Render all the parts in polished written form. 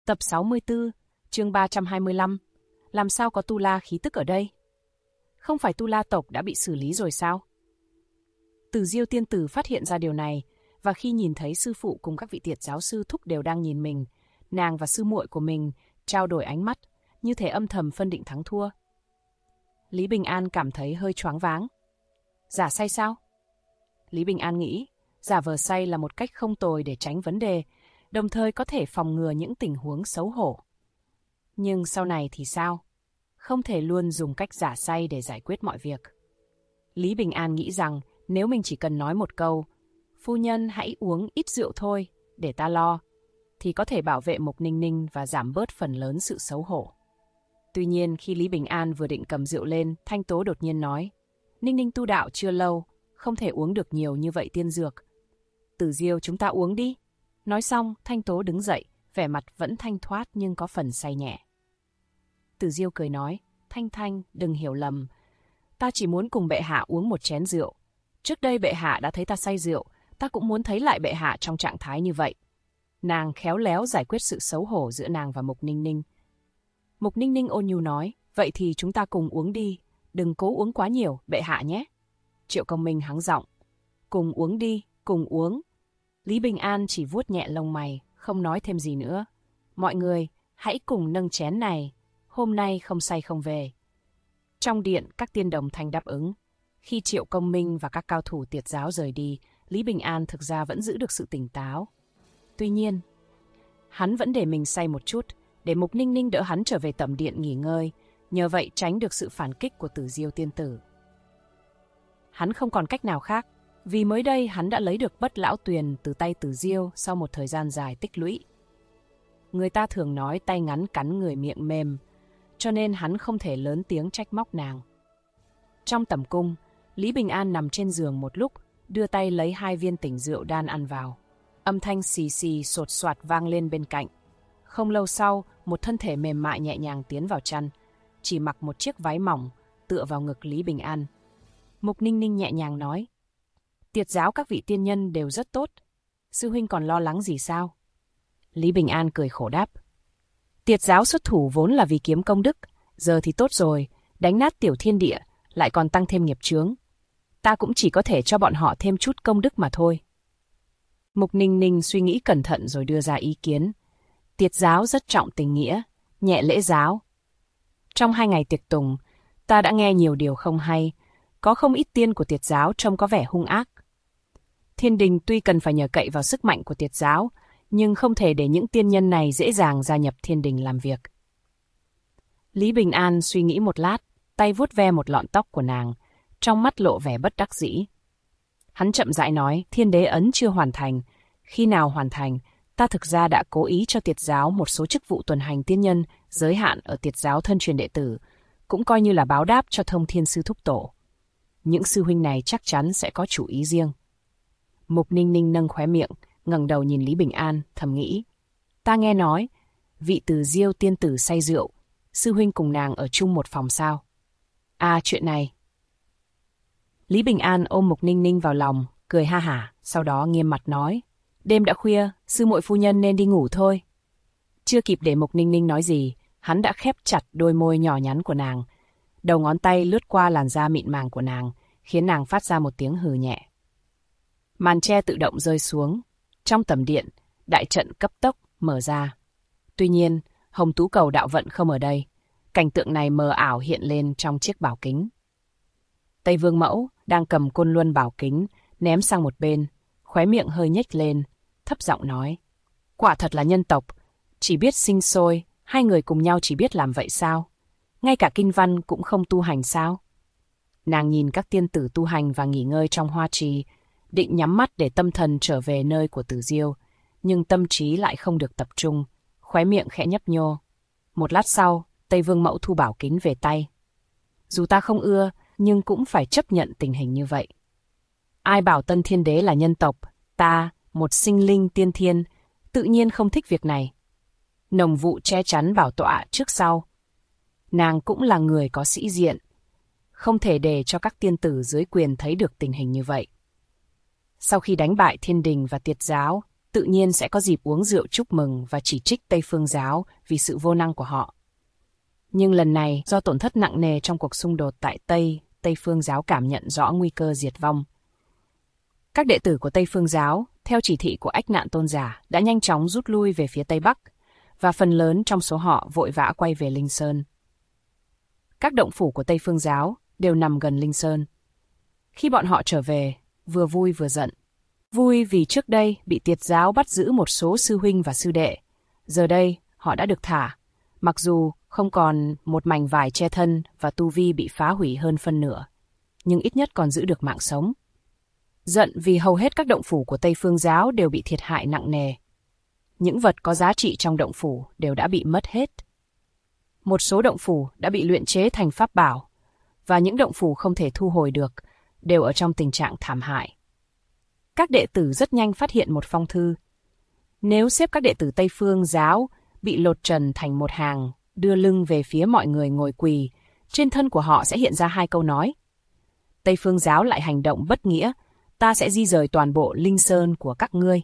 Tập 64, chương 325. Làm sao có tu la khí tức ở đây? Không phải tu la tộc đã bị xử lý rồi sao? Từ Diêu tiên tử phát hiện ra điều này, và khi nhìn thấy sư phụ cùng các vị tiệt giáo sư thúc đều đang nhìn mình, nàng và sư muội của mình trao đổi ánh mắt, như thể âm thầm phân định thắng thua. Lý Bình An cảm thấy hơi choáng váng. Giả say sao? Lý Bình An nghĩ, giả vờ say là một cách không tồi để tránh vấn đề, đồng thời có thể phòng ngừa những tình huống xấu hổ. Nhưng sau này thì sao? Không thể luôn dùng cách giả say để giải quyết mọi việc. Lý Bình An nghĩ rằng nếu mình chỉ cần nói một câu, phu nhân hãy uống ít rượu thôi, để ta lo, thì có thể bảo vệ Mộc Ninh Ninh và giảm bớt phần lớn sự xấu hổ. Tuy nhiên khi Lý Bình An vừa định cầm rượu lên, Thanh Tố đột nhiên nói, Ninh Ninh tu đạo chưa lâu, không thể uống được nhiều như vậy tiên dược. Tử Diêu, chúng ta uống đi. Nói xong, Thanh Tố đứng dậy, vẻ mặt vẫn thanh thoát nhưng có phần say nhẹ. Tử Diêu cười nói, Thanh, đừng hiểu lầm. Ta chỉ muốn cùng bệ hạ uống một chén rượu. Trước đây bệ hạ đã thấy ta say rượu, ta cũng muốn thấy lại bệ hạ trong trạng thái như vậy. Nàng khéo léo giải quyết sự xấu hổ giữa nàng và Mộc Ninh Ninh. Mộc Ninh Ninh ôn nhu nói, vậy thì chúng ta cùng uống đi, đừng cố uống quá nhiều, bệ hạ nhé. Triệu Công Minh hắng giọng, cùng uống đi, cùng uống. Lý Bình An chỉ vuốt nhẹ lông mày, không nói thêm gì nữa. Mọi người, hãy cùng nâng chén này, hôm nay không say không về. Trong điện, các tiên đồng thanh đáp ứng. Khi Triệu Công Minh và các cao thủ tiệt giáo rời đi, Lý Bình An thực ra vẫn giữ được sự tỉnh táo. Tuy nhiên, hắn vẫn để mình say một chút, để Mộc Ninh Ninh đỡ hắn trở về tẩm điện nghỉ ngơi, nhờ vậy tránh được sự phản kích của Tử Diêu tiên tử. Hắn không còn cách nào khác, vì mới đây hắn đã lấy được Bất Lão Tuyền từ tay Tử Diêu sau một thời gian dài tích lũy. Người ta thường nói tay ngắn cắn người miệng mềm, cho nên hắn không thể lớn tiếng trách móc nàng. Trong tẩm cung, Lý Bình An nằm trên giường một lúc, đưa tay lấy 2 viên tỉnh rượu đan ăn vào. Âm thanh xì xì sột soạt vang lên bên cạnh. Không lâu sau, một thân thể mềm mại nhẹ nhàng tiến vào chăn, chỉ mặc một chiếc váy mỏng, tựa vào ngực Lý Bình An. Mộc Ninh Ninh nhẹ nhàng nói, tiệt giáo các vị tiên nhân đều rất tốt, sư huynh còn lo lắng gì sao? Lý Bình An cười khổ đáp, tiệt giáo xuất thủ vốn là vì kiếm công đức, giờ thì tốt rồi, đánh nát tiểu thiên địa, lại còn tăng thêm nghiệp chướng. Ta cũng chỉ có thể cho bọn họ thêm chút công đức mà thôi. Mộc Ninh Ninh suy nghĩ cẩn thận rồi đưa ra ý kiến. Tiệt giáo rất trọng tình nghĩa, nhẹ lễ giáo. Trong 2 ngày tiệc tùng, ta đã nghe nhiều điều không hay, có không ít tiên của tiệt giáo trông có vẻ hung ác. Thiên đình tuy cần phải nhờ cậy vào sức mạnh của tiệt giáo, nhưng không thể để những tiên nhân này dễ dàng gia nhập thiên đình làm việc. Lý Bình An suy nghĩ một lát, tay vuốt ve một lọn tóc của nàng, trong mắt lộ vẻ bất đắc dĩ. Hắn chậm rãi nói, Thiên Đế ấn chưa hoàn thành, khi nào hoàn thành, ta thực ra đã cố ý cho tiệt giáo một số chức vụ tuần hành tiên nhân giới hạn ở tiệt giáo thân truyền đệ tử, cũng coi như là báo đáp cho Thông Thiên Sư Thúc Tổ. Những sư huynh này chắc chắn sẽ có chủ ý riêng. Mộc Ninh Ninh nâng khóe miệng, ngẩng đầu nhìn Lý Bình An, thầm nghĩ. Ta nghe nói, vị Từ Diêu tiên tử say rượu, sư huynh cùng nàng ở chung một phòng sao? À, chuyện này. Lý Bình An ôm Mộc Ninh Ninh vào lòng, cười ha hả, sau đó nghiêm mặt nói. Đêm đã khuya, sư muội phu nhân nên đi ngủ thôi. Chưa kịp để Mộc Ninh Ninh nói gì, hắn đã khép chặt đôi môi nhỏ nhắn của nàng. Đầu ngón tay lướt qua làn da mịn màng của nàng, khiến nàng phát ra một tiếng hừ nhẹ. Màn tre tự động rơi xuống. Trong tầm điện, đại trận cấp tốc mở ra. Tuy nhiên, Hồng Tú Cầu đạo vận không ở đây. Cảnh tượng này mờ ảo hiện lên trong chiếc bảo kính. Tây Vương Mẫu đang cầm côn luân bảo kính, ném sang một bên, khóe miệng hơi nhếch lên, thấp giọng nói. Quả thật là nhân tộc, chỉ biết sinh sôi, 2 người cùng nhau chỉ biết làm vậy sao? Ngay cả kinh văn cũng không tu hành sao? Nàng nhìn các tiên tử tu hành và nghỉ ngơi trong hoa trì, định nhắm mắt để tâm thần trở về nơi của Tử Diêu, nhưng tâm trí lại không được tập trung, khóe miệng khẽ nhấp nhô. Một lát sau, Tây Vương Mẫu thu bảo kính về tay. Dù ta không ưa, nhưng cũng phải chấp nhận tình hình như vậy. Ai bảo Tân Thiên Đế là nhân tộc, ta, một sinh linh tiên thiên, tự nhiên không thích việc này. Nồng vụ che chắn bảo tọa trước sau. Nàng cũng là người có sĩ diện, không thể để cho các tiên tử dưới quyền thấy được tình hình như vậy. Sau khi đánh bại thiên đình và tiệt giáo, tự nhiên sẽ có dịp uống rượu chúc mừng và chỉ trích Tây Phương giáo vì sự vô năng của họ. Nhưng lần này, do tổn thất nặng nề trong cuộc xung đột tại Tây Phương giáo cảm nhận rõ nguy cơ diệt vong. Các đệ tử của Tây Phương giáo, theo chỉ thị của Ách Nạn Tôn Giả, đã nhanh chóng rút lui về phía Tây Bắc, và phần lớn trong số họ vội vã quay về Linh Sơn. Các động phủ của Tây Phương giáo đều nằm gần Linh Sơn. Khi bọn họ trở về, vừa vui vừa giận. Vui vì trước đây bị Tiệt giáo bắt giữ một số sư huynh và sư đệ. Giờ đây, họ đã được thả, mặc dù không còn một mảnh vải che thân và tu vi bị phá hủy hơn phân nửa, nhưng ít nhất còn giữ được mạng sống. Giận vì hầu hết các động phủ của Tây Phương giáo đều bị thiệt hại nặng nề. Những vật có giá trị trong động phủ đều đã bị mất hết. Một số động phủ đã bị luyện chế thành pháp bảo, và những động phủ không thể thu hồi được đều ở trong tình trạng thảm hại. Các đệ tử rất nhanh phát hiện một phong thư. Nếu xếp các đệ tử Tây Phương giáo bị lột trần thành một hàng, đưa lưng về phía mọi người ngồi quỳ, trên thân của họ sẽ hiện ra 2 câu nói. Tây Phương giáo lại hành động bất nghĩa, ta sẽ di rời toàn bộ Linh Sơn của các ngươi.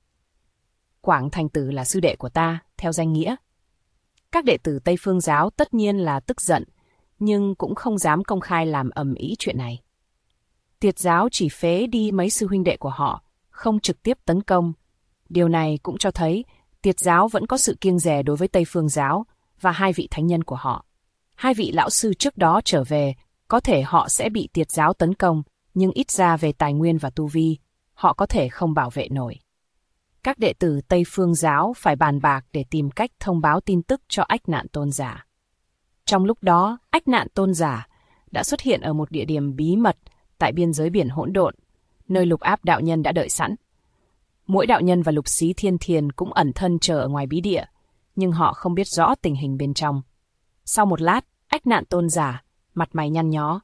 Quảng Thành Tử là sư đệ của ta, theo danh nghĩa. Các đệ tử Tây Phương giáo tất nhiên là tức giận, nhưng cũng không dám công khai làm ầm ĩ chuyện này. Tiệt giáo chỉ phế đi mấy sư huynh đệ của họ, không trực tiếp tấn công. Điều này cũng cho thấy Tiệt giáo vẫn có sự kiêng dè đối với Tây Phương giáo và 2 vị thánh nhân của họ. 2 vị lão sư trước đó trở về, có thể họ sẽ bị Tiệt giáo tấn công, nhưng ít ra về tài nguyên và tu vi, họ có thể không bảo vệ nổi. Các đệ tử Tây Phương giáo phải bàn bạc để tìm cách thông báo tin tức cho Ách Nạn Tôn Giả. Trong lúc đó, Ách Nạn Tôn Giả đã xuất hiện ở một địa điểm bí mật tại biên giới biển hỗn độn, nơi Lục Áp đạo nhân đã đợi sẵn. Mỗi đạo nhân và Lục Xí Thiên Thiền cũng ẩn thân chờ ở ngoài bí địa, nhưng họ không biết rõ tình hình bên trong. Sau một lát, Ách Nạn Tôn Giả, mặt mày nhăn nhó,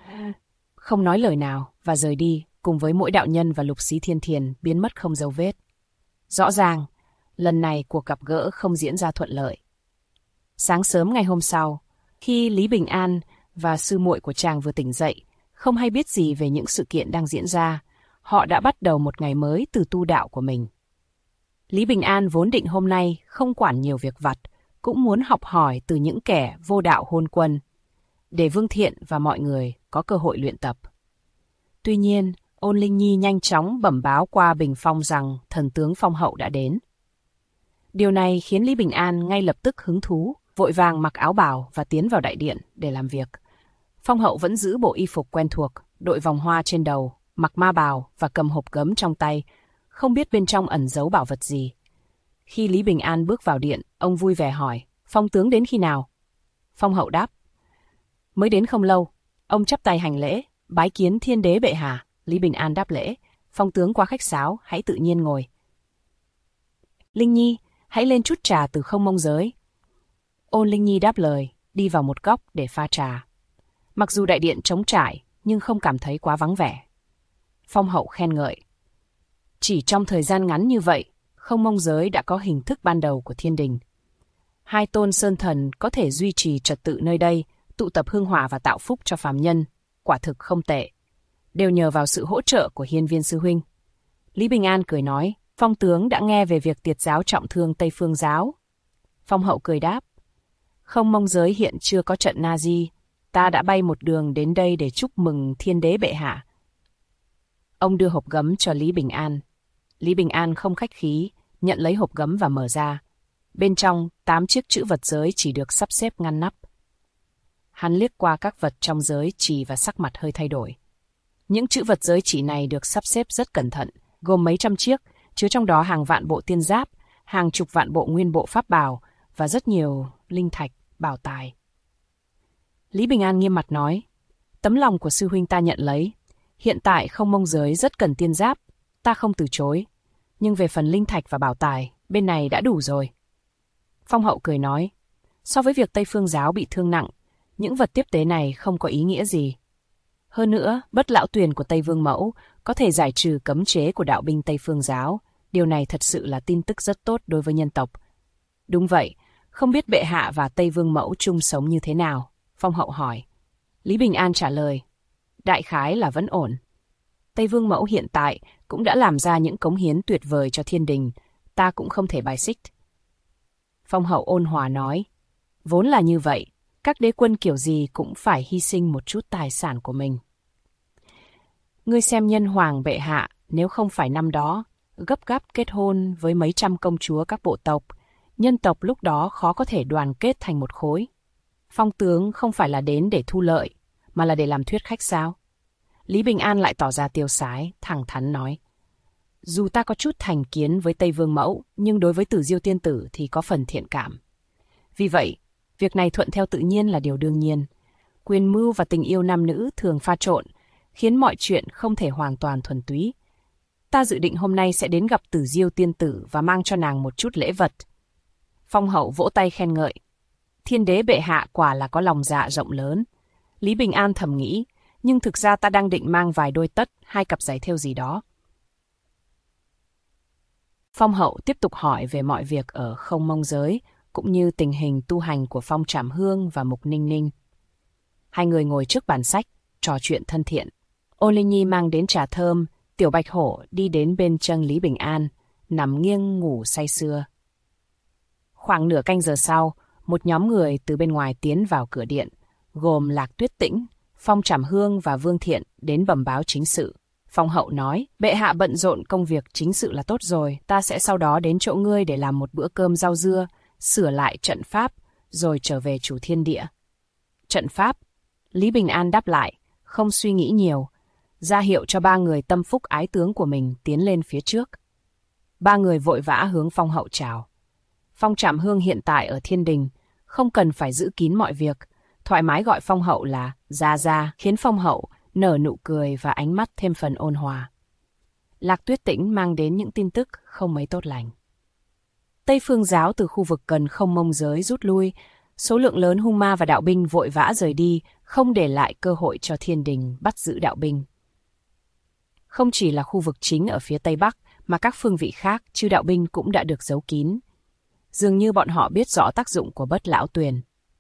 không nói lời nào và rời đi, cùng với mỗi đạo nhân và Lục Xí Thiên Thiền biến mất không dấu vết. Rõ ràng, lần này cuộc gặp gỡ không diễn ra thuận lợi. Sáng sớm ngày hôm sau, khi Lý Bình An và sư muội của chàng vừa tỉnh dậy, không hay biết gì về những sự kiện đang diễn ra, họ đã bắt đầu một ngày mới từ tu đạo của mình. Lý Bình An vốn định hôm nay không quản nhiều việc vặt, cũng muốn học hỏi từ những kẻ vô đạo hôn quân, để Vương Thiện và mọi người có cơ hội luyện tập. Tuy nhiên, Ôn Linh Nhi nhanh chóng bẩm báo qua Bình Phong rằng thần tướng Phong Hậu đã đến. Điều này khiến Lý Bình An ngay lập tức hứng thú, vội vàng mặc áo bào và tiến vào đại điện để làm việc. Phong Hậu vẫn giữ bộ y phục quen thuộc, đội vòng hoa trên đầu, mặc ma bào và cầm hộp gấm trong tay, không biết bên trong ẩn giấu bảo vật gì. Khi Lý Bình An bước vào điện, ông vui vẻ hỏi, Phong tướng đến khi nào? Phong Hậu đáp, mới đến không lâu. Ông chắp tay hành lễ, bái kiến Thiên đế bệ hạ. Lý Bình An đáp lễ, Phong tướng quá khách sáo, hãy tự nhiên ngồi. Linh Nhi, hãy lên chút trà từ Không Mông giới. Ôn Linh Nhi đáp lời, đi vào một góc để pha trà. Mặc dù đại điện trống trải, nhưng không cảm thấy quá vắng vẻ. Phong Hậu khen ngợi. Chỉ trong thời gian ngắn như vậy, Không Mông giới đã có hình thức ban đầu của thiên đình. 2 tôn sơn thần có thể duy trì trật tự nơi đây, tụ tập hương hỏa và tạo phúc cho phàm nhân, quả thực không tệ. Đều nhờ vào sự hỗ trợ của Hiên Viên sư huynh. Lý Bình An cười nói, Phong tướng đã nghe về việc Tiệt giáo trọng thương Tây Phương giáo. Phong Hậu cười đáp, Không Mông giới hiện chưa có trận Na-di, ta đã bay một đường đến đây để chúc mừng Thiên đế bệ hạ. Ông đưa hộp gấm cho Lý Bình An. Lý Bình An không khách khí, nhận lấy hộp gấm và mở ra. Bên trong, 8 chiếc chữ vật giới chỉ được sắp xếp ngăn nắp. Hắn liếc qua các vật trong giới chỉ và sắc mặt hơi thay đổi. Những chữ vật giới chỉ này được sắp xếp rất cẩn thận, gồm mấy trăm chiếc, chứa trong đó hàng vạn bộ tiên giáp, hàng chục vạn bộ nguyên bộ pháp bào và rất nhiều linh thạch, bảo tài. Lý Bình An nghiêm mặt nói, tấm lòng của sư huynh ta nhận lấy. Hiện tại Không Mông giới rất cần tiên giáp, ta không từ chối. Nhưng về phần linh thạch và bảo tài, bên này đã đủ rồi. Phong Hậu cười nói, so với việc Tây Phương giáo bị thương nặng, những vật tiếp tế này không có ý nghĩa gì. Hơn nữa, Bất Lão Tuyền của Tây Vương Mẫu có thể giải trừ cấm chế của đạo binh Tây Phương giáo. Điều này thật sự là tin tức rất tốt đối với nhân tộc. Đúng vậy, không biết bệ hạ và Tây Vương Mẫu chung sống như thế nào? Phong Hậu hỏi. Lý Bình An trả lời, đại khái là vẫn ổn. Tây Vương Mẫu hiện tại cũng đã làm ra những cống hiến tuyệt vời cho thiên đình, ta cũng không thể bài xích. Phong hậu ôn hòa nói, vốn là như vậy, các đế quân kiểu gì cũng phải hy sinh một chút tài sản của mình. Ngươi xem nhân hoàng bệ hạ, nếu không phải năm đó, gấp gáp kết hôn với mấy trăm công chúa các bộ tộc, nhân tộc lúc đó khó có thể đoàn kết thành một khối. Phong tướng không phải là đến để thu lợi, mà là để làm thuyết khách sao? Lý Bình An lại tỏ ra tiêu sái, thẳng thắn nói. Dù ta có chút thành kiến với Tây Vương Mẫu, nhưng đối với Tử Diêu tiên tử thì có phần thiện cảm. Vì vậy, việc này thuận theo tự nhiên là điều đương nhiên. Quyền mưu và tình yêu nam nữ thường pha trộn, khiến mọi chuyện không thể hoàn toàn thuần túy. Ta dự định hôm nay sẽ đến gặp Tử Diêu tiên tử và mang cho nàng một chút lễ vật. Phong hậu vỗ tay khen ngợi. Thiên đế bệ hạ quả là có lòng dạ rộng lớn. Lý Bình An thầm nghĩ, nhưng thực ra ta đang định mang vài đôi tất, 2 cặp giày thêu gì đó. Phong hậu tiếp tục hỏi về mọi việc ở Không Mông Giới, cũng như tình hình tu hành của Phong Trảm Hương và Mục Ninh Ninh. Hai người ngồi trước bàn sách, trò chuyện thân thiện. Ôn Linh Nhi mang đến trà thơm, Tiểu Bạch Hổ đi đến bên chân Lý Bình An, nằm nghiêng ngủ say sưa. Khoảng nửa canh giờ sau, một nhóm người từ bên ngoài tiến vào cửa điện, gồm Lạc Tuyết Tĩnh, Phong Trảm Hương và Vương Thiện đến bẩm báo chính sự. Phong hậu nói, bệ hạ bận rộn công việc chính sự là tốt rồi, ta sẽ sau đó đến chỗ ngươi để làm một bữa cơm rau dưa, sửa lại trận pháp, rồi trở về chủ thiên địa. Trận pháp? Lý Bình An đáp lại, không suy nghĩ nhiều, ra hiệu cho 3 người tâm phúc ái tướng của mình tiến lên phía trước. 3 người vội vã hướng Phong hậu chào. Phong Trảm Hương hiện tại ở thiên đình, không cần phải giữ kín mọi việc, thoải mái gọi Phong hậu là Gia Gia, khiến Phong hậu nở nụ cười và ánh mắt thêm phần ôn hòa. Lạc Tuyết Tĩnh mang đến những tin tức không mấy tốt lành. Tây Phương giáo từ khu vực gần Không Mông Giới rút lui, số lượng lớn hung ma và đạo binh vội vã rời đi, không để lại cơ hội cho thiên đình bắt giữ đạo binh. Không chỉ là khu vực chính ở phía Tây Bắc, mà các phương vị khác, chư đạo binh cũng đã được giấu kín. Dường như bọn họ biết rõ tác dụng của Bất Lão Tuyền.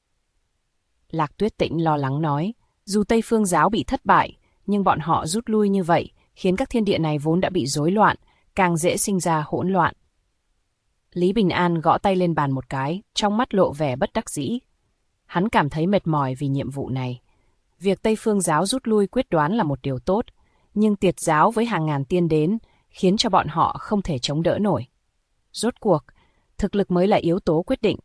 Lạc Tuyết Tĩnh lo lắng nói, dù Tây Phương giáo bị thất bại, nhưng bọn họ rút lui như vậy, khiến các thiên địa này vốn đã bị rối loạn, càng dễ sinh ra hỗn loạn. Lý Bình An gõ tay lên bàn một cái, trong mắt lộ vẻ bất đắc dĩ. Hắn cảm thấy mệt mỏi vì nhiệm vụ này. Việc Tây Phương giáo rút lui quyết đoán là một điều tốt, nhưng Tiệt giáo với hàng ngàn tiên đến, khiến cho bọn họ không thể chống đỡ nổi. Rốt cuộc, thực lực mới là yếu tố quyết định.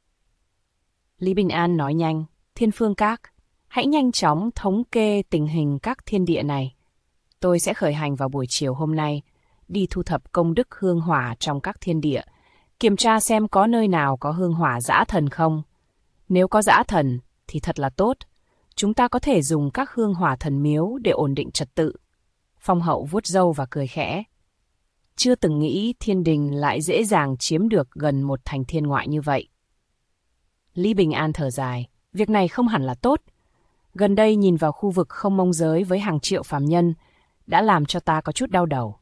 Lý Bình An nói nhanh, Thiên Phương Các, hãy nhanh chóng thống kê tình hình các thiên địa này. Tôi sẽ khởi hành vào buổi chiều hôm nay, đi thu thập công đức hương hỏa trong các thiên địa, kiểm tra xem có nơi nào có hương hỏa dã thần không. Nếu có dã thần thì thật là tốt, chúng ta có thể dùng các hương hỏa thần miếu để ổn định trật tự. Phong hậu vuốt râu và cười khẽ. Chưa từng nghĩ thiên đình lại dễ dàng chiếm được gần một thành thiên ngoại như vậy. Lý Bình An thở dài, việc này không hẳn là tốt. Gần đây nhìn vào khu vực Không Mông Giới với hàng triệu phàm nhân, đã làm cho ta có chút đau đầu.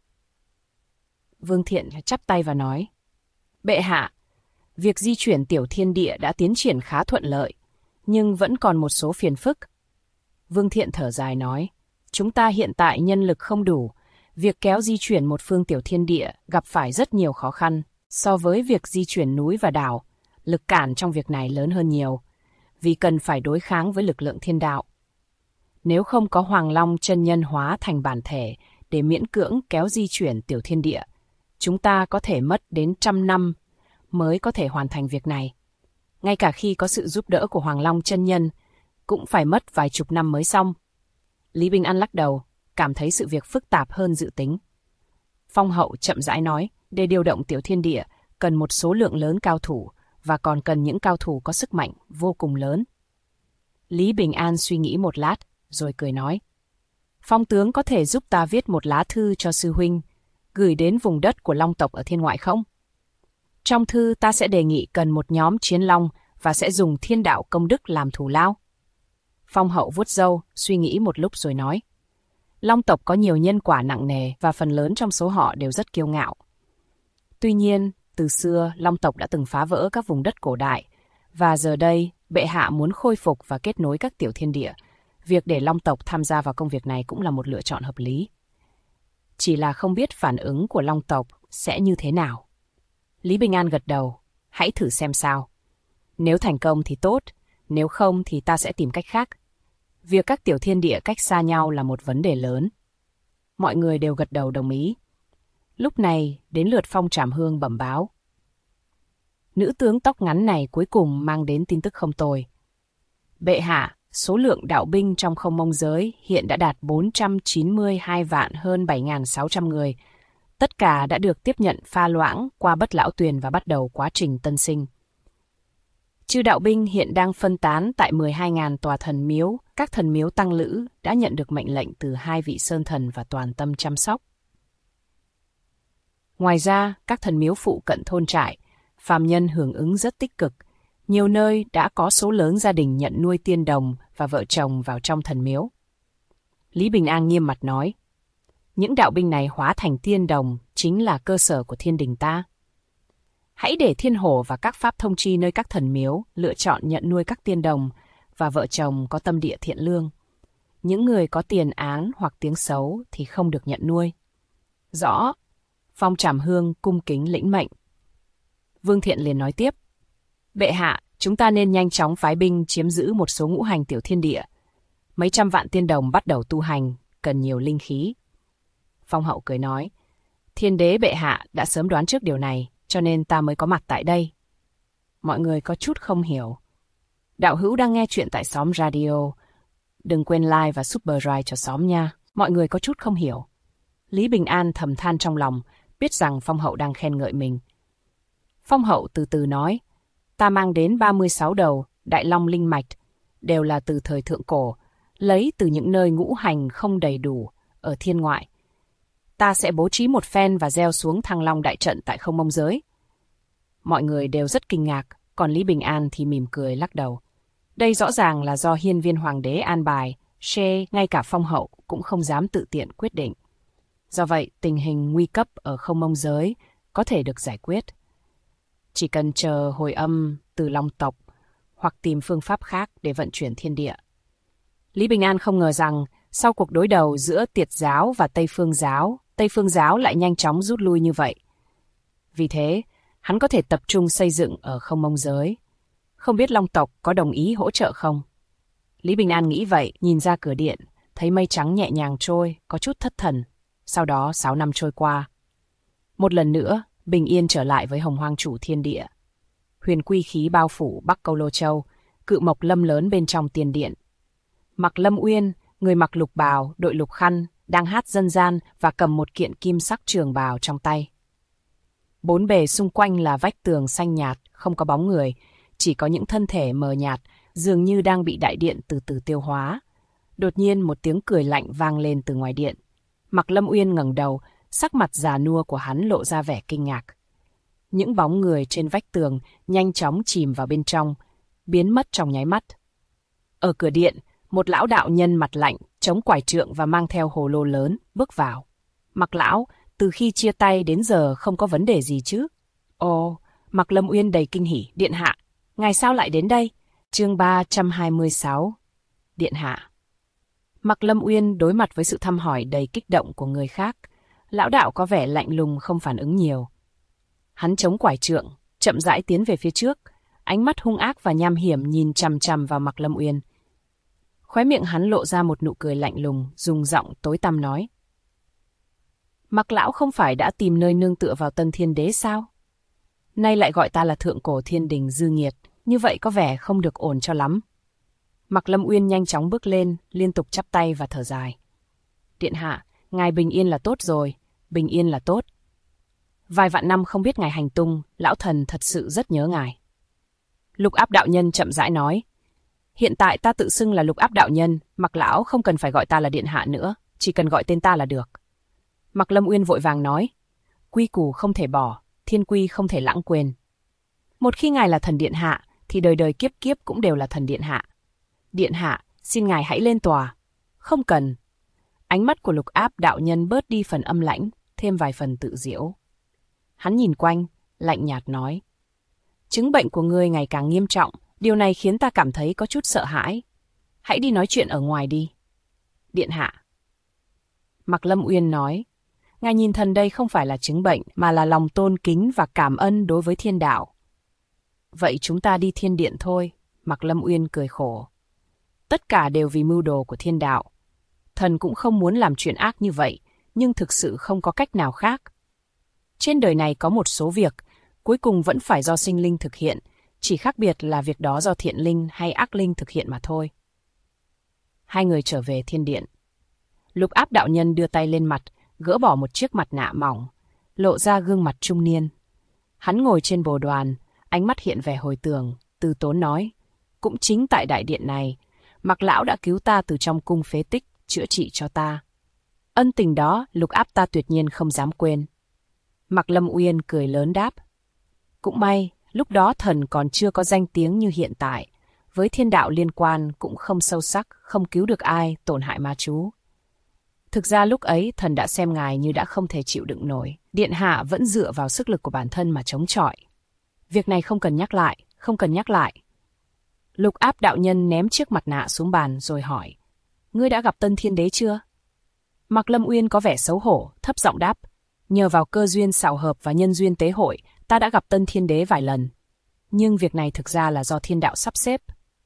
Vương Thiện chắp tay và nói, bệ hạ, việc di chuyển tiểu thiên địa đã tiến triển khá thuận lợi, nhưng vẫn còn một số phiền phức. Vương Thiện thở dài nói, chúng ta hiện tại nhân lực không đủ, việc kéo di chuyển một phương tiểu thiên địa gặp phải rất nhiều khó khăn. So với việc di chuyển núi và đảo, lực cản trong việc này lớn hơn nhiều, vì cần phải đối kháng với lực lượng thiên đạo. Nếu không có Hoàng Long chân nhân hóa thành bản thể để miễn cưỡng kéo di chuyển tiểu thiên địa, chúng ta có thể mất đến 100 năm mới có thể hoàn thành việc này. Ngay cả khi có sự giúp đỡ của Hoàng Long chân nhân, cũng phải mất vài chục năm mới xong. Lý Bình An lắc đầu, cảm thấy sự việc phức tạp hơn dự tính. Phong hậu chậm rãi nói, để điều động tiểu thiên địa, cần một số lượng lớn cao thủ, và còn cần những cao thủ có sức mạnh vô cùng lớn. Lý Bình An suy nghĩ một lát, rồi cười nói, Phong tướng có thể giúp ta viết một lá thư cho sư huynh, gửi đến vùng đất của Long tộc ở thiên ngoại không? Trong thư ta sẽ đề nghị cần một nhóm chiến long và sẽ dùng thiên đạo công đức làm thù lao. Phong hậu vuốt râu, suy nghĩ một lúc rồi nói, Long tộc có nhiều nhân quả nặng nề và phần lớn trong số họ đều rất kiêu ngạo. Tuy nhiên, từ xưa Long tộc đã từng phá vỡ các vùng đất cổ đại, và giờ đây bệ hạ muốn khôi phục và kết nối các tiểu thiên địa. Việc để Long tộc tham gia vào công việc này cũng là một lựa chọn hợp lý. chỉ là không biết phản ứng của Long tộc sẽ như thế nào. Lý Bình An gật đầu, hãy thử xem sao. Nếu thành công thì tốt, nếu không thì ta sẽ tìm cách khác. Việc các tiểu thiên địa cách xa nhau là một vấn đề lớn. Mọi người đều gật đầu đồng ý. Lúc này, đến lượt Phong Trảm Hương bẩm báo. Nữ tướng tóc ngắn này cuối cùng mang đến tin tức không tồi. Bệ hạ, số lượng đạo binh trong Không Mông giới hiện đã đạt 492 vạn hơn 7.600 người. Tất cả đã được tiếp nhận pha loãng qua Bất Lão Tuyền và bắt đầu quá trình tân sinh. Chư đạo binh hiện đang phân tán tại 12.000 tòa thần miếu. Các thần miếu tăng lữ đã nhận được mệnh lệnh từ 2 vị sơn thần và toàn tâm chăm sóc. Ngoài ra, các thần miếu phụ cận thôn trại, phàm nhân hưởng ứng rất tích cực. Nhiều nơi đã có số lớn gia đình nhận nuôi tiên đồng và vợ chồng vào trong thần miếu. Lý Bình An nghiêm mặt nói, những đạo binh này hóa thành tiên đồng chính là cơ sở của thiên đình ta. Hãy để thiên hổ và các pháp thông chi nơi các thần miếu lựa chọn nhận nuôi các tiên đồng và vợ chồng có tâm địa thiện lương. Những người có tiền án hoặc tiếng xấu thì không được nhận nuôi. Rõ. Phong Trảm Hương cung kính lĩnh mệnh. Vương Thiện liền nói tiếp. Bệ hạ, chúng ta nên nhanh chóng phái binh chiếm giữ một số ngũ hành tiểu thiên địa. Mấy trăm vạn tiên đồng bắt đầu tu hành, cần nhiều linh khí. Phong Hậu cười nói. Thiên đế bệ hạ đã sớm đoán trước điều này, cho nên ta mới có mặt tại đây. Mọi người có chút không hiểu. Đạo hữu đang nghe chuyện tại xóm radio. Đừng quên like và subscribe cho xóm nha. Mọi người có chút không hiểu. Lý Bình An thầm than trong lòng, biết rằng Phong Hậu đang khen ngợi mình. Phong Hậu từ từ nói, ta mang đến 36 đầu Đại Long Linh Mạch, đều là từ thời thượng cổ, lấy từ những nơi ngũ hành không đầy đủ, ở thiên ngoại. Ta sẽ bố trí một phen và gieo xuống Thăng Long đại trận tại Không Mông giới. Mọi người đều rất kinh ngạc, còn Lý Bình An thì mỉm cười lắc đầu. Đây rõ ràng là do hiên viên hoàng đế an bài, ngay cả Phong Hậu cũng không dám tự tiện quyết định. Do vậy, tình hình nguy cấp ở Không Mông giới có thể được giải quyết. Chỉ cần chờ hồi âm từ Long tộc hoặc tìm phương pháp khác để vận chuyển thiên địa. Lý Bình An không ngờ rằng sau cuộc đối đầu giữa Tiệt giáo và Tây Phương giáo lại nhanh chóng rút lui như vậy. Vì thế, hắn có thể tập trung xây dựng ở Không Mông giới. Không biết Long tộc có đồng ý hỗ trợ không? Lý Bình An nghĩ vậy, nhìn ra cửa điện, thấy mây trắng nhẹ nhàng trôi, có chút thất thần. Sau đó 6 năm trôi qua. Một lần nữa, bình yên trở lại với Hồng Hoang chủ thiên địa. Huyền quy khí bao phủ Bắc Câu Lô Châu, cự mộc lâm lớn bên trong tiền điện. Mặc Lâm Uyên, người mặc lục bào, đội lục khăn, đang hát dân gian và cầm một kiện kim sắc trường bào trong tay. Bốn bề xung quanh là vách tường xanh nhạt, không có bóng người, chỉ có những thân thể mờ nhạt, dường như đang bị đại điện từ từ tiêu hóa. Đột nhiên một tiếng cười lạnh vang lên từ ngoài điện. Mặc Lâm Uyên ngẩng đầu, sắc mặt già nua của hắn lộ ra vẻ kinh ngạc. Những bóng người trên vách tường nhanh chóng chìm vào bên trong, biến mất trong nháy mắt. Ở cửa điện, một lão đạo nhân mặt lạnh, chống quải trượng và mang theo hồ lô lớn, bước vào. Mặc lão, từ khi chia tay đến giờ không có vấn đề gì chứ? Ồ, Mặc Lâm Uyên đầy kinh hỉ, điện hạ, ngài sao lại đến đây? Chương 326. Điện hạ. Mặc Lâm Uyên đối mặt với sự thăm hỏi đầy kích động của người khác. Lão đạo có vẻ lạnh lùng không phản ứng nhiều. Hắn chống quải trượng, chậm rãi tiến về phía trước, ánh mắt hung ác và nham hiểm nhìn chằm chằm vào Mặc Lâm Uyên. Khóe miệng hắn lộ ra một nụ cười lạnh lùng, dùng giọng tối tăm nói. Mặc lão không phải đã tìm nơi nương tựa vào Tân Thiên Đế sao? Nay lại gọi ta là thượng cổ thiên đình dư nghiệt, như vậy có vẻ không được ổn cho lắm. Mặc Lâm Uyên nhanh chóng bước lên, liên tục chắp tay và thở dài. Điện hạ, ngài bình yên là tốt rồi, bình yên là tốt. Vài vạn năm không biết ngài hành tung, lão thần thật sự rất nhớ ngài. Lục Áp đạo nhân chậm rãi nói. Hiện tại ta tự xưng là Lục Áp đạo nhân, Mặc lão không cần phải gọi ta là điện hạ nữa, chỉ cần gọi tên ta là được. Mặc Lâm Uyên vội vàng nói. Quy củ không thể bỏ, thiên quy không thể lãng quên. Một khi ngài là thần điện hạ, thì đời đời kiếp kiếp cũng đều là thần điện hạ. Điện hạ, xin ngài hãy lên tòa. Không cần. Ánh mắt của Lục Áp đạo nhân bớt đi phần âm lãnh, thêm vài phần tự giễu. Hắn nhìn quanh, lạnh nhạt nói. Chứng bệnh của ngươi ngày càng nghiêm trọng, điều này khiến ta cảm thấy có chút sợ hãi. Hãy đi nói chuyện ở ngoài đi. Điện hạ. Mặc Lâm Uyên nói. Ngài nhìn thần đây không phải là chứng bệnh, mà là lòng tôn kính và cảm ơn đối với thiên đạo. Vậy chúng ta đi thiên điện thôi, Mạc Lâm Uyên cười khổ. Tất cả đều vì mưu đồ của thiên đạo. Thần cũng không muốn làm chuyện ác như vậy, nhưng thực sự không có cách nào khác. Trên đời này có một số việc, cuối cùng vẫn phải do sinh linh thực hiện, chỉ khác biệt là việc đó do thiện linh hay ác linh thực hiện mà thôi. Hai người trở về thiên điện. Lục Áp đạo nhân đưa tay lên mặt, gỡ bỏ một chiếc mặt nạ mỏng, lộ ra gương mặt trung niên. Hắn ngồi trên bồ đoàn, ánh mắt hiện vẻ hồi tưởng, từ tốn nói. Cũng chính tại đại điện này, Mạc lão đã cứu ta từ trong cung phế tích, chữa trị cho ta. Ân tình đó, Lục Áp ta tuyệt nhiên không dám quên. Mạc Lâm Uyên cười lớn đáp. Cũng may, lúc đó thần còn chưa có danh tiếng như hiện tại. Với thiên đạo liên quan cũng không sâu sắc, không cứu được ai, tổn hại ma chú. Thực ra lúc ấy thần đã xem ngài như đã không thể chịu đựng nổi. Điện hạ vẫn dựa vào sức lực của bản thân mà chống chọi. Việc này không cần nhắc lại, không cần nhắc lại. Lục Áp đạo nhân ném chiếc mặt nạ xuống bàn rồi hỏi. Ngươi đã gặp Tân Thiên Đế chưa? Mạc Lâm Uyên có vẻ xấu hổ, thấp giọng đáp. Nhờ vào cơ duyên xảo hợp và nhân duyên tế hội, ta đã gặp Tân Thiên Đế vài lần. Nhưng việc này thực ra là do thiên đạo sắp xếp.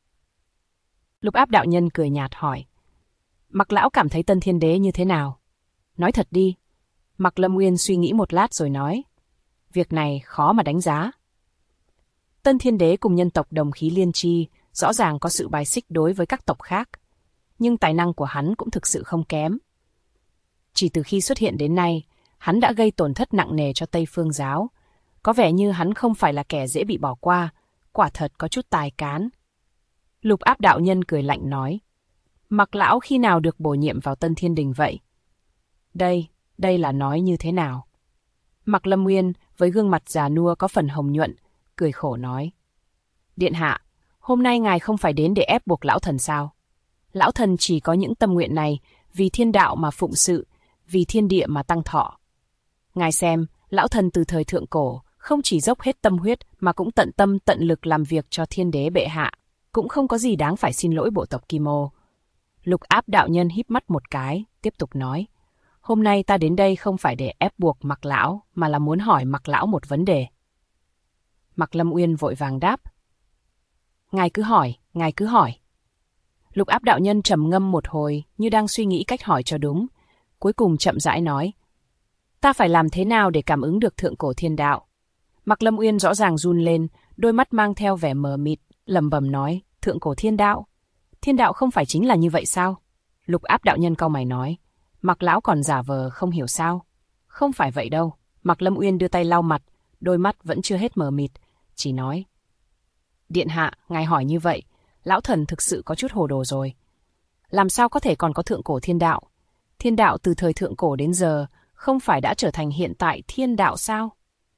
Lục Áp đạo nhân cười nhạt hỏi. Mạc lão cảm thấy Tân Thiên Đế như thế nào? Nói thật đi. Mạc Lâm Uyên suy nghĩ một lát rồi nói. Việc này khó mà đánh giá. Tân Thiên Đế cùng nhân tộc đồng khí liên tri, rõ ràng có sự bài xích đối với các tộc khác. Nhưng tài năng của hắn cũng thực sự không kém. Chỉ từ khi xuất hiện đến nay, hắn đã gây tổn thất nặng nề cho Tây Phương giáo. Có vẻ như hắn không phải là kẻ dễ bị bỏ qua, quả thật có chút tài cán. Lục Áp đạo nhân cười lạnh nói. Mạc lão khi nào được bổ nhiệm vào Tân Thiên Đình vậy? Đây là nói như thế nào? Mạc Lâm Uyên với gương mặt già nua có phần hồng nhuận, cười khổ nói. Điện hạ, hôm nay ngài không phải đến để ép buộc lão thần sao? Lão thần chỉ có những tâm nguyện này vì thiên đạo mà phụng sự, vì thiên địa mà tăng thọ. Ngài xem, lão thần từ thời thượng cổ không chỉ dốc hết tâm huyết mà cũng tận tâm tận lực làm việc cho thiên đế bệ hạ, cũng không có gì đáng phải xin lỗi bộ tộc Kim Ô. Lục Áp đạo nhân híp mắt một cái, tiếp tục nói. Hôm nay ta đến đây không phải để ép buộc Mạc lão, mà là muốn hỏi Mạc lão một vấn đề. Mạc Lâm Uyên vội vàng đáp. Ngài cứ hỏi, ngài cứ hỏi. Lục Áp đạo nhân trầm ngâm một hồi, như đang suy nghĩ cách hỏi cho đúng. Cuối cùng chậm rãi nói. Ta phải làm thế nào để cảm ứng được thượng cổ thiên đạo? Mạc Lâm Uyên rõ ràng run lên, đôi mắt mang theo vẻ mờ mịt, lẩm bẩm nói. Thượng cổ thiên đạo? Thiên đạo không phải chính là như vậy sao? Lục Áp đạo nhân cau mày nói. Mạc lão còn giả vờ không hiểu sao? Không phải vậy đâu. Mạc Lâm Uyên đưa tay lau mặt, đôi mắt vẫn chưa hết mờ mịt, chỉ nói. Điện hạ, ngài hỏi như vậy, lão thần thực sự có chút hồ đồ rồi. Làm sao có thể còn có thượng cổ thiên đạo? Thiên đạo từ thời thượng cổ đến giờ, không phải đã trở thành hiện tại thiên đạo sao?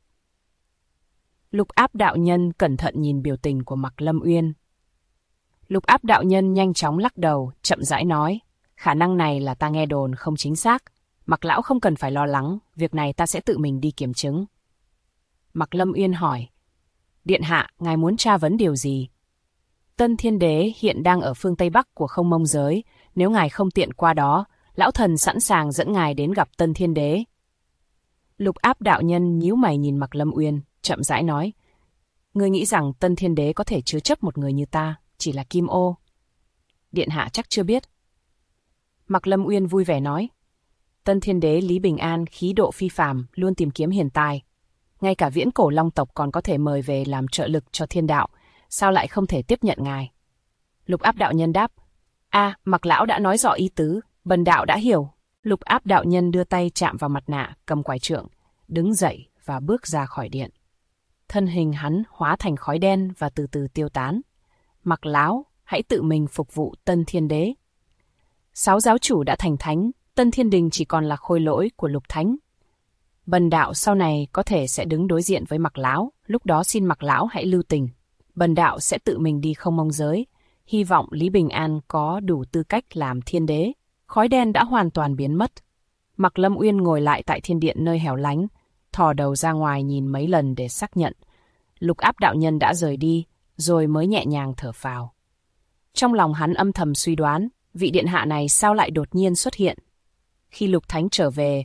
Lục Áp đạo nhân cẩn thận nhìn biểu tình của Mạc Lâm Uyên. Lục Áp đạo nhân nhanh chóng lắc đầu, chậm rãi nói. Khả năng này là ta nghe đồn không chính xác. Mạc lão không cần phải lo lắng, việc này ta sẽ tự mình đi kiểm chứng. Mạc Lâm Uyên hỏi. Điện hạ, ngài muốn tra vấn điều gì? Tân Thiên Đế hiện đang ở phương Tây Bắc của Không Mông giới. Nếu ngài không tiện qua đó, lão thần sẵn sàng dẫn ngài đến gặp Tân Thiên Đế. Lục Áp đạo nhân nhíu mày nhìn Mạc Lâm Uyên, chậm rãi nói. Ngươi nghĩ rằng Tân Thiên Đế có thể chứa chấp một người như ta, chỉ là Kim Ô? Điện hạ chắc chưa biết. Mạc Lâm Uyên vui vẻ nói. Tân Thiên Đế Lý Bình An khí độ phi phàm, luôn tìm kiếm hiền tài. Ngay cả viễn cổ long tộc còn có thể mời về làm trợ lực cho thiên đạo, sao lại không thể tiếp nhận ngài? Lục Áp đạo nhân đáp. Mạc lão đã nói rõ ý tứ, bần đạo đã hiểu. Lục Áp đạo nhân đưa tay chạm vào mặt nạ, cầm quải trượng, đứng dậy và bước ra khỏi điện. Thân hình hắn hóa thành khói đen và từ từ tiêu tán. Mạc lão, hãy tự mình phục vụ Tân Thiên Đế. 6 giáo chủ đã thành thánh, Tân Thiên Đình chỉ còn là khôi lỗi của Lục Thánh. Bần đạo sau này có thể sẽ đứng đối diện với Mạc lão, lúc đó xin Mạc lão hãy lưu tình. Bần đạo sẽ tự mình đi Không Mông giới, hy vọng Lý Bình An có đủ tư cách làm thiên đế. Khói đen đã hoàn toàn biến mất. Mạc Lâm Uyên ngồi lại tại thiên điện nơi hẻo lánh, thò đầu ra ngoài nhìn mấy lần để xác nhận. Lục Áp đạo nhân đã rời đi, rồi mới nhẹ nhàng thở phào. Trong lòng hắn âm thầm suy đoán, vị điện hạ này sao lại đột nhiên xuất hiện. Khi Lục Thánh trở về,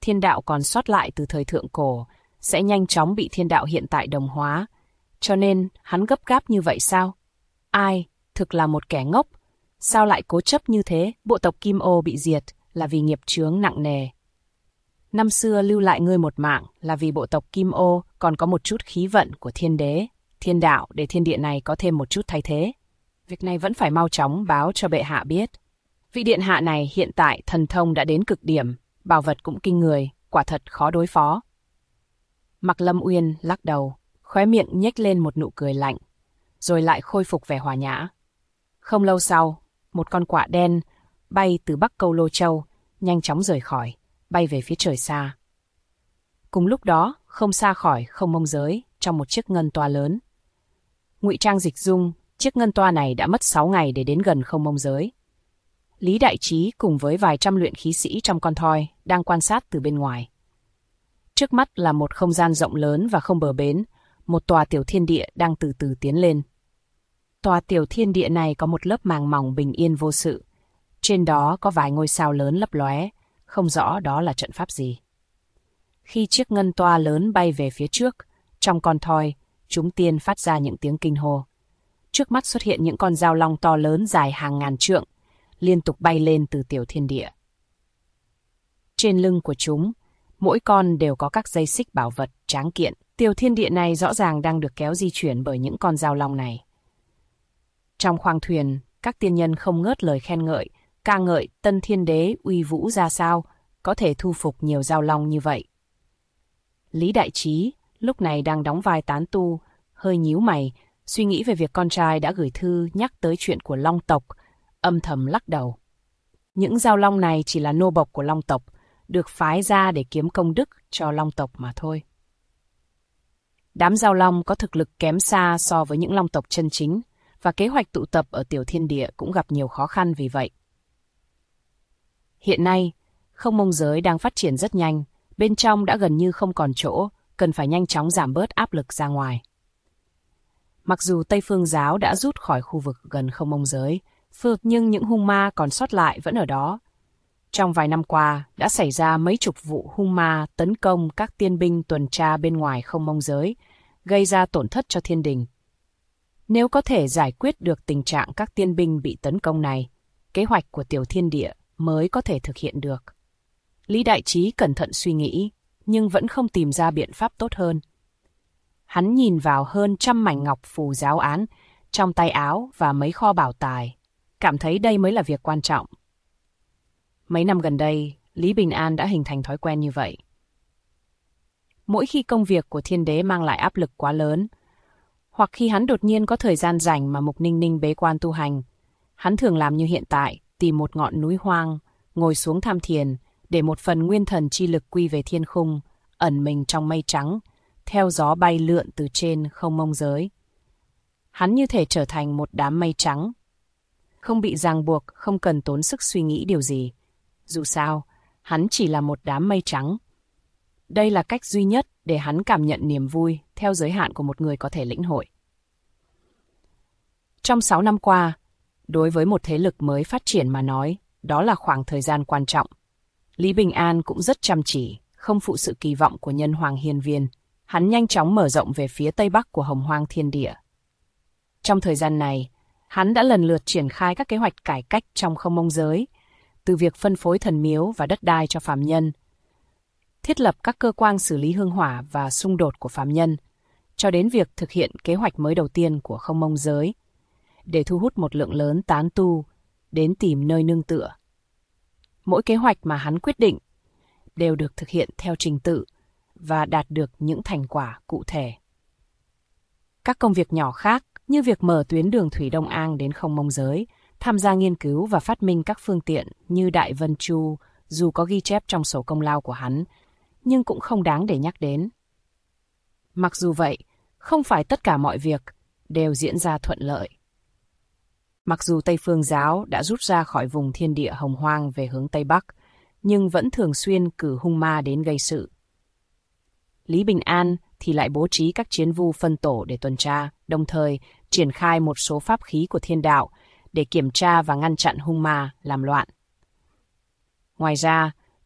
thiên đạo còn sót lại từ thời thượng cổ sẽ nhanh chóng bị thiên đạo hiện tại đồng hóa. Cho nên hắn gấp gáp như vậy sao? Ai, thực là một kẻ ngốc. Sao lại cố chấp như thế? Bộ tộc Kim Ô bị diệt là vì nghiệp chướng nặng nề. Năm xưa lưu lại ngươi một mạng là vì bộ tộc Kim Ô còn có một chút khí vận của thiên đế, thiên đạo để thiên địa này có thêm một chút thay thế. Việc này vẫn phải mau chóng báo cho bệ hạ biết. Vị điện hạ này hiện tại thần thông đã đến cực điểm, bảo vật cũng kinh người, quả thật khó đối phó. Mạc Lâm Uyên lắc đầu, khóe miệng nhếch lên một nụ cười lạnh, rồi lại khôi phục vẻ hòa nhã. Không lâu sau, một con quạ đen bay từ Bắc Câu Lô Châu, nhanh chóng rời khỏi, bay về phía trời xa. Cùng lúc đó, không xa khỏi Không Mông Giới, trong một chiếc ngân toa lớn. Ngụy trang dịch dung, chiếc ngân toa này đã mất 6 ngày để đến gần Không Mông Giới. Lý Đại Trí cùng với vài trăm luyện khí sĩ trong con thoi đang quan sát từ bên ngoài. Trước mắt là một không gian rộng lớn và không bờ bến, một tòa tiểu thiên địa đang từ từ tiến lên. Tòa tiểu thiên địa này có một lớp màng mỏng bình yên vô sự. Trên đó có vài ngôi sao lớn lấp lóe, không rõ đó là trận pháp gì. Khi chiếc ngân toa lớn bay về phía trước, trong con thoi, chúng tiên phát ra những tiếng kinh hô. Trước mắt xuất hiện những con dao long to lớn dài hàng ngàn trượng, liên tục bay lên từ tiểu thiên địa. Trên lưng của chúng, mỗi con đều có các dây xích bảo vật tráng kiện. Tiểu thiên địa này rõ ràng đang được kéo di chuyển bởi những con dao long này. Trong khoang thuyền, các tiên nhân không ngớt lời khen ngợi, ca ngợi Tân Thiên Đế uy vũ ra sao, có thể thu phục nhiều dao long như vậy. Lý Đại Trí lúc này đang đóng vai tán tu, hơi nhíu mày, suy nghĩ về việc con trai đã gửi thư nhắc tới chuyện của long tộc, âm thầm lắc đầu. Những dao long này chỉ là nô bộc của long tộc, được phái ra để kiếm công đức cho long tộc mà thôi. Đám dao long có thực lực kém xa so với những long tộc chân chính, và kế hoạch tụ tập ở tiểu thiên địa cũng gặp nhiều khó khăn vì vậy. Hiện nay, Không Mông Giới đang phát triển rất nhanh, bên trong đã gần như không còn chỗ, cần phải nhanh chóng giảm bớt áp lực ra ngoài. Mặc dù Tây Phương Giáo đã rút khỏi khu vực gần Không Mông Giới, nhưng những hung ma còn sót lại vẫn ở đó. Trong vài năm qua, đã xảy ra mấy chục vụ hung ma tấn công các tiên binh tuần tra bên ngoài Không Mông Giới, gây ra tổn thất cho thiên đình. Nếu có thể giải quyết được tình trạng các tiên binh bị tấn công này, kế hoạch của tiểu thiên địa mới có thể thực hiện được. Lý Đại Trí cẩn thận suy nghĩ, nhưng vẫn không tìm ra biện pháp tốt hơn. Hắn nhìn vào hơn 100 mảnh ngọc phù giáo án trong tay áo và mấy kho bảo tài, cảm thấy đây mới là việc quan trọng. Mấy năm gần đây, Lý Bình An đã hình thành thói quen như vậy. Mỗi khi công việc của thiên đế mang lại áp lực quá lớn, hoặc khi hắn đột nhiên có thời gian rảnh mà Mục Ninh Ninh bế quan tu hành, hắn thường làm như hiện tại, tìm một ngọn núi hoang, ngồi xuống tham thiền, để một phần nguyên thần chi lực quy về thiên khung, ẩn mình trong mây trắng, theo gió bay lượn từ trên Không Mông Giới. Hắn như thể trở thành một đám mây trắng, không bị ràng buộc, không cần tốn sức suy nghĩ điều gì. Dù sao, hắn chỉ là một đám mây trắng. Đây là cách duy nhất để hắn cảm nhận niềm vui theo giới hạn của một người có thể lĩnh hội. Trong 6 năm qua, đối với một thế lực mới phát triển mà nói, đó là khoảng thời gian quan trọng. Lý Bình An cũng rất chăm chỉ, không phụ sự kỳ vọng của Nhân Hoàng Hiên Viên. Hắn nhanh chóng mở rộng về phía tây bắc của Hồng Hoang Thiên Địa. Trong thời gian này, hắn đã lần lượt triển khai các kế hoạch cải cách trong Không Mông Giới, từ việc phân phối thần miếu và đất đai cho phàm nhân, thiết lập các cơ quan xử lý hương hỏa và xung đột của phàm nhân, cho đến việc thực hiện kế hoạch mới đầu tiên của Không Mông Giới, để thu hút một lượng lớn tán tu đến tìm nơi nương tựa. Mỗi kế hoạch mà hắn quyết định đều được thực hiện theo trình tự và đạt được những thành quả cụ thể. Các công việc nhỏ khác như việc mở tuyến đường thủy Đông An đến Không Mông Giới, tham gia nghiên cứu và phát minh các phương tiện như Đại Vân Chu, dù có ghi chép trong sổ công lao của hắn, nhưng cũng không đáng để nhắc đến. Mặc dù vậy, không phải tất cả mọi việc đều diễn ra thuận lợi. Mặc dù Tây Phương Giáo đã rút ra khỏi vùng thiên địa hồng hoang về hướng Tây Bắc, nhưng vẫn thường xuyên cử hung ma đến gây sự. Lý Bình An thì lại bố trí các chiến vu phân tổ để tuần tra, đồng thời triển khai một số pháp khí của thiên đạo để kiểm tra và ngăn chặn hung ma làm loạn. Ngoài ra,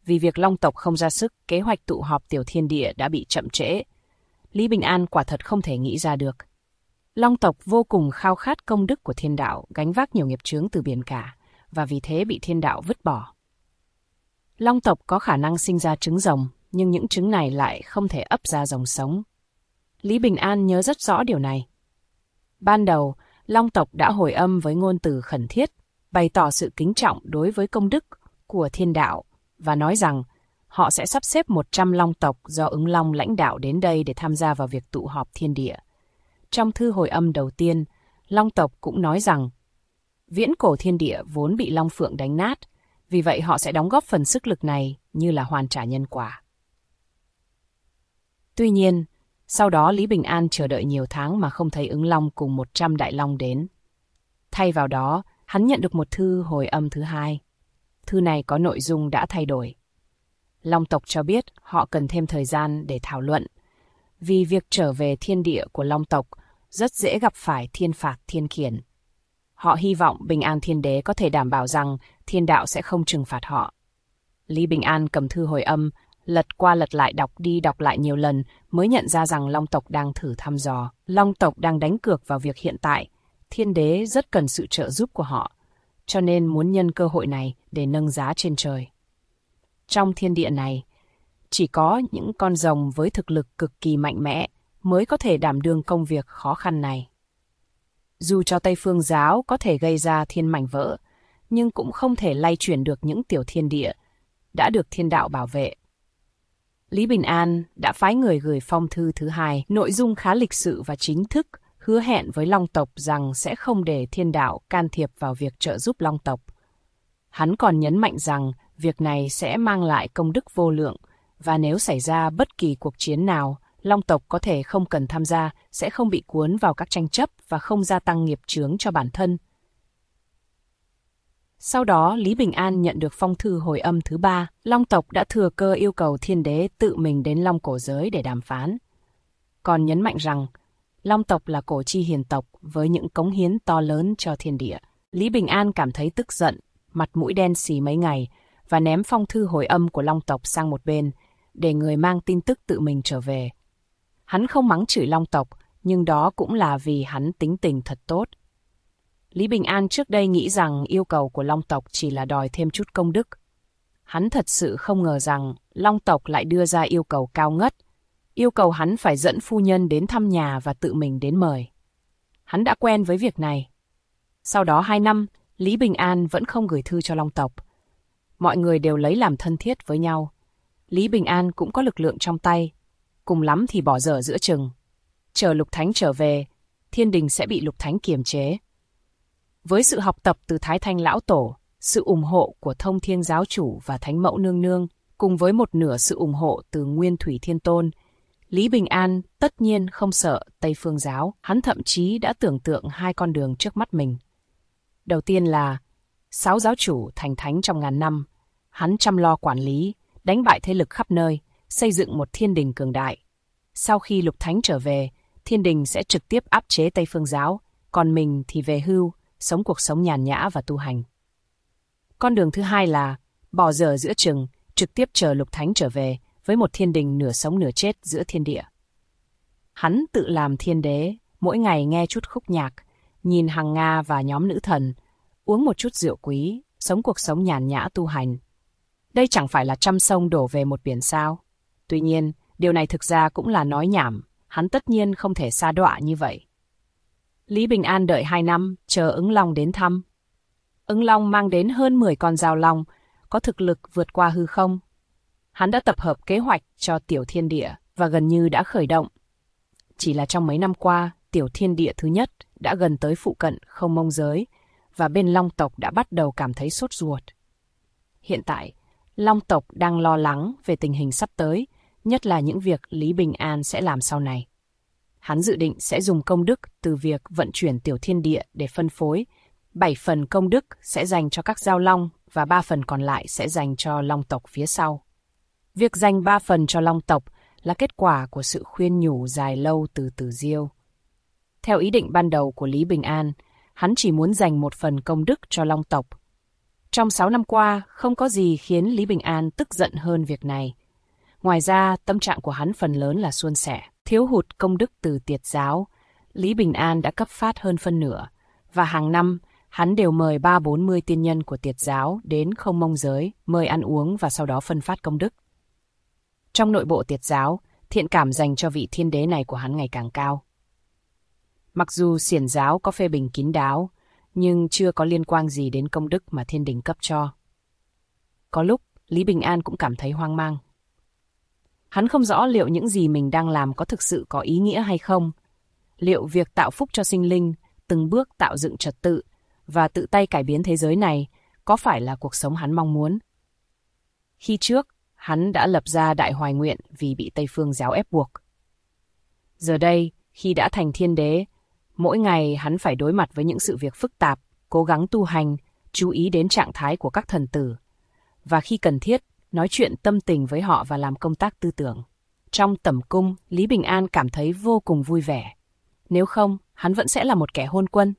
Vì việc Long tộc không ra sức, kế hoạch tụ họp tiểu thiên địa đã bị chậm trễ. Lý Bình An quả thật không thể nghĩ ra được. Long tộc vô cùng khao khát công đức của thiên đạo, gánh vác nhiều nghiệp chướng từ biển cả, và vì thế bị thiên đạo vứt bỏ. Long tộc có khả năng sinh ra trứng rồng, nhưng những trứng này lại không thể ấp ra rồng sống. Lý Bình An nhớ rất rõ điều này. Ban đầu, Long tộc đã hồi âm với ngôn từ khẩn thiết, bày tỏ sự kính trọng đối với công đức của thiên đạo và nói rằng họ sẽ sắp xếp 100 Long tộc do Ứng Long lãnh đạo đến đây để tham gia vào việc tụ họp thiên địa. Trong thư hồi âm đầu tiên, Long tộc cũng nói rằng viễn cổ thiên địa vốn bị Long Phượng đánh nát, vì vậy họ sẽ đóng góp phần sức lực này như là hoàn trả nhân quả. Tuy nhiên, sau đó Lý Bình An chờ đợi nhiều tháng mà không thấy Ứng Long cùng 100 Đại Long đến. Thay vào đó, hắn nhận được một thư hồi âm thứ hai. Thư này có nội dung đã thay đổi. Long tộc cho biết họ cần thêm thời gian để thảo luận, vì việc trở về thiên địa của Long tộc rất dễ gặp phải thiên phạt thiên khiển. Họ hy vọng Bình An Thiên Đế có thể đảm bảo rằng thiên đạo sẽ không trừng phạt họ. Lý Bình An cầm thư hồi âm, lật qua lật lại đọc đi đọc lại nhiều lần mới nhận ra rằng Long tộc đang thử thăm dò. Long tộc đang đánh cược vào việc hiện tại. Thiên Đế rất cần sự trợ giúp của họ, cho nên muốn nhân cơ hội này để nâng giá trên trời. Trong thiên địa này, chỉ có những con rồng với thực lực cực kỳ mạnh mẽ mới có thể đảm đương công việc khó khăn này. Dù cho Tây Phương Giáo có thể gây ra thiên mảnh vỡ, nhưng cũng không thể lay chuyển được những tiểu thiên địa đã được thiên đạo bảo vệ. Lý Bình An đã phái người gửi phong thư thứ hai, nội dung khá lịch sự và chính thức, hứa hẹn với Long tộc rằng sẽ không để thiên đạo can thiệp vào việc trợ giúp Long tộc. Hắn còn nhấn mạnh rằng việc này sẽ mang lại công đức vô lượng, và nếu xảy ra bất kỳ cuộc chiến nào, Long tộc có thể không cần tham gia, sẽ không bị cuốn vào các tranh chấp và không gia tăng nghiệp chướng cho bản thân. Sau đó, Lý Bình An nhận được phong thư hồi âm thứ ba. Long tộc đã thừa cơ yêu cầu Thiên Đế tự mình đến Long cổ giới để đàm phán. Còn nhấn mạnh rằng, Long tộc là cổ chi hiền tộc với những cống hiến to lớn cho thiên địa. Lý Bình An cảm thấy tức giận, mặt mũi đen xì mấy ngày, và ném phong thư hồi âm của Long tộc sang một bên, để người mang tin tức tự mình trở về. Hắn không mắng chửi Long tộc, nhưng đó cũng là vì hắn tính tình thật tốt. Lý Bình An trước đây nghĩ rằng yêu cầu của Long tộc chỉ là đòi thêm chút công đức. Hắn thật sự không ngờ rằng Long tộc lại đưa ra yêu cầu cao ngất, yêu cầu hắn phải dẫn phu nhân đến thăm nhà và tự mình đến mời. Hắn đã quen với việc này. Sau đó 2 năm, Lý Bình An vẫn không gửi thư cho Long tộc. Mọi người đều lấy làm thân thiết với nhau. Lý Bình An cũng có lực lượng trong tay, cùng lắm thì bỏ dở giữa chừng. Chờ Lục Thánh trở về, thiên đình sẽ bị Lục Thánh kiềm chế. Với sự học tập từ Thái Thanh Lão Tổ, sự ủng hộ của Thông Thiên Giáo Chủ và Thánh Mẫu Nương Nương, cùng với một nửa sự ủng hộ từ Nguyên Thủy Thiên Tôn, Lý Bình An tất nhiên không sợ Tây Phương Giáo. Hắn thậm chí đã tưởng tượng 2 con đường trước mắt mình. Đầu tiên là 6 giáo chủ thành thánh trong ngàn năm. Hắn chăm lo quản lý, đánh bại thế lực khắp nơi, xây dựng một thiên đình cường đại. Sau khi Lục Thánh trở về, thiên đình sẽ trực tiếp áp chế Tây Phương Giáo, còn mình thì về hưu, sống cuộc sống nhàn nhã và tu hành. Con đường thứ hai là bỏ dở giữa chừng, trực tiếp chờ Lục Thánh trở về với một thiên đình nửa sống nửa chết giữa thiên địa. Hắn tự làm thiên đế, mỗi ngày nghe chút khúc nhạc, nhìn Hằng Nga và nhóm nữ thần, uống một chút rượu quý, sống cuộc sống nhàn nhã tu hành. Đây chẳng phải là trăm sông đổ về một biển sao? Tuy nhiên, điều này thực ra cũng là nói nhảm, hắn tất nhiên không thể sa đọa như vậy. Lý Bình An đợi 2 năm, chờ Ứng Long đến thăm. Ứng Long mang đến hơn 10 con dao long, có thực lực vượt qua hư không. Hắn đã tập hợp kế hoạch cho tiểu thiên địa và gần như đã khởi động. Chỉ là trong mấy năm qua, tiểu thiên địa thứ nhất đã gần tới phụ cận Không Mông giới, và bên Long tộc đã bắt đầu cảm thấy sốt ruột. Hiện tại, Long tộc đang lo lắng về tình hình sắp tới, nhất là những việc Lý Bình An sẽ làm sau này. Hắn dự định sẽ dùng công đức từ việc vận chuyển tiểu thiên địa để phân phối. 7 phần công đức sẽ dành cho các giao long và 3 phần còn lại sẽ dành cho Long tộc phía sau. Việc dành 3 phần cho Long tộc là kết quả của sự khuyên nhủ dài lâu từ Tử Diêu. Theo ý định ban đầu của Lý Bình An, hắn chỉ muốn dành 1 phần công đức cho Long tộc. Trong 6 năm qua, không có gì khiến Lý Bình An tức giận hơn việc này. Ngoài ra, tâm trạng của hắn phần lớn là suôn sẻ. Thiếu hụt công đức từ tiệt giáo, Lý Bình An đã cấp phát hơn phân nửa, và hàng năm, hắn đều mời 30-40 tiên nhân của tiệt giáo đến Không Mông giới, mời ăn uống và sau đó phân phát công đức. Trong nội bộ tiệt giáo, thiện cảm dành cho vị thiên đế này của hắn ngày càng cao. Mặc dù xiển giáo có phê bình kín đáo, nhưng chưa có liên quan gì đến công đức mà thiên đình cấp cho. Có lúc, Lý Bình An cũng cảm thấy hoang mang. Hắn không rõ liệu những gì mình đang làm có thực sự có ý nghĩa hay không. Liệu việc tạo phúc cho sinh linh, từng bước tạo dựng trật tự và tự tay cải biến thế giới này có phải là cuộc sống hắn mong muốn? Khi trước, hắn đã lập ra đại hoài nguyện vì bị Tây Phương giáo ép buộc. Giờ đây, khi đã thành thiên đế, mỗi ngày hắn phải đối mặt với những sự việc phức tạp, cố gắng tu hành, chú ý đến trạng thái của các thần tử. Và khi cần thiết, nói chuyện tâm tình với họ và làm công tác tư tưởng. Trong tẩm cung, Lý Bình An cảm thấy vô cùng vui vẻ. Nếu không, hắn vẫn sẽ là một kẻ hôn quân.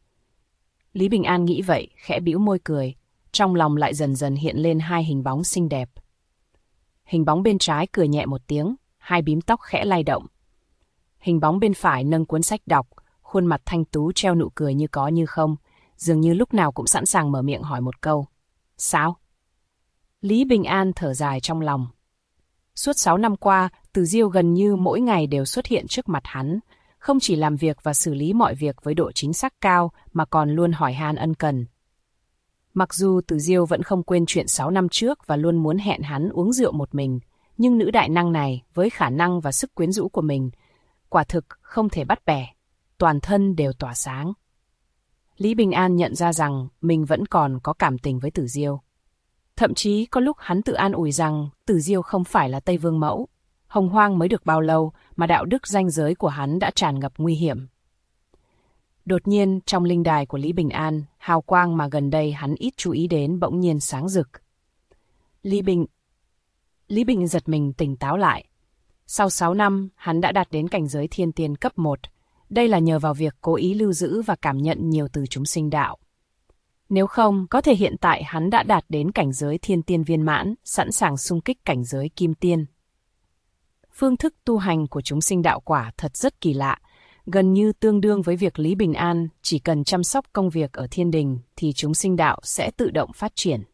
Lý Bình An nghĩ vậy, khẽ bĩu môi cười. Trong lòng lại dần dần hiện lên hai hình bóng xinh đẹp. Hình bóng bên trái cười nhẹ một tiếng, hai bím tóc khẽ lay động. Hình bóng bên phải nâng cuốn sách đọc, khuôn mặt thanh tú treo nụ cười như có như không, dường như lúc nào cũng sẵn sàng mở miệng hỏi một câu. Sao? Lý Bình An thở dài trong lòng. Suốt 6 năm qua, Từ Diêu gần như mỗi ngày đều xuất hiện trước mặt hắn, không chỉ làm việc và xử lý mọi việc với độ chính xác cao mà còn luôn hỏi han ân cần. Mặc dù Từ Diêu vẫn không quên chuyện 6 năm trước và luôn muốn hẹn hắn uống rượu một mình, nhưng nữ đại năng này, với khả năng và sức quyến rũ của mình, quả thực không thể bắt bẻ, toàn thân đều tỏa sáng. Lý Bình An nhận ra rằng mình vẫn còn có cảm tình với Từ Diêu. Thậm chí có lúc hắn tự an ủi rằng Từ Diêu không phải là Tây Vương mẫu, hồng hoang mới được bao lâu mà đạo đức ranh giới của hắn đã tràn ngập nguy hiểm. Đột nhiên, trong linh đài của Lý Bình An, hào quang mà gần đây hắn ít chú ý đến bỗng nhiên sáng rực. Lý Bình giật mình tỉnh táo lại. Sau 6 năm, hắn đã đạt đến cảnh giới thiên tiên cấp 1. Đây là nhờ vào việc cố ý lưu giữ và cảm nhận nhiều từ chúng sinh đạo. Nếu không, có thể hiện tại hắn đã đạt đến cảnh giới thiên tiên viên mãn, sẵn sàng xung kích cảnh giới kim tiên. Phương thức tu hành của chúng sinh đạo quả thật rất kỳ lạ, gần như tương đương với việc Lý Bình An chỉ cần chăm sóc công việc ở thiên đình thì chúng sinh đạo sẽ tự động phát triển.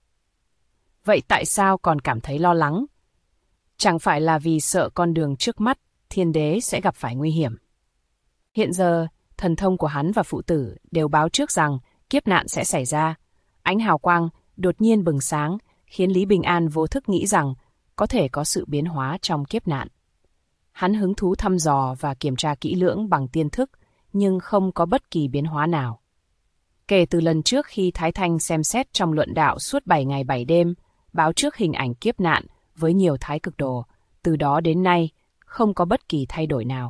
Vậy tại sao còn cảm thấy lo lắng? Chẳng phải là vì sợ con đường trước mắt, thiên đế sẽ gặp phải nguy hiểm. Hiện giờ, thần thông của hắn và phụ tử đều báo trước rằng kiếp nạn sẽ xảy ra. Ánh hào quang đột nhiên bừng sáng, khiến Lý Bình An vô thức nghĩ rằng có thể có sự biến hóa trong kiếp nạn. Hắn hứng thú thăm dò và kiểm tra kỹ lưỡng bằng tiên thức, nhưng không có bất kỳ biến hóa nào. Kể từ lần trước khi Thái Thanh xem xét trong luận đạo suốt 7 ngày 7 đêm, báo trước hình ảnh kiếp nạn với nhiều thái cực đồ, từ đó đến nay không có bất kỳ thay đổi nào.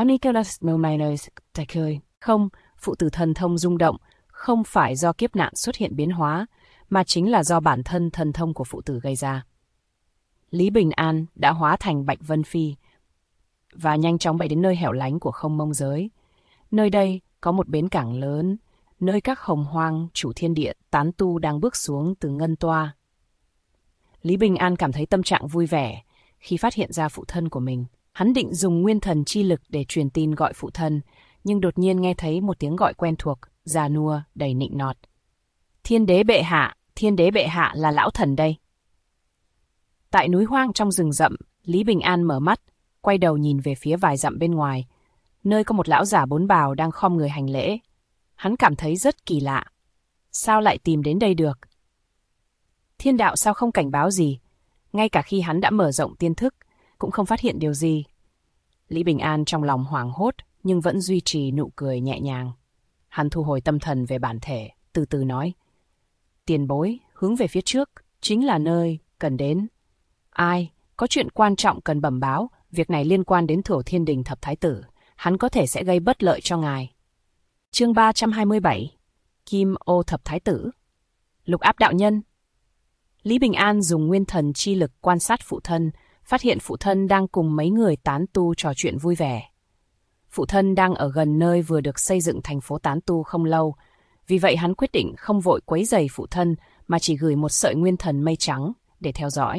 Không, phụ tử thần thông rung động, không phải do kiếp nạn xuất hiện biến hóa, mà chính là do bản thân thần thông của phụ tử gây ra. Lý Bình An đã hóa thành Bạch Vân Phi và nhanh chóng bay đến nơi hẻo lánh của Không Mông giới. Nơi đây có một bến cảng lớn, nơi các hồng hoang, chủ thiên địa, tán tu đang bước xuống từ ngân toa. Lý Bình An cảm thấy tâm trạng vui vẻ khi phát hiện ra phụ thân của mình. Hắn định dùng nguyên thần chi lực để truyền tin gọi phụ thân, nhưng đột nhiên nghe thấy một tiếng gọi quen thuộc, già nua, đầy nịnh nọt. Thiên đế bệ hạ là lão thần đây. Tại núi hoang trong rừng rậm, Lý Bình An mở mắt, quay đầu nhìn về phía vài dặm bên ngoài, nơi có một lão giả 4 bào đang khom người hành lễ. Hắn cảm thấy rất kỳ lạ. Sao lại tìm đến đây được? Thiên đạo sao không cảnh báo gì? Ngay cả khi hắn đã mở rộng tiên thức, cũng không phát hiện điều gì. Lý Bình An trong lòng hoảng hốt, nhưng vẫn duy trì nụ cười nhẹ nhàng. Hắn thu hồi tâm thần về bản thể, từ từ nói. Tiền bối, hướng về phía trước, chính là nơi cần đến. Ai, có chuyện quan trọng cần bẩm báo, việc này liên quan đến Thổ Thiên Đình Thập Thái Tử, hắn có thể sẽ gây bất lợi cho ngài. Chương 327, Kim Ô Thập Thái Tử. Lục Áp đạo nhân. Lý Bình An dùng nguyên thần chi lực quan sát phụ thân, phát hiện phụ thân đang cùng mấy người tán tu trò chuyện vui vẻ. Phụ thân đang ở gần nơi vừa được xây dựng thành phố tán tu không lâu, vì vậy hắn quyết định không vội quấy rầy phụ thân mà chỉ gửi một sợi nguyên thần mây trắng để theo dõi.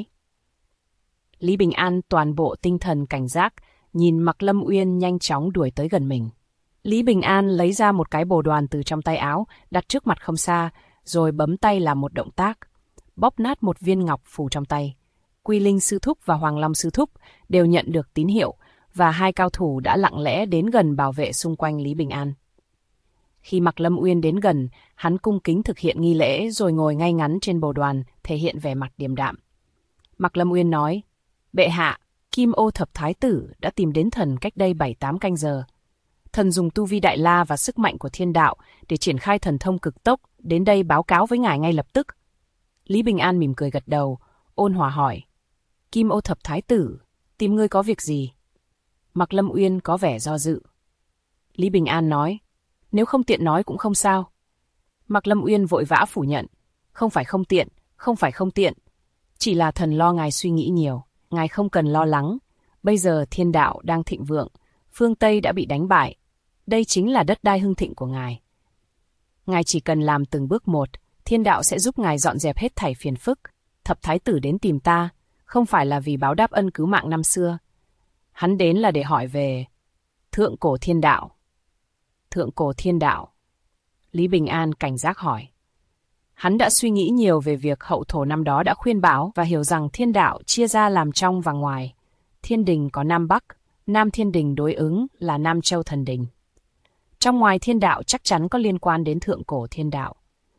Lý Bình An toàn bộ tinh thần cảnh giác, nhìn Mạc Lâm Uyên nhanh chóng đuổi tới gần mình. Lý Bình An lấy ra một cái bồ đoàn từ trong tay áo, đặt trước mặt không xa, rồi bấm tay làm một động tác, bóp nát một viên ngọc phù trong tay. Quy Linh sư thúc và Hoàng Long sư thúc đều nhận được tín hiệu, và hai cao thủ đã lặng lẽ đến gần bảo vệ xung quanh Lý Bình An. Khi Mạc Lâm Uyên đến gần, hắn cung kính thực hiện nghi lễ rồi ngồi ngay ngắn trên bồ đoàn, thể hiện vẻ mặt điềm đạm. Mạc Lâm Uyên nói, bệ hạ, Kim Ô Thập Thái Tử đã tìm đến thần cách đây 7-8 canh giờ. Thần dùng tu vi Đại La và sức mạnh của thiên đạo để triển khai thần thông cực tốc, đến đây báo cáo với ngài ngay lập tức. Lý Bình An mỉm cười gật đầu, ôn hòa hỏi, Kim Ô Thập Thái Tử, tìm ngươi có việc gì? Mạc Lâm Uyên có vẻ do dự. Lý Bình An nói, nếu không tiện nói cũng không sao. Mạc Lâm Uyên vội vã phủ nhận, không phải không tiện. Chỉ là thần lo ngài suy nghĩ nhiều, ngài không cần lo lắng. Bây giờ thiên đạo đang thịnh vượng, phương Tây đã bị đánh bại. Đây chính là đất đai hưng thịnh của ngài. Ngài chỉ cần làm từng bước một, thiên đạo sẽ giúp ngài dọn dẹp hết thảy phiền phức. Thập Thái Tử đến tìm ta, không phải là vì báo đáp ân cứu mạng năm xưa. Hắn đến là để hỏi về Thượng Cổ Thiên Đạo. Thượng Cổ Thiên Đạo. Lý Bình An cảnh giác hỏi. Hắn đã suy nghĩ nhiều về việc hậu thổ năm đó đã khuyên bảo và hiểu rằng thiên đạo chia ra làm trong và ngoài. Thiên đình có Nam Bắc, Nam Thiên Đình đối ứng là Nam Châu Thần Đình. Trong ngoài thiên đạo chắc chắn có liên quan đến Thượng Cổ Thiên Đạo.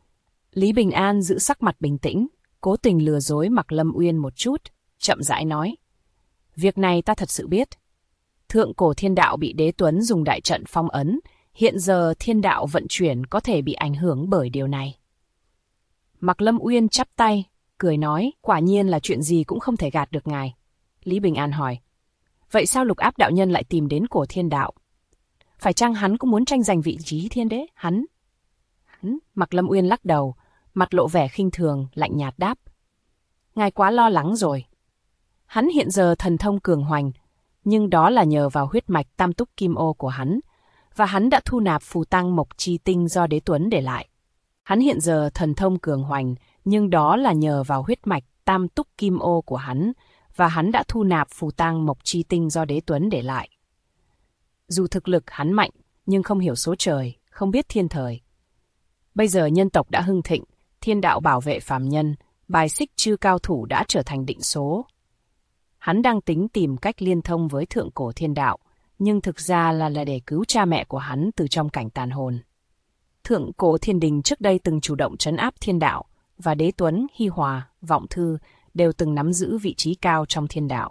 Lý Bình An giữ sắc mặt bình tĩnh, cố tình lừa dối Mạc Lâm Uyên một chút, chậm rãi nói. Việc này ta thật sự biết. Thượng Cổ Thiên Đạo bị Đế Tuấn dùng đại trận phong ấn, hiện giờ thiên đạo vận chuyển có thể bị ảnh hưởng bởi điều này. Mạc Lâm Uyên chắp tay, cười nói, quả nhiên là chuyện gì cũng không thể gạt được ngài. Lý Bình An hỏi, vậy sao Lục Áp đạo nhân lại tìm đến Cổ Thiên Đạo? Phải chăng hắn cũng muốn tranh giành vị trí thiên đế? Hắn? Mạc Lâm Uyên lắc đầu, mặt lộ vẻ khinh thường, lạnh nhạt đáp. Ngài quá lo lắng rồi. Hắn hiện giờ thần thông cường hoành, nhưng đó là nhờ vào huyết mạch tam túc kim ô của hắn, và hắn đã thu nạp phù tăng mộc chi tinh do Đế Tuấn để lại. Hắn hiện giờ thần thông cường hoành, nhưng đó là nhờ vào huyết mạch tam túc kim ô của hắn, và hắn đã thu nạp phù tăng mộc chi tinh do Đế Tuấn để lại. Dù thực lực hắn mạnh, nhưng không hiểu số trời, không biết thiên thời. Bây giờ nhân tộc đã hưng thịnh, thiên đạo bảo vệ phàm nhân, bài xích chư cao thủ đã trở thành định số. Hắn đang tính tìm cách liên thông với Thượng Cổ Thiên Đạo, nhưng thực ra là để cứu cha mẹ của hắn từ trong cảnh tàn hồn. Thượng Cổ Thiên Đình trước đây từng chủ động trấn áp thiên đạo, và Đế Tuấn, Hi Hòa, Vọng Thư đều từng nắm giữ vị trí cao trong thiên đạo.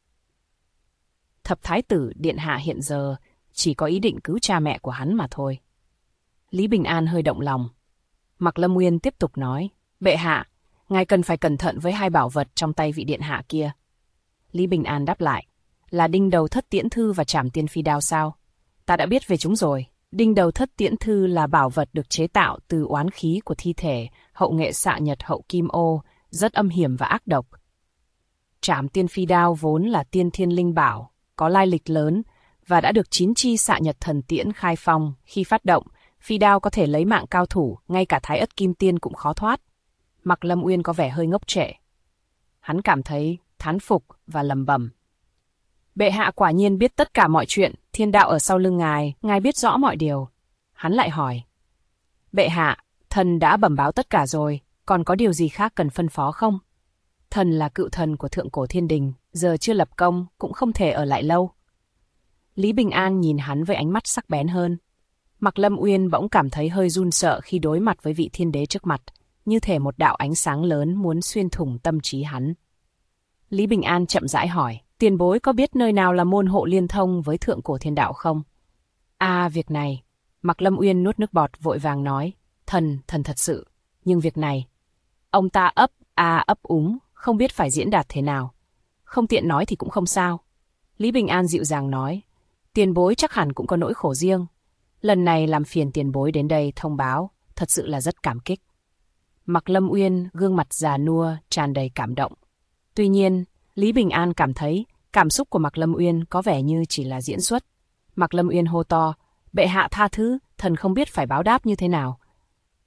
Thập Thái Tử Điện Hạ hiện giờ chỉ có ý định cứu cha mẹ của hắn mà thôi. Lý Bình An hơi động lòng. Mạc Lâm Uyên tiếp tục nói, bệ hạ, ngài cần phải cẩn thận với hai bảo vật trong tay vị điện hạ kia. Lý Bình An đáp lại, là Đinh Đầu Thất Tiễn Thư và Trảm Tiên Phi Đao sao? Ta đã biết về chúng rồi. Đinh Đầu Thất Tiễn Thư là bảo vật được chế tạo từ oán khí của thi thể hậu nghệ xạ nhật hậu kim ô, rất âm hiểm và ác độc. Trảm Tiên Phi Đao vốn là tiên thiên linh bảo, có lai lịch lớn, và đã được 9 chi xạ nhật thần tiễn khai phong. Khi phát động, phi đao có thể lấy mạng cao thủ, ngay cả Thái Ất Kim Tiên cũng khó thoát. Mạc Lâm Uyên có vẻ hơi ngốc trệ. Hắn cảm thấy thán phục và lẩm bẩm. Bệ hạ quả nhiên biết tất cả mọi chuyện, thiên đạo ở sau lưng ngài biết rõ mọi điều. Hắn lại hỏi. Bệ hạ, thần đã bẩm báo tất cả rồi, còn có điều gì khác cần phân phó không? Thần là cựu thần của Thượng Cổ Thiên Đình, giờ chưa lập công, cũng không thể ở lại lâu. Lý Bình An nhìn hắn với ánh mắt sắc bén hơn. Mạc Lâm Uyên bỗng cảm thấy hơi run sợ khi đối mặt với vị thiên đế trước mặt, như thể một đạo ánh sáng lớn muốn xuyên thủng tâm trí hắn. Lý Bình An chậm rãi hỏi, tiền bối có biết nơi nào là môn hộ liên thông với Thượng Cổ Thiên Đạo không? Việc này. Mạc Lâm Uyên nuốt nước bọt vội vàng nói, thần thật sự, nhưng việc này. Ông ta ấp úng, không biết phải diễn đạt thế nào. Không tiện nói thì cũng không sao. Lý Bình An dịu dàng nói, tiền bối chắc hẳn cũng có nỗi khổ riêng. Lần này làm phiền tiền bối đến đây thông báo, thật sự là rất cảm kích. Mạc Lâm Uyên gương mặt già nua, tràn đầy cảm động. Tuy nhiên, Lý Bình An cảm thấy cảm xúc của Mạc Lâm Uyên có vẻ như chỉ là diễn xuất. Mạc Lâm Uyên hô to, bệ hạ tha thứ, thần không biết phải báo đáp như thế nào.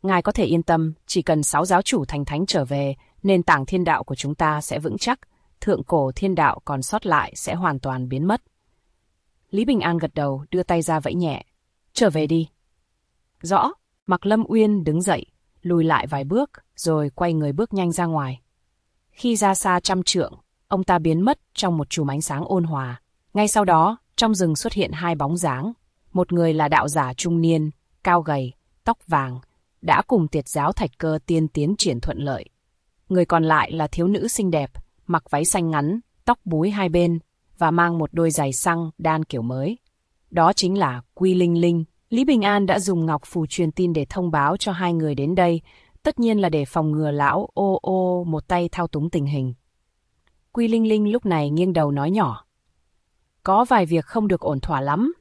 Ngài có thể yên tâm, chỉ cần 6 giáo chủ thành thánh trở về, nền tảng thiên đạo của chúng ta sẽ vững chắc, thượng cổ thiên đạo còn sót lại sẽ hoàn toàn biến mất. Lý Bình An gật đầu, đưa tay ra vẫy nhẹ. Trở về đi. Rõ. Mạc Lâm Uyên đứng dậy, lùi lại vài bước, rồi quay người bước nhanh ra ngoài. Khi ra xa 100 trượng, ông ta biến mất trong một chùm ánh sáng ôn hòa. Ngay sau đó, trong rừng xuất hiện 2 bóng dáng. Một người là đạo giả trung niên, cao gầy, tóc vàng, đã cùng Tiệt giáo Thạch Cơ tiên tiến triển thuận lợi. Người còn lại là thiếu nữ xinh đẹp, mặc váy xanh ngắn, tóc búi 2 bên và mang một đôi giày xăng đan kiểu mới. Đó chính là Quy Linh Linh. Lý Bình An đã dùng ngọc phù truyền tin để thông báo cho 2 người đến đây, tất nhiên là để phòng ngừa lão ô một tay thao túng tình hình. Quy Linh Linh lúc này nghiêng đầu nói nhỏ. Có vài việc không được ổn thỏa lắm.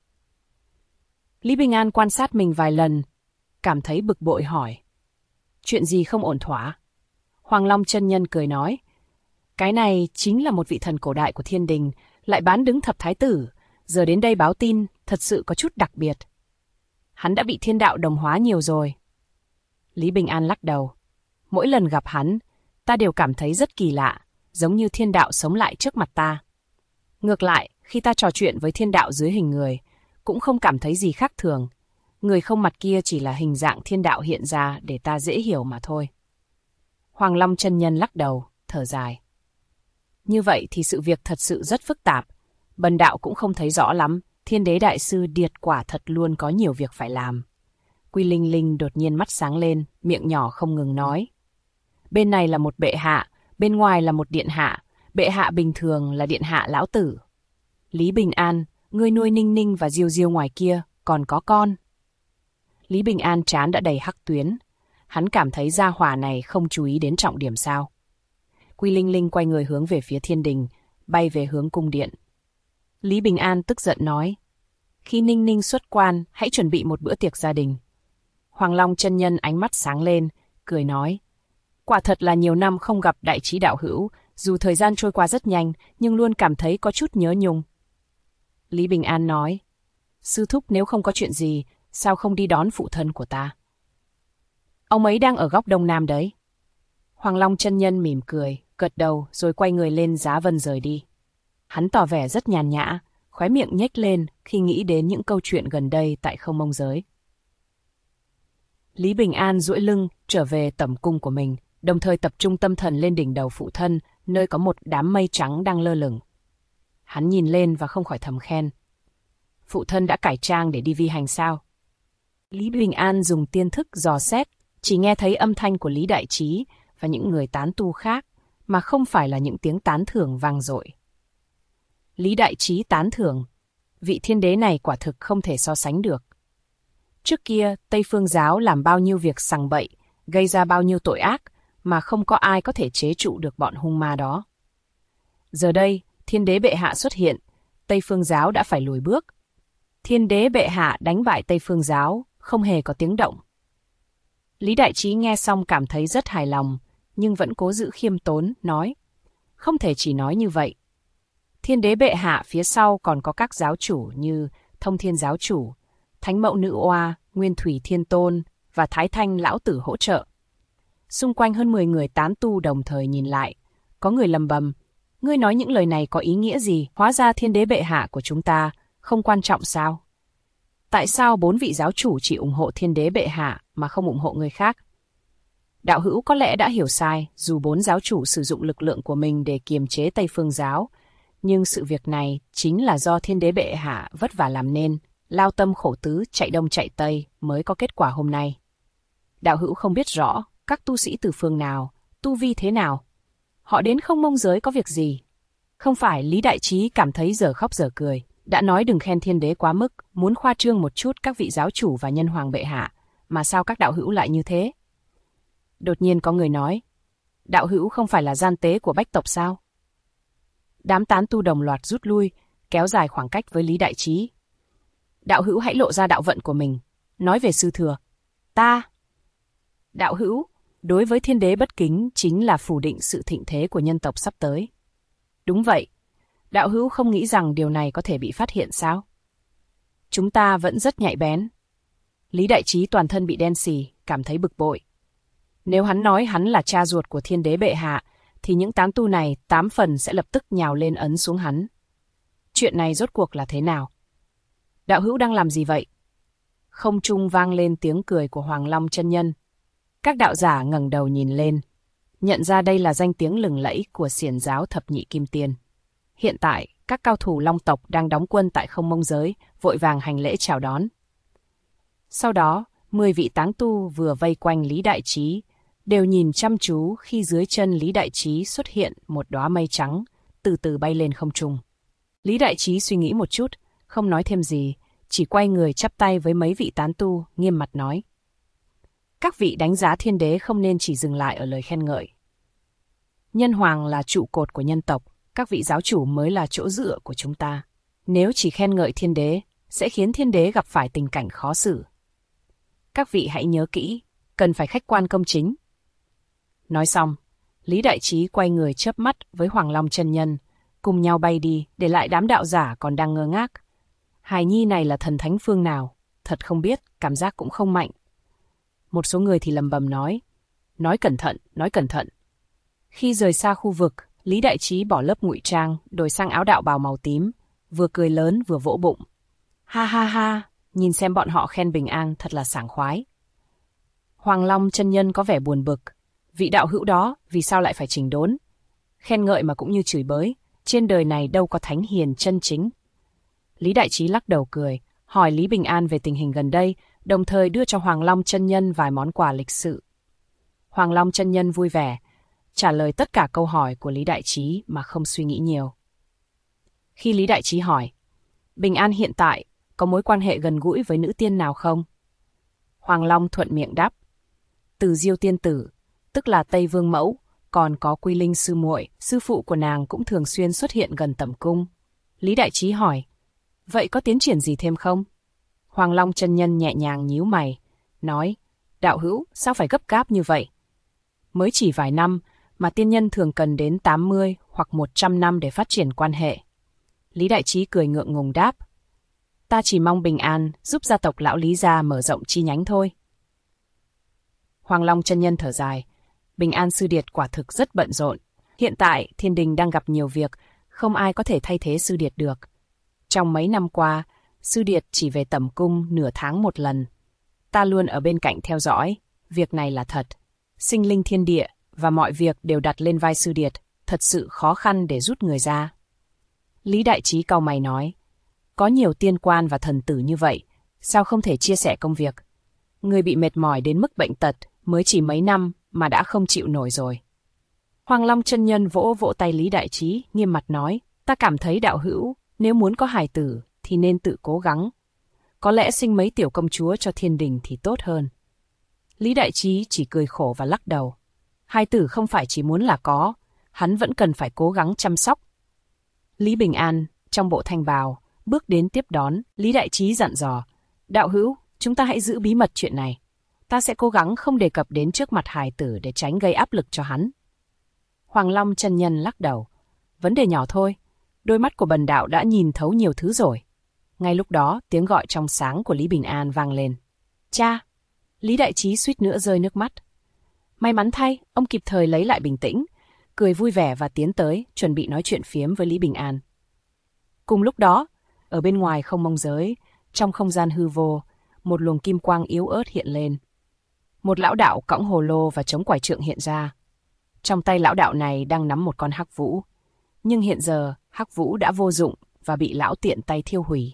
Lý Bình An quan sát mình vài lần, cảm thấy bực bội hỏi. Chuyện gì không ổn thỏa? Hoàng Long chân nhân cười nói. Cái này chính là một vị thần cổ đại của thiên đình, lại bán đứng thập thái tử, giờ đến đây báo tin, thật sự có chút đặc biệt. Hắn đã bị thiên đạo đồng hóa nhiều rồi. Lý Bình An lắc đầu. Mỗi lần gặp hắn, ta đều cảm thấy rất kỳ lạ, giống như thiên đạo sống lại trước mặt ta. Ngược lại, khi ta trò chuyện với thiên đạo dưới hình người, cũng không cảm thấy gì khác thường. Người không mặt kia chỉ là hình dạng thiên đạo hiện ra để ta dễ hiểu mà thôi. Hoàng Long chân nhân lắc đầu, thở dài. Như vậy thì sự việc thật sự rất phức tạp. Bần đạo cũng không thấy rõ lắm, Thiên Đế Đại Sư Điệt quả thật luôn có nhiều việc phải làm. Quy Linh Linh đột nhiên mắt sáng lên, miệng nhỏ không ngừng nói. Bên này là một bệ hạ, bên ngoài là một điện hạ. Bệ hạ bình thường là điện hạ lão tử. Lý Bình An, ngươi nuôi Ninh Ninh và Diêu Diêu ngoài kia, còn có con. Lý Bình An trán đã đầy hắc tuyến. Hắn cảm thấy gia hỏa này không chú ý đến trọng điểm sao. Quy Linh Linh quay người hướng về phía thiên đình, bay về hướng cung điện. Lý Bình An tức giận nói. Khi Ninh Ninh xuất quan, hãy chuẩn bị một bữa tiệc gia đình. Hoàng Long chân nhân ánh mắt sáng lên, cười nói. Quả thật là nhiều năm không gặp đại trí đạo hữu, dù thời gian trôi qua rất nhanh, nhưng luôn cảm thấy có chút nhớ nhung. Lý Bình An nói. Sư thúc nếu không có chuyện gì, sao không đi đón phụ thân của ta? Ông ấy đang ở góc đông nam đấy. Hoàng Long chân nhân mỉm cười, gật đầu rồi quay người lên giá vân rời đi. Hắn tỏ vẻ rất nhàn nhã, khóe miệng nhếch lên khi nghĩ đến những câu chuyện gần đây tại Không Mông Giới. Lý Bình An duỗi lưng trở về tẩm cung của mình, đồng thời tập trung tâm thần lên đỉnh đầu phụ thân, nơi có một đám mây trắng đang lơ lửng. Hắn nhìn lên và không khỏi thầm khen. Phụ thân đã cải trang để đi vi hành sao? Lý Bình An dùng tiên thức dò xét, chỉ nghe thấy âm thanh của Lý Đại Trí và những người tán tu khác, mà không phải là những tiếng tán thưởng vang dội. Lý Đại Trí tán thưởng, vị thiên đế này quả thực không thể so sánh được. Trước kia, Tây Phương Giáo làm bao nhiêu việc sằng bậy, gây ra bao nhiêu tội ác, mà không có ai có thể chế trụ được bọn hung ma đó. Giờ đây, thiên đế bệ hạ xuất hiện, Tây Phương Giáo đã phải lùi bước. Thiên đế bệ hạ đánh bại Tây Phương Giáo, không hề có tiếng động. Lý Đại Trí nghe xong cảm thấy rất hài lòng, nhưng vẫn cố giữ khiêm tốn, nói. Không thể chỉ nói như vậy. Thiên đế bệ hạ phía sau còn có các giáo chủ như Thông Thiên Giáo chủ, Thánh Mậu Nữ Oa, Nguyên Thủy Thiên Tôn và Thái Thanh Lão Tử hỗ trợ. Xung quanh hơn 10 người tán tu đồng thời nhìn lại. Có người lầm bầm. Ngươi nói những lời này có ý nghĩa gì? Hóa ra thiên đế bệ hạ của chúng ta không quan trọng sao? Tại sao 4 vị giáo chủ chỉ ủng hộ thiên đế bệ hạ mà không ủng hộ người khác? Đạo hữu có lẽ đã hiểu sai, dù 4 giáo chủ sử dụng lực lượng của mình để kiềm chế Tây Phương Giáo, nhưng sự việc này chính là do thiên đế bệ hạ vất vả làm nên, lao tâm khổ tứ chạy đông chạy tây mới có kết quả hôm nay. Đạo hữu không biết rõ các tu sĩ từ phương nào, tu vi thế nào. Họ đến Không Mông Giới có việc gì? Không phải Lý Đại Trí cảm thấy dở khóc dở cười. Đã nói đừng khen thiên đế quá mức, muốn khoa trương một chút các vị giáo chủ và nhân hoàng bệ hạ, mà sao các đạo hữu lại như thế? Đột nhiên có người nói, đạo hữu không phải là gian tế của Bách tộc sao? Đám tán tu đồng loạt rút lui, kéo dài khoảng cách với Lý Đại Trí. Đạo hữu hãy lộ ra đạo vận của mình, nói về sư thừa. Ta! Đạo hữu, đối với thiên đế bất kính chính là phủ định sự thịnh thế của nhân tộc sắp tới. Đúng vậy. Đạo hữu không nghĩ rằng điều này có thể bị phát hiện sao? Chúng ta vẫn rất nhạy bén. Lý Đại Trí toàn thân bị đen xì, cảm thấy bực bội. Nếu hắn nói hắn là cha ruột của thiên đế bệ hạ, thì những tán tu này 8 phần sẽ lập tức nhào lên ấn xuống hắn. Chuyện này rốt cuộc là thế nào? Đạo hữu đang làm gì vậy? Không trung vang lên tiếng cười của Hoàng Long chân nhân. Các đạo giả ngẩng đầu nhìn lên, nhận ra đây là danh tiếng lừng lẫy của xiển giáo thập nhị kim tiên. Hiện tại, các cao thủ Long tộc đang đóng quân tại Không Mông Giới, vội vàng hành lễ chào đón. Sau đó, 10 vị tán tu vừa vây quanh Lý Đại Trí, đều nhìn chăm chú khi dưới chân Lý Đại Trí xuất hiện một đóa mây trắng, từ từ bay lên không trung. Lý Đại Trí suy nghĩ một chút, không nói thêm gì, chỉ quay người chắp tay với mấy vị tán tu, nghiêm mặt nói. Các vị đánh giá thiên đế không nên chỉ dừng lại ở lời khen ngợi. Nhân hoàng là trụ cột của nhân tộc, các vị giáo chủ mới là chỗ dựa của chúng ta. Nếu chỉ khen ngợi thiên đế, sẽ khiến thiên đế gặp phải tình cảnh khó xử. Các vị hãy nhớ kỹ, cần phải khách quan công chính. Nói xong, Lý Đại Trí quay người chớp mắt với Hoàng Long chân nhân, cùng nhau bay đi, để lại đám đạo giả còn đang ngơ ngác. Hài nhi này là thần thánh phương nào? Thật không biết, cảm giác cũng không mạnh. Một số người thì lầm bầm nói cẩn thận, nói cẩn thận. Khi rời xa khu vực, Lý Đại Trí bỏ lớp ngụy trang, đổi sang áo đạo bào màu tím, vừa cười lớn vừa vỗ bụng. Ha ha ha, nhìn xem bọn họ khen bình an thật là sảng khoái. Hoàng Long chân nhân có vẻ buồn bực. Vị đạo hữu đó vì sao lại phải chỉnh đốn? Khen ngợi mà cũng như chửi bới, trên đời này đâu có thánh hiền chân chính. Lý Đại Trí lắc đầu cười, hỏi Lý Bình An về tình hình gần đây, đồng thời đưa cho Hoàng Long chân nhân vài món quà lịch sự. Hoàng Long chân nhân vui vẻ, trả lời tất cả câu hỏi của Lý Đại Trí mà không suy nghĩ nhiều. Khi Lý Đại Trí hỏi, Bình An hiện tại có mối quan hệ gần gũi với nữ tiên nào không? Hoàng Long thuận miệng đáp, Từ Diêu tiên tử, tức là Tây Vương Mẫu, còn có Quy Linh sư muội, sư phụ của nàng cũng thường xuyên xuất hiện gần tẩm cung. Lý Đại Trí hỏi, vậy có tiến triển gì thêm không? Hoàng Long chân nhân nhẹ nhàng nhíu mày, nói, đạo hữu, sao phải gấp gáp như vậy? Mới chỉ vài năm, mà tiên nhân thường cần đến 80 hoặc 100 năm để phát triển quan hệ. Lý Đại Trí cười ngượng ngùng đáp, ta chỉ mong Bình An giúp gia tộc lão Lý gia mở rộng chi nhánh thôi. Hoàng Long chân nhân thở dài, Bình An sư điệt quả thực rất bận rộn. Hiện tại, thiên đình đang gặp nhiều việc, không ai có thể thay thế sư điệt được. Trong mấy năm qua, sư điệt chỉ về tẩm cung nửa tháng một lần. Ta luôn ở bên cạnh theo dõi, việc này là thật. Sinh linh thiên địa và mọi việc đều đặt lên vai sư điệt, thật sự khó khăn để rút người ra. Lý Đại Trí cau mày nói, có nhiều tiên quan và thần tử như vậy, sao không thể chia sẻ công việc? Người bị mệt mỏi đến mức bệnh tật, mới chỉ mấy năm mà đã không chịu nổi rồi. Hoàng Long chân nhân vỗ vỗ tay Lý Đại Trí, nghiêm mặt nói, ta cảm thấy đạo hữu, nếu muốn có hài tử thì nên tự cố gắng. Có lẽ sinh mấy tiểu công chúa cho thiên đình thì tốt hơn. Lý Đại Trí chỉ cười khổ và lắc đầu. Hài tử không phải chỉ muốn là có, hắn vẫn cần phải cố gắng chăm sóc. Lý Bình An, trong bộ thanh bào, bước đến tiếp đón, Lý Đại Trí dặn dò, đạo hữu, chúng ta hãy giữ bí mật chuyện này. Ta sẽ cố gắng không đề cập đến trước mặt hài tử để tránh gây áp lực cho hắn. Hoàng Long chân nhân lắc đầu. Vấn đề nhỏ thôi, đôi mắt của bần đạo đã nhìn thấu nhiều thứ rồi. Ngay lúc đó, tiếng gọi trong sáng của Lý Bình An vang lên. Cha! Lý Đại Trí suýt nữa rơi nước mắt. May mắn thay, ông kịp thời lấy lại bình tĩnh, cười vui vẻ và tiến tới, chuẩn bị nói chuyện phiếm với Lý Bình An. Cùng lúc đó, ở bên ngoài Không Mông Giới, trong không gian hư vô, một luồng kim quang yếu ớt hiện lên. Một lão đạo cõng hồ lô và chống quải trượng hiện ra. Trong tay lão đạo này đang nắm một con hắc vũ. Nhưng hiện giờ, hắc vũ đã vô dụng và bị lão tiện tay thiêu hủy.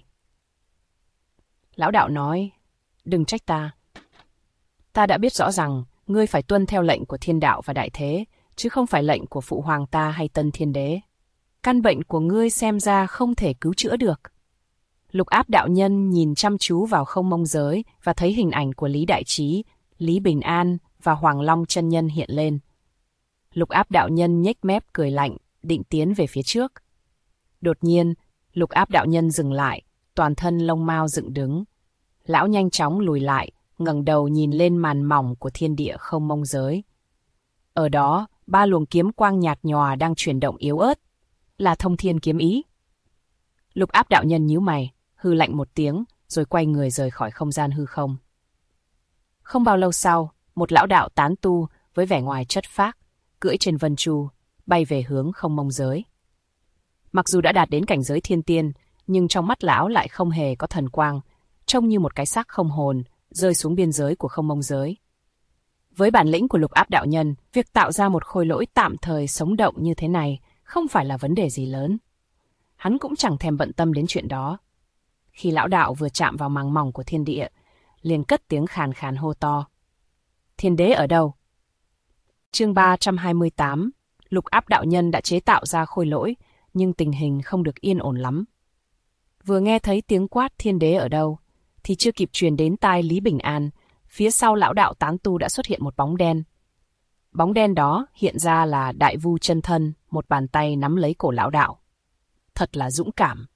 Lão đạo nói, đừng trách ta. Ta đã biết rõ rằng, ngươi phải tuân theo lệnh của thiên đạo và đại thế, chứ không phải lệnh của phụ hoàng ta hay tân thiên đế. Căn bệnh của ngươi xem ra không thể cứu chữa được. Lục Áp đạo nhân nhìn chăm chú vào Không Mông Giới và thấy hình ảnh của Lý Đại Trí, Lý Bình An và Hoàng Long chân nhân hiện lên. Lục Áp đạo nhân nhếch mép cười lạnh, định tiến về phía trước. Đột nhiên, Lục Áp đạo nhân dừng lại, toàn thân lông mao dựng đứng. Lão nhanh chóng lùi lại, ngẩng đầu nhìn lên màn mỏng của thiên địa Không Mông Giới. Ở đó, 3 luồng kiếm quang nhạt nhòa đang chuyển động yếu ớt, là thông thiên kiếm ý. Lục Áp đạo nhân nhíu mày, hư lạnh một tiếng, rồi quay người rời khỏi không gian hư không. Không bao lâu sau, một lão đạo tán tu với vẻ ngoài chất phác, cưỡi trên vân chu, bay về hướng Không Mông giới. Mặc dù đã đạt đến cảnh giới thiên tiên, nhưng trong mắt lão lại không hề có thần quang, trông như một cái xác không hồn rơi xuống biên giới của Không Mông giới. Với bản lĩnh của Lục Áp đạo nhân, việc tạo ra một khôi lỗi tạm thời sống động như thế này không phải là vấn đề gì lớn. Hắn cũng chẳng thèm bận tâm đến chuyện đó. Khi lão đạo vừa chạm vào màng mỏng của thiên địa, liền cất tiếng khàn khàn hô to. Thiên đế ở đâu? Chương 328, Lục Áp đạo nhân đã chế tạo ra khôi lỗi, nhưng tình hình không được yên ổn lắm. Vừa nghe thấy tiếng quát thiên đế ở đâu, thì chưa kịp truyền đến tai Lý Bình An, phía sau lão đạo tán tu đã xuất hiện một bóng đen. Bóng đen đó hiện ra là Đại Vu chân thân, một bàn tay nắm lấy cổ lão đạo. Thật là dũng cảm.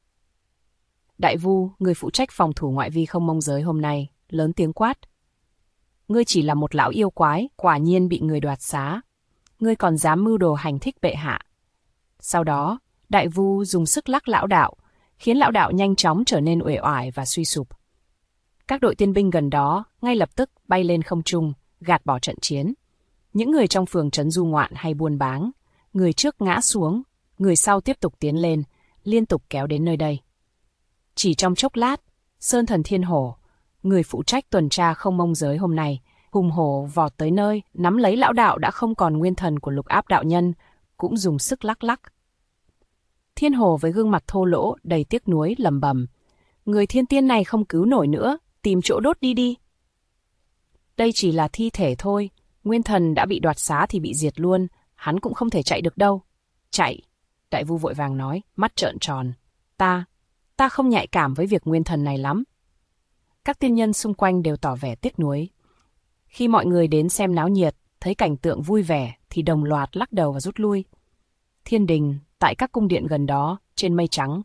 Đại Vu, người phụ trách phòng thủ ngoại vi Không Mông giới hôm nay, lớn tiếng quát. Ngươi chỉ là một lão yêu quái, quả nhiên bị người đoạt xá. Ngươi còn dám mưu đồ hành thích bệ hạ. Sau đó, Đại Vu dùng sức lắc lão đạo, khiến lão đạo nhanh chóng trở nên uể oải và suy sụp. Các đội tiên binh gần đó ngay lập tức bay lên không trung, gạt bỏ trận chiến. Những người trong phường trấn du ngoạn hay buôn báng, người trước ngã xuống, người sau tiếp tục tiến lên, liên tục kéo đến nơi đây. Chỉ trong chốc lát, Sơn Thần Thiên Hổ, người phụ trách tuần tra Không Mông giới hôm nay, hùng hổ vọt tới nơi, nắm lấy lão đạo đã không còn nguyên thần của Lục Áp đạo nhân, cũng dùng sức lắc lắc. Thiên Hổ với gương mặt thô lỗ, đầy tiếc nuối lầm bầm. Người thiên tiên này không cứu nổi nữa, tìm chỗ đốt đi đi. Đây chỉ là thi thể thôi, nguyên thần đã bị đoạt xá thì bị diệt luôn, hắn cũng không thể chạy được đâu. Chạy, Đại Vu vội vàng nói, mắt trợn tròn. Ta không nhạy cảm với việc nguyên thần này lắm. Các tiên nhân xung quanh đều tỏ vẻ tiếc nuối. Khi mọi người đến xem náo nhiệt, thấy cảnh tượng vui vẻ thì đồng loạt lắc đầu và rút lui. Thiên đình, tại các cung điện gần đó, trên mây trắng.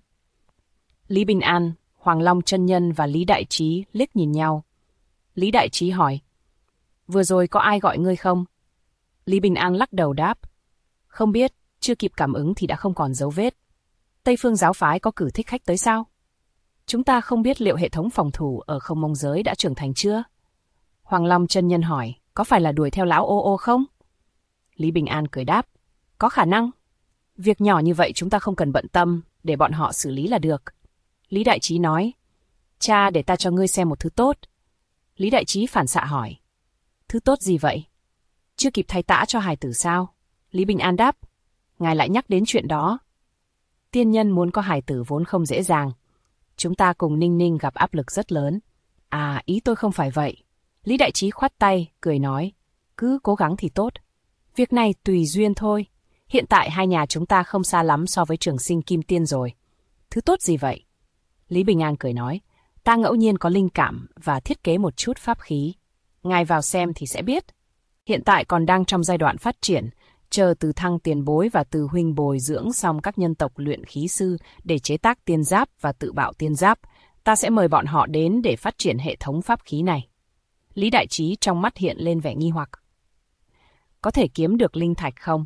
Lý Bình An, Hoàng Long chân nhân và Lý Đại Trí liếc nhìn nhau. Lý Đại Trí hỏi, vừa rồi có ai gọi ngươi không? Lý Bình An lắc đầu đáp, không biết, chưa kịp cảm ứng thì đã không còn dấu vết. Tây Phương giáo phái có cử thích khách tới sao? Chúng ta không biết liệu hệ thống phòng thủ ở Không Mông giới đã trưởng thành chưa? Hoàng Long chân nhân hỏi, có phải là đuổi theo lão ô ô không? Lý Bình An cười đáp, có khả năng. Việc nhỏ như vậy chúng ta không cần bận tâm, để bọn họ xử lý là được. Lý Đại Trí nói, cha để ta cho ngươi xem một thứ tốt. Lý Đại Trí phản xạ hỏi, thứ tốt gì vậy? Chưa kịp thay tã cho hài tử sao? Lý Bình An đáp, ngài lại nhắc đến chuyện đó. Tiên nhân muốn có hài tử vốn không dễ dàng. Chúng ta cùng Ninh Ninh gặp áp lực rất lớn. À, ý tôi không phải vậy. Lý Đại Trí khoát tay, cười nói, cứ cố gắng thì tốt. Việc này tùy duyên thôi. Hiện tại hai nhà chúng ta không xa lắm so với Trường Sinh Kim Tiên rồi. Thứ tốt gì vậy? Lý Bình An cười nói, ta ngẫu nhiên có linh cảm và thiết kế một chút pháp khí. Ngài vào xem thì sẽ biết. Hiện tại còn đang trong giai đoạn phát triển, chờ Từ Thăng tiền bối và Từ huynh bồi dưỡng xong các nhân tộc luyện khí sư để chế tác tiên giáp và tự bạo tiên giáp, ta sẽ mời bọn họ đến để phát triển hệ thống pháp khí này. Lý Đại Trí trong mắt hiện lên vẻ nghi hoặc. Có thể kiếm được linh thạch không?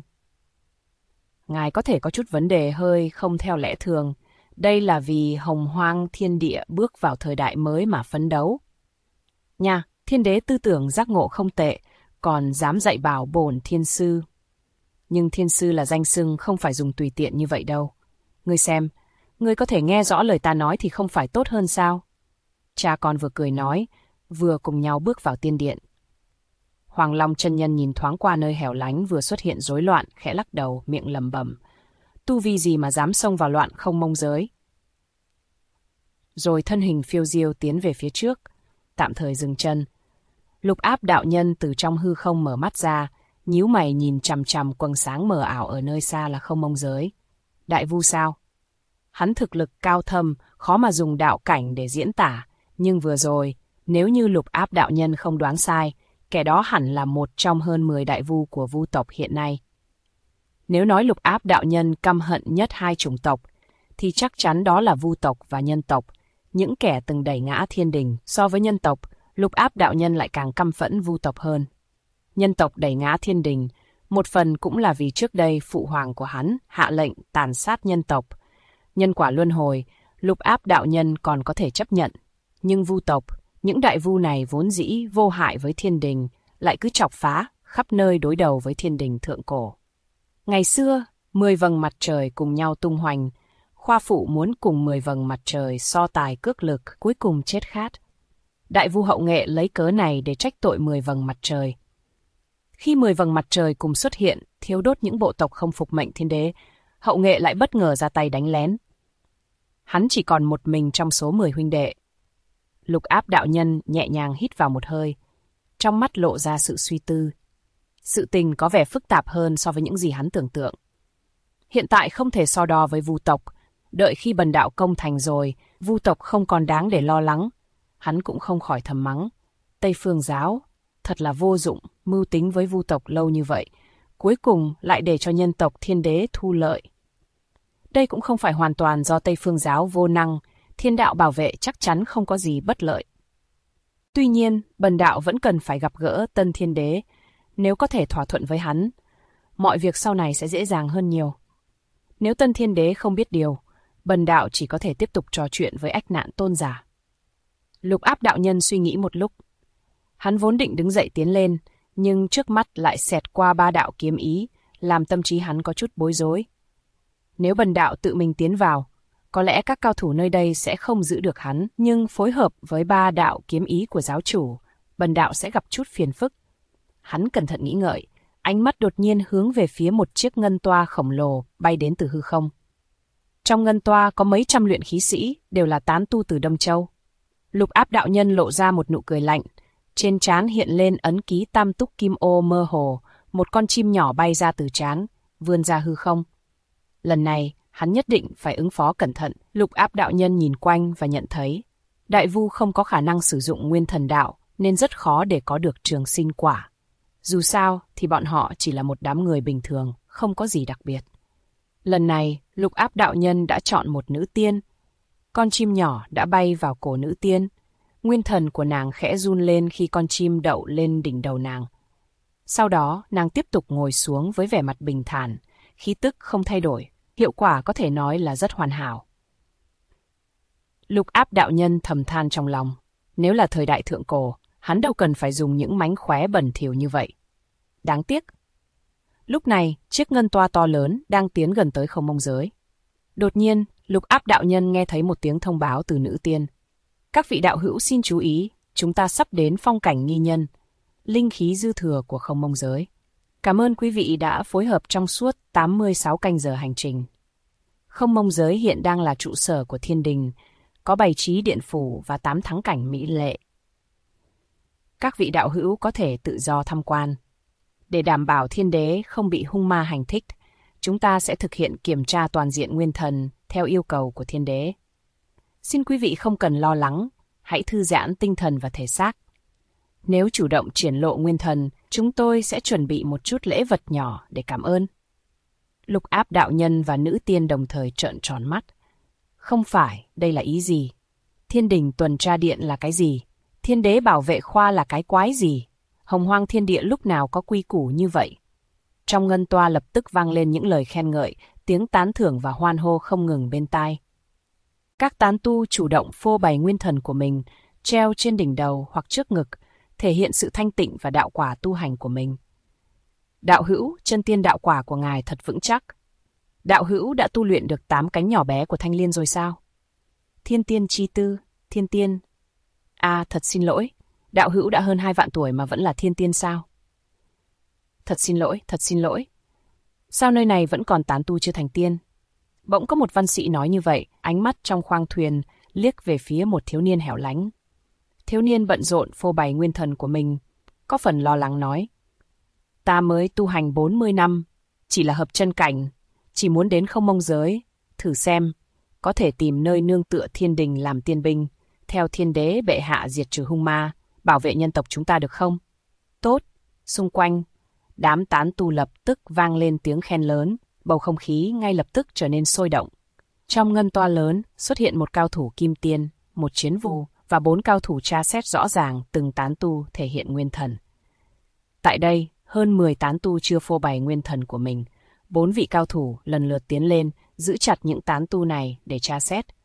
Ngài có thể có chút vấn đề hơi không theo lẽ thường. Đây là vì hồng hoang thiên địa bước vào thời đại mới mà phấn đấu. Nha, thiên đế tư tưởng giác ngộ không tệ, còn dám dạy bảo bổn thiên sư. Nhưng thiên sư là danh xưng không phải dùng tùy tiện như vậy đâu. Ngươi xem, ngươi có thể nghe rõ lời ta nói thì không phải tốt hơn sao? Cha con vừa cười nói, vừa cùng nhau bước vào tiên điện. Hoàng Long chân nhân nhìn thoáng qua nơi hẻo lánh vừa xuất hiện rối loạn, khẽ lắc đầu, miệng lẩm bẩm. Tu vi gì mà dám xông vào loạn Không Mông giới? Rồi thân hình phiêu diêu tiến về phía trước, tạm thời dừng chân. Lục Áp đạo nhân từ trong hư không mở mắt ra, nhíu mày nhìn chằm chằm quầng sáng mờ ảo ở nơi xa là Không Mông giới. Đại Vu sao? Hắn thực lực cao thâm, khó mà dùng đạo cảnh để diễn tả, nhưng vừa rồi, nếu như Lục Áp đạo nhân không đoán sai, kẻ đó hẳn là một trong hơn 10 đại vu của vu tộc hiện nay. Nếu nói Lục Áp đạo nhân căm hận nhất hai chủng tộc, thì chắc chắn đó là vu tộc và nhân tộc, những kẻ từng đẩy ngã thiên đình. So với nhân tộc, Lục Áp đạo nhân lại càng căm phẫn vu tộc hơn. Nhân tộc đẩy ngã thiên đình, một phần cũng là vì trước đây phụ hoàng của hắn hạ lệnh tàn sát nhân tộc. Nhân quả luân hồi, Lục Áp đạo nhân còn có thể chấp nhận. Nhưng vu tộc, Những đại vu này vốn dĩ vô hại với thiên đình, lại cứ chọc phá, khắp nơi đối đầu với thiên đình thượng cổ. Ngày xưa, 10 vầng mặt trời cùng nhau tung hoành, Khoa Phụ muốn cùng 10 vầng mặt trời so tài cước lực, cuối cùng chết khát. Đại vu Hậu Nghệ lấy cớ này để trách tội 10 vầng mặt trời. Khi 10 vầng mặt trời cùng xuất hiện, thiêu đốt những bộ tộc không phục mệnh thiên đế, Hậu Nghệ lại bất ngờ ra tay đánh lén. Hắn chỉ còn một mình trong số 10 huynh đệ. Lục Áp đạo nhân nhẹ nhàng hít vào một hơi, trong mắt lộ ra sự suy tư. Sự tình có vẻ phức tạp hơn so với những gì hắn tưởng tượng. Hiện tại không thể so đo với vu tộc, đợi khi bần đạo công thành rồi, vu tộc không còn đáng để lo lắng. Hắn cũng không khỏi thầm mắng. Tây Phương giáo, thật là vô dụng, mưu tính với vu tộc lâu như vậy, cuối cùng lại để cho nhân tộc thiên đế thu lợi. Đây cũng không phải hoàn toàn do Tây Phương giáo vô năng, thiên đạo bảo vệ chắc chắn không có gì bất lợi. Tuy nhiên, bần đạo vẫn cần phải gặp gỡ Tân Thiên Đế, nếu có thể thỏa thuận với hắn, mọi việc sau này sẽ dễ dàng hơn nhiều. Nếu Tân Thiên Đế không biết điều, bần đạo chỉ có thể tiếp tục trò chuyện với Ách Nạn tôn giả. Lục Áp đạo nhân suy nghĩ một lúc. Hắn vốn định đứng dậy tiến lên, nhưng trước mắt lại xẹt qua 3 đạo kiếm ý, làm tâm trí hắn có chút bối rối. Nếu bần đạo tự mình tiến vào, có lẽ các cao thủ nơi đây sẽ không giữ được hắn, nhưng phối hợp với 3 đạo kiếm ý của giáo chủ, bần đạo sẽ gặp chút phiền phức. Hắn cẩn thận nghĩ ngợi, ánh mắt đột nhiên hướng về phía một chiếc ngân toa khổng lồ bay đến từ hư không. Trong ngân toa có mấy trăm luyện khí sĩ, đều là tán tu từ Đông Châu. Lục Áp đạo nhân lộ ra một nụ cười lạnh, trên trán hiện lên ấn ký tam túc kim ô mơ hồ, một con chim nhỏ bay ra từ trán, vươn ra hư không. Lần này, hắn nhất định phải ứng phó cẩn thận. Lục Áp đạo nhân nhìn quanh và nhận thấy, đại vu không có khả năng sử dụng nguyên thần đạo, nên rất khó để có được trường sinh quả. Dù sao thì bọn họ chỉ là một đám người bình thường, không có gì đặc biệt. Lần này, Lục Áp đạo nhân đã chọn một nữ tiên. Con chim nhỏ đã bay vào cổ nữ tiên. Nguyên thần của nàng khẽ run lên khi con chim đậu lên đỉnh đầu nàng. Sau đó, nàng tiếp tục ngồi xuống với vẻ mặt bình thản, khí tức không thay đổi. Hiệu quả có thể nói là rất hoàn hảo. Lục Áp đạo nhân thầm than trong lòng. Nếu là thời đại thượng cổ, hắn đâu cần phải dùng những mánh khóe bẩn thỉu như vậy. Đáng tiếc. Lúc này, chiếc ngân toa to lớn đang tiến gần tới không mông giới. Đột nhiên, Lục Áp đạo nhân nghe thấy một tiếng thông báo từ nữ tiên. Các vị đạo hữu xin chú ý, chúng ta sắp đến phong cảnh nghi nhân, linh khí dư thừa của không mông giới. Cảm ơn quý vị đã phối hợp trong suốt 86 canh giờ hành trình. Không mông giới hiện đang là trụ sở của thiên đình, có bày trí điện phủ và 8 thắng cảnh mỹ lệ. Các vị đạo hữu có thể tự do tham quan. Để đảm bảo thiên đế không bị hung ma hành thích, chúng ta sẽ thực hiện kiểm tra toàn diện nguyên thần theo yêu cầu của thiên đế. Xin quý vị không cần lo lắng, hãy thư giãn tinh thần và thể xác. Nếu chủ động triển lộ nguyên thần, chúng tôi sẽ chuẩn bị một chút lễ vật nhỏ để cảm ơn. Lục Áp đạo nhân và nữ tiên đồng thời trợn tròn mắt. Không phải, đây là ý gì? Thiên đình tuần tra điện là cái gì? Thiên đế bảo vệ khoa là cái quái gì? Hồng hoang thiên địa lúc nào có quy củ như vậy? Trong ngân toa lập tức vang lên những lời khen ngợi, tiếng tán thưởng và hoan hô không ngừng bên tai. Các tán tu chủ động phô bày nguyên thần của mình, treo trên đỉnh đầu hoặc trước ngực, thể hiện sự thanh tịnh và đạo quả tu hành của mình. Đạo hữu, chân tiên đạo quả của ngài thật vững chắc. Đạo hữu đã tu luyện được 8 cánh nhỏ bé của thanh liên rồi sao? Thiên tiên chi tư, thiên tiên. Thật xin lỗi, đạo hữu đã hơn 2 vạn tuổi mà vẫn là thiên tiên sao? Thật xin lỗi. Sao nơi này vẫn còn tán tu chưa thành tiên? Bỗng có một văn sĩ nói như vậy, ánh mắt trong khoang thuyền liếc về phía một thiếu niên hẻo lánh. Thiếu niên bận rộn phô bày nguyên thần của mình, có phần lo lắng nói. Ta mới tu hành 40 năm, chỉ là hợp chân cảnh, chỉ muốn đến không mông giới, thử xem, có thể tìm nơi nương tựa thiên đình làm tiên binh, theo thiên đế bệ hạ diệt trừ hung ma, bảo vệ nhân tộc chúng ta được không? Tốt, xung quanh, đám tán tu lập tức vang lên tiếng khen lớn, bầu không khí ngay lập tức trở nên sôi động. Trong ngân toa lớn xuất hiện một cao thủ kim tiên, một chiến vu và 4 cao thủ tra xét rõ ràng từng tán tu thể hiện nguyên thần. Tại đây, hơn 10 tán tu chưa phô bày nguyên thần của mình. 4 vị cao thủ lần lượt tiến lên, giữ chặt những tán tu này để tra xét.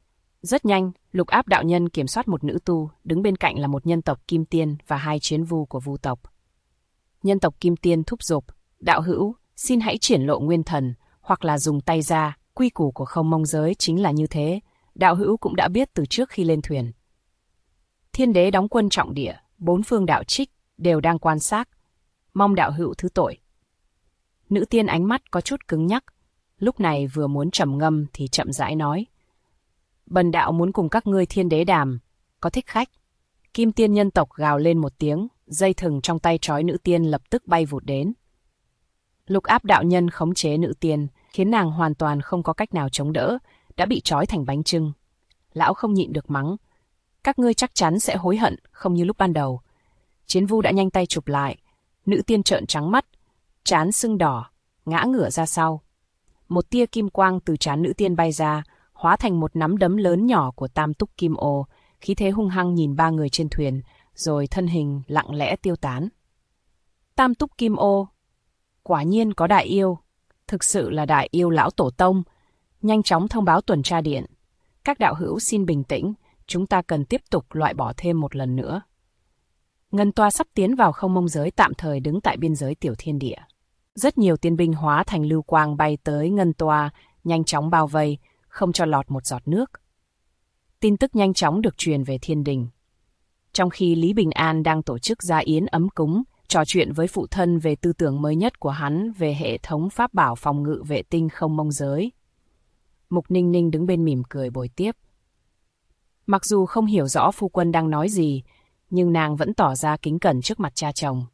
Rất nhanh, Lục Áp đạo nhân kiểm soát một nữ tu, đứng bên cạnh là một nhân tộc Kim Tiên và 2 chiến vu của vu tộc. Nhân tộc Kim Tiên thúc giục, đạo hữu, xin hãy triển lộ nguyên thần, hoặc là dùng tay ra, quy củ của Không Mông giới chính là như thế, đạo hữu cũng đã biết từ trước khi lên thuyền. Thiên đế đóng quân trọng địa, 4 phương đạo trích đều đang quan sát, mong đạo hữu thứ tội. Nữ tiên ánh mắt có chút cứng nhắc, lúc này vừa muốn trầm ngâm thì chậm rãi nói. Bần đạo muốn cùng các ngươi thiên đế đàm, có thích khách. Kim Tiên nhân tộc gào lên một tiếng, dây thừng trong tay trói nữ tiên lập tức bay vụt đến. Lục Áp đạo nhân khống chế nữ tiên, khiến nàng hoàn toàn không có cách nào chống đỡ, đã bị trói thành bánh chưng. Lão không nhịn được mắng. Các ngươi chắc chắn sẽ hối hận, không như lúc ban đầu. Chiến vu đã nhanh tay chụp lại, nữ tiên trợn trắng mắt, trán sưng đỏ, ngã ngửa ra sau. Một tia kim quang từ trán nữ tiên bay ra, hóa thành một nắm đấm lớn nhỏ của Tam Túc Kim Ô, khí thế hung hăng nhìn 3 người trên thuyền, rồi thân hình lặng lẽ tiêu tán. Tam Túc Kim Ô, quả nhiên có đại yêu, thực sự là đại yêu lão tổ tông, nhanh chóng thông báo tuần tra điện. Các đạo hữu xin bình tĩnh, chúng ta cần tiếp tục loại bỏ thêm một lần nữa. Ngân Toa sắp tiến vào Không Mông giới, tạm thời đứng tại biên giới tiểu thiên địa. Rất nhiều tiên binh hóa thành lưu quang bay tới Ngân Toa, nhanh chóng bao vây, không cho lọt một giọt nước. Tin tức nhanh chóng được truyền về thiên đình. Trong khi Lý Bình An đang tổ chức gia yến ấm cúng, trò chuyện với phụ thân về tư tưởng mới nhất của hắn về hệ thống pháp bảo phòng ngự vệ tinh Không Mông giới. Mục Ninh Ninh đứng bên mỉm cười bồi tiếp. Mặc dù không hiểu rõ phu quân đang nói gì, nhưng nàng vẫn tỏ ra kính cẩn trước mặt cha chồng.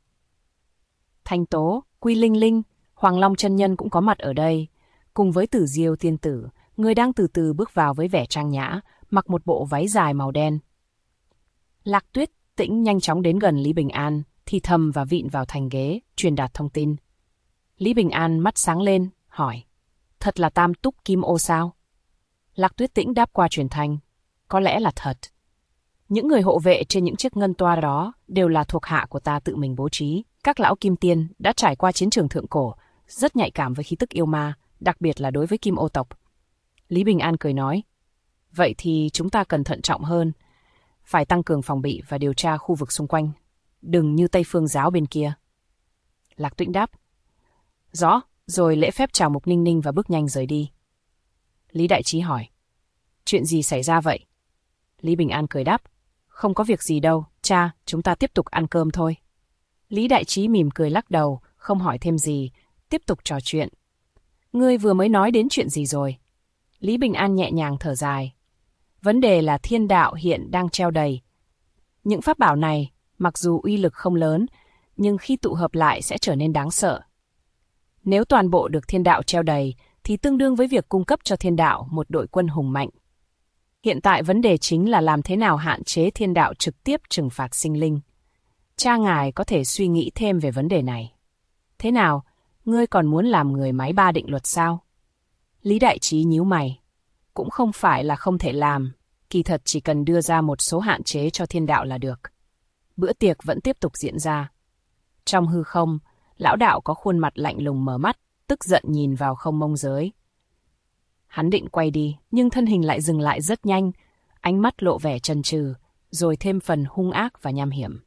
Thanh Tố, Quy Linh Linh, Hoàng Long chân nhân cũng có mặt ở đây, cùng với Tử Diêu tiên tử, người đang từ từ bước vào với vẻ trang nhã, mặc một bộ váy dài màu đen. Lạc Tuyết Tĩnh nhanh chóng đến gần Lý Bình An, thì thầm và vịn vào thành ghế, truyền đạt thông tin. Lý Bình An mắt sáng lên, hỏi, thật là Tam Túc Kim Ô sao? Lạc Tuyết Tĩnh đáp qua truyền thanh, có lẽ là thật. Những người hộ vệ trên những chiếc ngân toa đó đều là thuộc hạ của ta tự mình bố trí. Các lão kim tiên đã trải qua chiến trường thượng cổ, rất nhạy cảm với khí tức yêu ma, đặc biệt là đối với Kim Ô tộc. Lý Bình An cười nói, vậy thì chúng ta cần thận trọng hơn, phải tăng cường phòng bị và điều tra khu vực xung quanh, đừng như Tây Phương giáo bên kia. Lạc Tĩnh đáp, rõ, rồi lễ phép chào Mục Ninh Ninh và bước nhanh rời đi. Lý Đại Trí hỏi, chuyện gì xảy ra vậy? Lý Bình An cười đáp, không có việc gì đâu, cha, chúng ta tiếp tục ăn cơm thôi. Lý Đại Trí mỉm cười lắc đầu, không hỏi thêm gì, tiếp tục trò chuyện. Ngươi vừa mới nói đến chuyện gì rồi? Lý Bình An nhẹ nhàng thở dài. Vấn đề là thiên đạo hiện đang treo đầy. Những pháp bảo này, mặc dù uy lực không lớn, nhưng khi tụ hợp lại sẽ trở nên đáng sợ. Nếu toàn bộ được thiên đạo treo đầy, thì tương đương với việc cung cấp cho thiên đạo một đội quân hùng mạnh. Hiện tại vấn đề chính là làm thế nào hạn chế thiên đạo trực tiếp trừng phạt sinh linh. Cha ngài có thể suy nghĩ thêm về vấn đề này. Thế nào, ngươi còn muốn làm người máy 3 định luật sao? Lý Đại Trí nhíu mày. Cũng không phải là không thể làm, kỳ thật chỉ cần đưa ra một số hạn chế cho thiên đạo là được. Bữa tiệc vẫn tiếp tục diễn ra. Trong hư không, lão đạo có khuôn mặt lạnh lùng mở mắt, tức giận nhìn vào Không Mông giới. Hắn định quay đi, nhưng thân hình lại dừng lại rất nhanh, ánh mắt lộ vẻ chần chừ, rồi thêm phần hung ác và nham hiểm.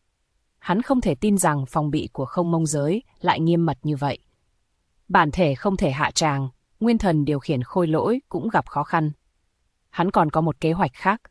Hắn không thể tin rằng phòng bị của Không Mông giới lại nghiêm mật như vậy. Bản thể không thể hạ tràng, nguyên thần điều khiển khôi lỗi cũng gặp khó khăn. Hắn còn có một kế hoạch khác.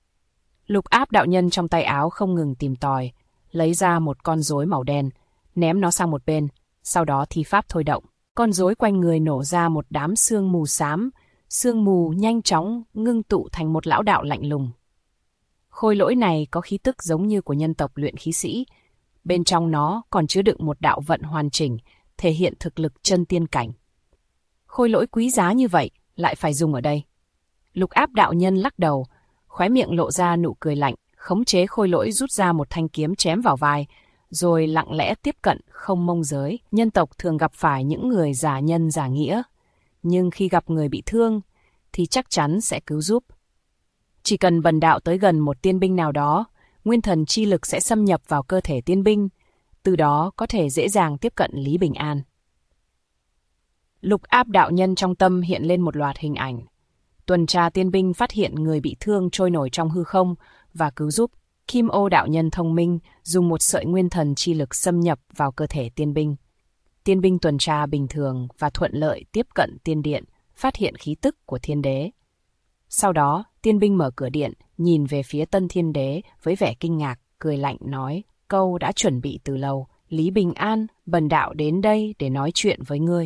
Lục Áp đạo nhân trong tay áo không ngừng tìm tòi, lấy ra một con rối màu đen, ném nó sang một bên, sau đó thi pháp thôi động. Con rối quanh người nổ ra một đám sương mù xám, sương mù nhanh chóng ngưng tụ thành một lão đạo lạnh lùng. Khôi lỗi này có khí tức giống như của nhân tộc luyện khí sĩ, bên trong nó còn chứa đựng một đạo vận hoàn chỉnh, thể hiện thực lực chân tiên cảnh. Khôi lỗi quý giá như vậy, lại phải dùng ở đây. Lục Áp đạo nhân lắc đầu, khóe miệng lộ ra nụ cười lạnh, khống chế khôi lỗi rút ra một thanh kiếm chém vào vai, rồi lặng lẽ tiếp cận Không Mông giới. Nhân tộc thường gặp phải những người giả nhân giả nghĩa, nhưng khi gặp người bị thương, thì chắc chắn sẽ cứu giúp. Chỉ cần bần đạo tới gần một tiên binh nào đó, nguyên thần chi lực sẽ xâm nhập vào cơ thể tiên binh, từ đó có thể dễ dàng tiếp cận Lý Bình An. Lục Áp đạo nhân trong tâm hiện lên một loạt hình ảnh. tuần tra tiên binh phát hiện người bị thương trôi nổi trong hư không và cứu giúp. Kim Ô đạo nhân thông minh dùng một sợi nguyên thần chi lực xâm nhập vào cơ thể tiên binh. Tiên binh tuần tra bình thường và thuận lợi tiếp cận tiên điện, phát hiện khí tức của thiên đế. Sau đó, tiên binh mở cửa điện, nhìn về phía tân thiên đế với vẻ kinh ngạc, cười lạnh nói, câu đã chuẩn bị từ lâu, Lý Bình An, bần đạo đến đây để nói chuyện với ngươi.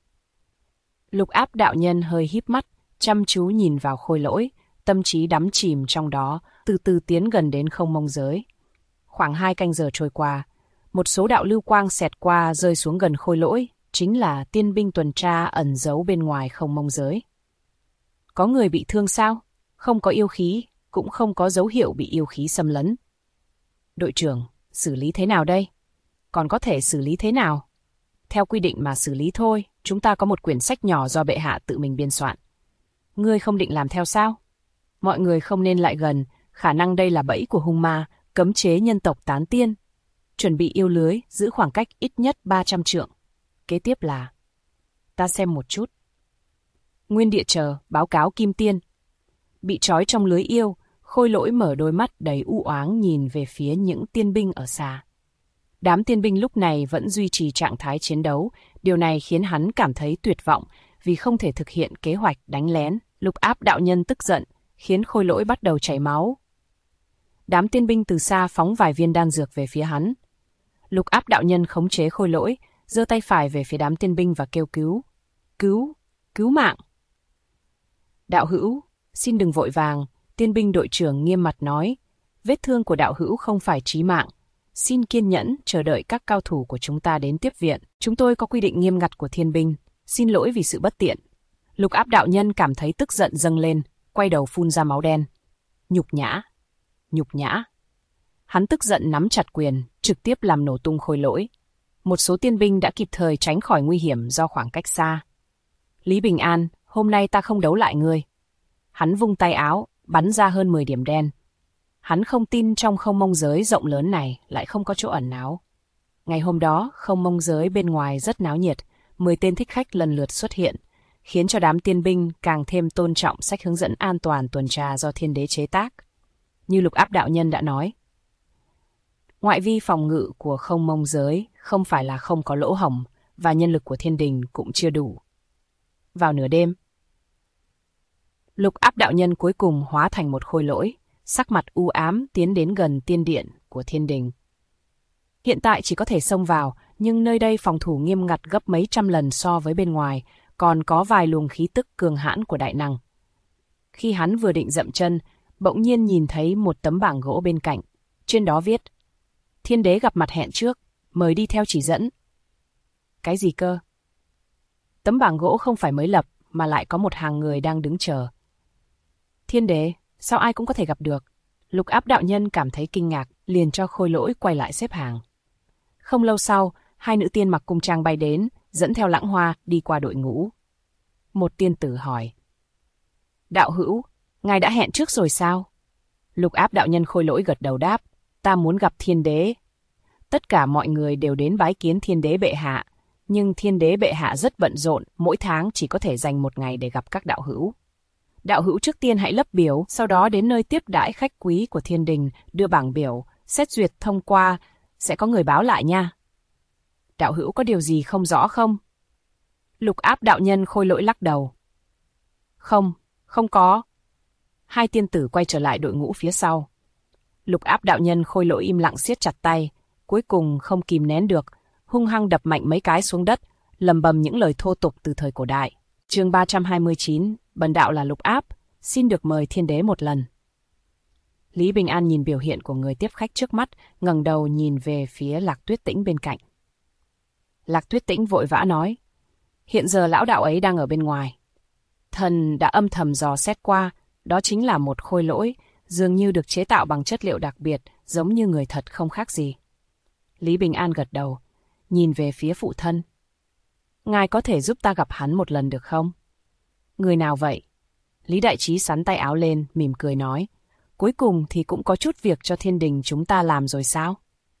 Lục Áp đạo nhân hơi híp mắt, chăm chú nhìn vào Khôi Lỗi, tâm trí đắm chìm trong đó, từ từ tiến gần đến không mông giới. Khoảng 2 canh giờ trôi qua, một số đạo lưu quang xẹt qua rơi xuống gần Khôi Lỗi, chính là tiên binh tuần tra ẩn giấu bên ngoài không mông giới. Có người bị thương sao? Không có yêu khí, cũng không có dấu hiệu bị yêu khí xâm lấn. Đội trưởng, xử lý thế nào đây? Còn có thể xử lý thế nào? Theo quy định mà xử lý thôi, chúng ta có một quyển sách nhỏ do bệ hạ tự mình biên soạn. Ngươi không định làm theo sao? Mọi người không nên lại gần, khả năng đây là bẫy của hung ma, cấm chế nhân tộc tán tiên. Chuẩn bị yêu lưới, giữ khoảng cách ít nhất 300 trượng. Kế tiếp là... Ta xem một chút. Nguyên địa chờ, báo cáo Kim Tiên. Bị trói trong lưới yêu, Khôi Lỗi mở đôi mắt đầy u oáng nhìn về phía những tiên binh ở xa. Đám tiên binh lúc này vẫn duy trì trạng thái chiến đấu, điều này khiến hắn cảm thấy tuyệt vọng vì không thể thực hiện kế hoạch đánh lén. Lục Áp đạo nhân tức giận, khiến Khôi Lỗi bắt đầu chảy máu. Đám tiên binh từ xa phóng vài viên đan dược về phía hắn. Lục Áp đạo nhân khống chế Khôi Lỗi, giơ tay phải về phía đám tiên binh và kêu cứu. Cứu mạng. Đạo hữu, xin đừng vội vàng, tiên binh đội trưởng nghiêm mặt nói. Vết thương của đạo hữu không phải chí mạng. Xin kiên nhẫn chờ đợi các cao thủ của chúng ta đến tiếp viện. Chúng tôi có quy định nghiêm ngặt của thiên binh. Xin lỗi vì sự bất tiện. Lục Áp đạo nhân cảm thấy tức giận dâng lên, quay đầu phun ra máu đen. Nhục nhã. Hắn tức giận nắm chặt quyền, trực tiếp làm nổ tung Khôi Lỗi. Một số tiên binh đã kịp thời tránh khỏi nguy hiểm do khoảng cách xa. Lý Bình An, hôm nay ta không đấu lại ngươi. Hắn vung tay áo, bắn ra hơn 10 điểm đen. Hắn không tin trong không mông giới rộng lớn này lại không có chỗ ẩn náu. Ngày hôm đó, không mông giới bên ngoài rất náo nhiệt, 10 tên thích khách lần lượt xuất hiện, khiến cho đám tiên binh càng thêm tôn trọng sách hướng dẫn an toàn tuần tra do thiên đế chế tác. Như Lục Áp đạo nhân đã nói, ngoại vi phòng ngự của không mông giới không phải là không có lỗ hổng, và nhân lực của thiên đình cũng chưa đủ. Vào nửa đêm, Lục Áp đạo nhân cuối cùng hóa thành một Khôi Lỗi, sắc mặt u ám tiến đến gần tiên điện của thiên đình. Hiện tại chỉ có thể xông vào, nhưng nơi đây phòng thủ nghiêm ngặt gấp mấy trăm lần so với bên ngoài, còn có vài luồng khí tức cường hãn của đại năng. Khi hắn vừa định dậm chân, bỗng nhiên nhìn thấy một tấm bảng gỗ bên cạnh. Trên đó viết, thiên đế gặp mặt hẹn trước, mời đi theo chỉ dẫn. Cái gì cơ? Tấm bảng gỗ không phải mới lập, mà lại có một hàng người đang đứng chờ. Thiên đế, sao ai cũng có thể gặp được? Lục Áp đạo nhân cảm thấy kinh ngạc, liền cho Khôi Lỗi quay lại xếp hàng. Không lâu sau, 2 nữ tiên mặc cung trang bay đến, dẫn theo Lãng Hoa đi qua đội ngũ. Một tiên tử hỏi, đạo hữu, ngài đã hẹn trước rồi sao? Lục Áp đạo nhân Khôi Lỗi gật đầu đáp, ta muốn gặp thiên đế. Tất cả mọi người đều đến bái kiến thiên đế bệ hạ, nhưng thiên đế bệ hạ rất bận rộn, mỗi tháng chỉ có thể dành 1 ngày để gặp các đạo hữu. Đạo hữu trước tiên hãy lấp biểu, sau đó đến nơi tiếp đãi khách quý của thiên đình, đưa bảng biểu, xét duyệt thông qua, sẽ có người báo lại nha. Đạo hữu có điều gì không rõ không? Lục Áp đạo nhân Khôi Lỗi lắc đầu. Không có. 2 tiên tử quay trở lại đội ngũ phía sau. Lục Áp đạo nhân Khôi Lỗi im lặng siết chặt tay, cuối cùng không kìm nén được, hung hăng đập mạnh mấy cái xuống đất, lầm bầm những lời thô tục từ thời cổ đại. Chương 329, bần đạo là Lục Áp, xin được mời thiên đế một lần. Lý Bình An nhìn biểu hiện của người tiếp khách trước mắt, ngẩng đầu nhìn về phía Lạc Tuyết Tĩnh bên cạnh. Lạc Tuyết Tĩnh vội vã nói, hiện giờ lão đạo ấy đang ở bên ngoài. Thần đã âm thầm dò xét qua, đó chính là một Khôi Lỗi, dường như được chế tạo bằng chất liệu đặc biệt, giống như người thật không khác gì. Lý Bình An gật đầu, nhìn về phía phụ thân. Ngài có thể giúp ta gặp hắn một lần được không? Người nào vậy? Lý Đại Trí sắn tay áo lên, mỉm cười nói. Cuối cùng thì cũng có chút việc cho thiên đình chúng ta làm rồi sao?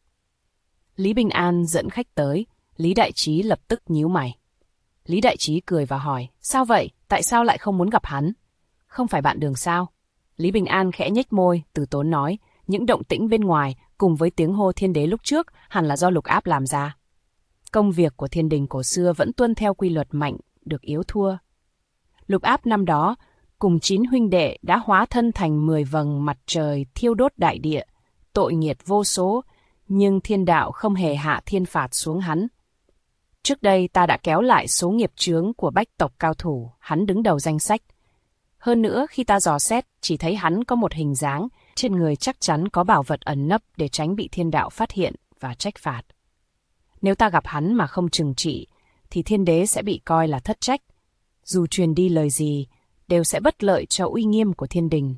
Lý Bình An dẫn khách tới, Lý Đại Trí lập tức nhíu mày. Lý Đại Trí cười và hỏi, sao vậy? Tại sao lại không muốn gặp hắn? không phải bạn đường sao? Lý Bình An khẽ nhếch môi, từ tốn nói, những động tĩnh bên ngoài cùng với tiếng hô thiên đế lúc trước hẳn là do Lục Áp làm ra. Công việc của thiên đình cổ xưa vẫn tuân theo quy luật mạnh, được yếu thua. Lục Áp năm đó, cùng 9 huynh đệ đã hóa thân thành 10 vầng mặt trời thiêu đốt đại địa, tội nghiệt vô số, nhưng thiên đạo không hề hạ thiên phạt xuống hắn. Trước đây ta đã kéo lại số nghiệp chướng của bách tộc cao thủ, hắn đứng đầu danh sách. Hơn nữa, khi ta dò xét, chỉ thấy hắn có một hình dáng, trên người chắc chắn có bảo vật ẩn nấp để tránh bị thiên đạo phát hiện và trách phạt. Nếu ta gặp hắn mà không trừng trị, thì thiên đế sẽ bị coi là thất trách. Dù truyền đi lời gì, đều sẽ bất lợi cho uy nghiêm của thiên đình.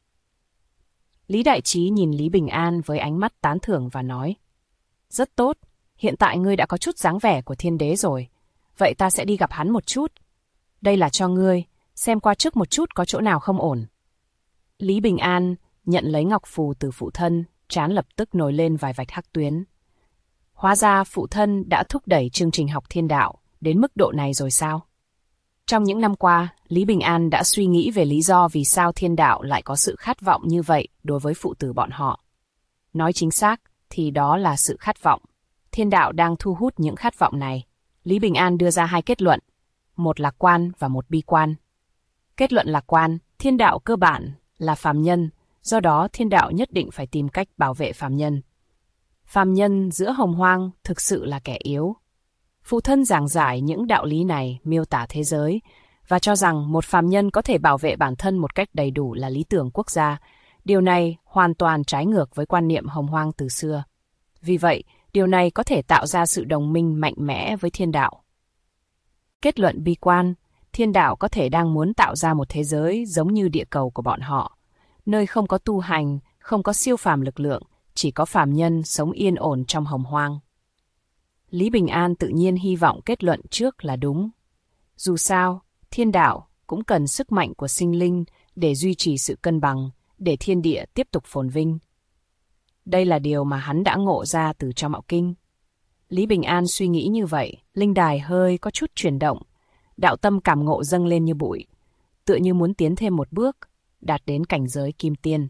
Lý Đại Trí nhìn Lý Bình An với ánh mắt tán thưởng và nói, rất tốt, hiện tại ngươi đã có chút dáng vẻ của thiên đế rồi, vậy ta sẽ đi gặp hắn một chút. Đây là cho ngươi, xem qua trước một chút có chỗ nào không ổn. Lý Bình An nhận lấy ngọc phù từ phụ thân, trán lập tức nổi lên vài vạch hắc tuyến. Hóa ra phụ thân đã thúc đẩy chương trình học thiên đạo đến mức độ này rồi sao? Trong những năm qua, Lý Bình An đã suy nghĩ về lý do vì sao thiên đạo lại có sự khát vọng như vậy đối với phụ tử bọn họ. Nói chính xác thì đó là sự khát vọng. Thiên đạo đang thu hút những khát vọng này. Lý Bình An đưa ra 2 kết luận, một lạc quan và một bi quan. Kết luận lạc quan, thiên đạo cơ bản là phàm nhân, do đó thiên đạo nhất định phải tìm cách bảo vệ phàm nhân. Phàm nhân giữa hồng hoang thực sự là kẻ yếu. Phụ thân giảng giải những đạo lý này, miêu tả thế giới, và cho rằng một phàm nhân có thể bảo vệ bản thân một cách đầy đủ là lý tưởng quốc gia. Điều này hoàn toàn trái ngược với quan niệm hồng hoang từ xưa. Vì vậy, điều này có thể tạo ra sự đồng minh mạnh mẽ với thiên đạo. Kết luận bi quan, thiên đạo có thể đang muốn tạo ra một thế giới giống như địa cầu của bọn họ, nơi không có tu hành, không có siêu phàm lực lượng, chỉ có phàm nhân sống yên ổn trong hồng hoang. Lý Bình An tự nhiên hy vọng kết luận trước là đúng. Dù sao, thiên đạo cũng cần sức mạnh của sinh linh để duy trì sự cân bằng, để thiên địa tiếp tục phồn vinh. Đây là điều mà hắn đã ngộ ra từ trong Mạo Kinh. Lý Bình An suy nghĩ như vậy, linh đài hơi có chút chuyển động, đạo tâm cảm ngộ dâng lên như bụi, tựa như muốn tiến thêm một bước, đạt đến cảnh giới kim tiên.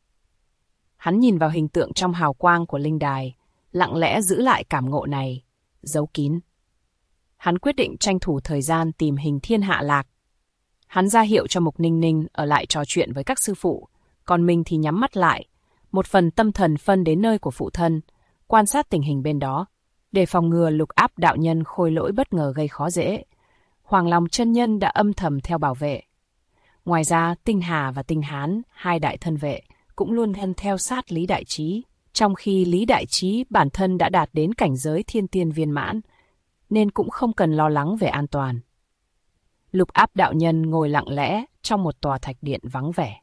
Hắn nhìn vào hình tượng trong hào quang của linh đài, lặng lẽ giữ lại cảm ngộ này, giấu kín. Hắn quyết định tranh thủ thời gian tìm Hình Thiên hạ lạc. Hắn ra hiệu cho Mục Ninh Ninh ở lại trò chuyện với các sư phụ, còn mình thì nhắm mắt lại, một phần tâm thần phân đến nơi của phụ thân, quan sát tình hình bên đó, để phòng ngừa Lục Áp đạo nhân Khôi Lỗi bất ngờ gây khó dễ. Hoàng Long chân nhân đã âm thầm theo bảo vệ. Ngoài ra, Tinh Hà và Tinh Hán, 2 đại thân vệ, cũng luôn theo sát Lý Đại Trí, trong khi Lý Đại Trí bản thân đã đạt đến cảnh giới thiên tiên viên mãn, nên cũng không cần lo lắng về an toàn. Lục Áp đạo nhân ngồi lặng lẽ trong một tòa thạch điện vắng vẻ.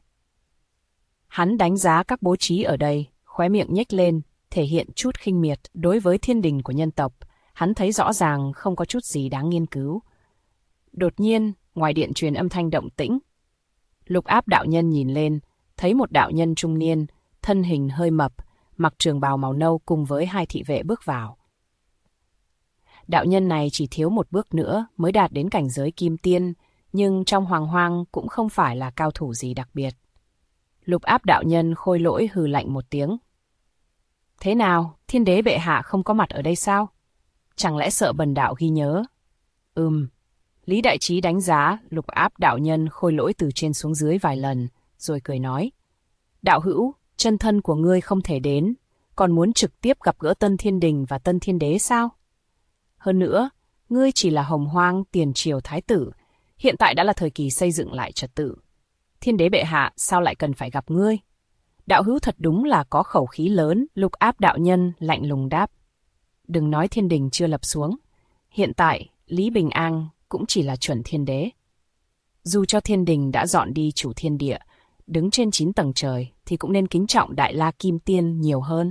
Hắn đánh giá các bố trí ở đây, khóe miệng nhếch lên, thể hiện chút khinh miệt đối với thiên đình của nhân tộc. Hắn thấy rõ ràng không có chút gì đáng nghiên cứu. Đột nhiên, ngoài điện truyền âm thanh động tĩnh. Lục Áp đạo nhân nhìn lên, thấy một đạo nhân trung niên, thân hình hơi mập, mặc trường bào màu nâu cùng với 2 thị vệ bước vào. Đạo nhân này chỉ thiếu một bước nữa mới đạt đến cảnh giới kim tiên, nhưng trong hoàng hoang cũng không phải là cao thủ gì đặc biệt. Lục Áp đạo nhân Khôi Lỗi hừ lạnh một tiếng. Thế nào, thiên đế bệ hạ không có mặt ở đây sao? Chẳng lẽ sợ bần đạo ghi nhớ? Lý Đại Trí đánh giá Lục Áp đạo nhân Khôi Lỗi từ trên xuống dưới vài lần, rồi cười nói. Đạo hữu, chân thân của ngươi không thể đến, còn muốn trực tiếp gặp gỡ Tân Thiên Đình và Tân Thiên Đế sao? Hơn nữa, ngươi chỉ là hồng hoang tiền triều thái tử, hiện tại đã là thời kỳ xây dựng lại trật tự. Thiên đế bệ hạ sao lại cần phải gặp ngươi? Đạo hữu thật đúng là có khẩu khí lớn, Lục Áp đạo nhân lạnh lùng đáp. Đừng nói thiên đình chưa lập xuống, hiện tại Lý Bình An cũng chỉ là chuẩn thiên đế. Dù cho thiên đình đã dọn đi chủ thiên địa, đứng trên 9 tầng trời thì cũng nên kính trọng Đại La Kim Tiên nhiều hơn.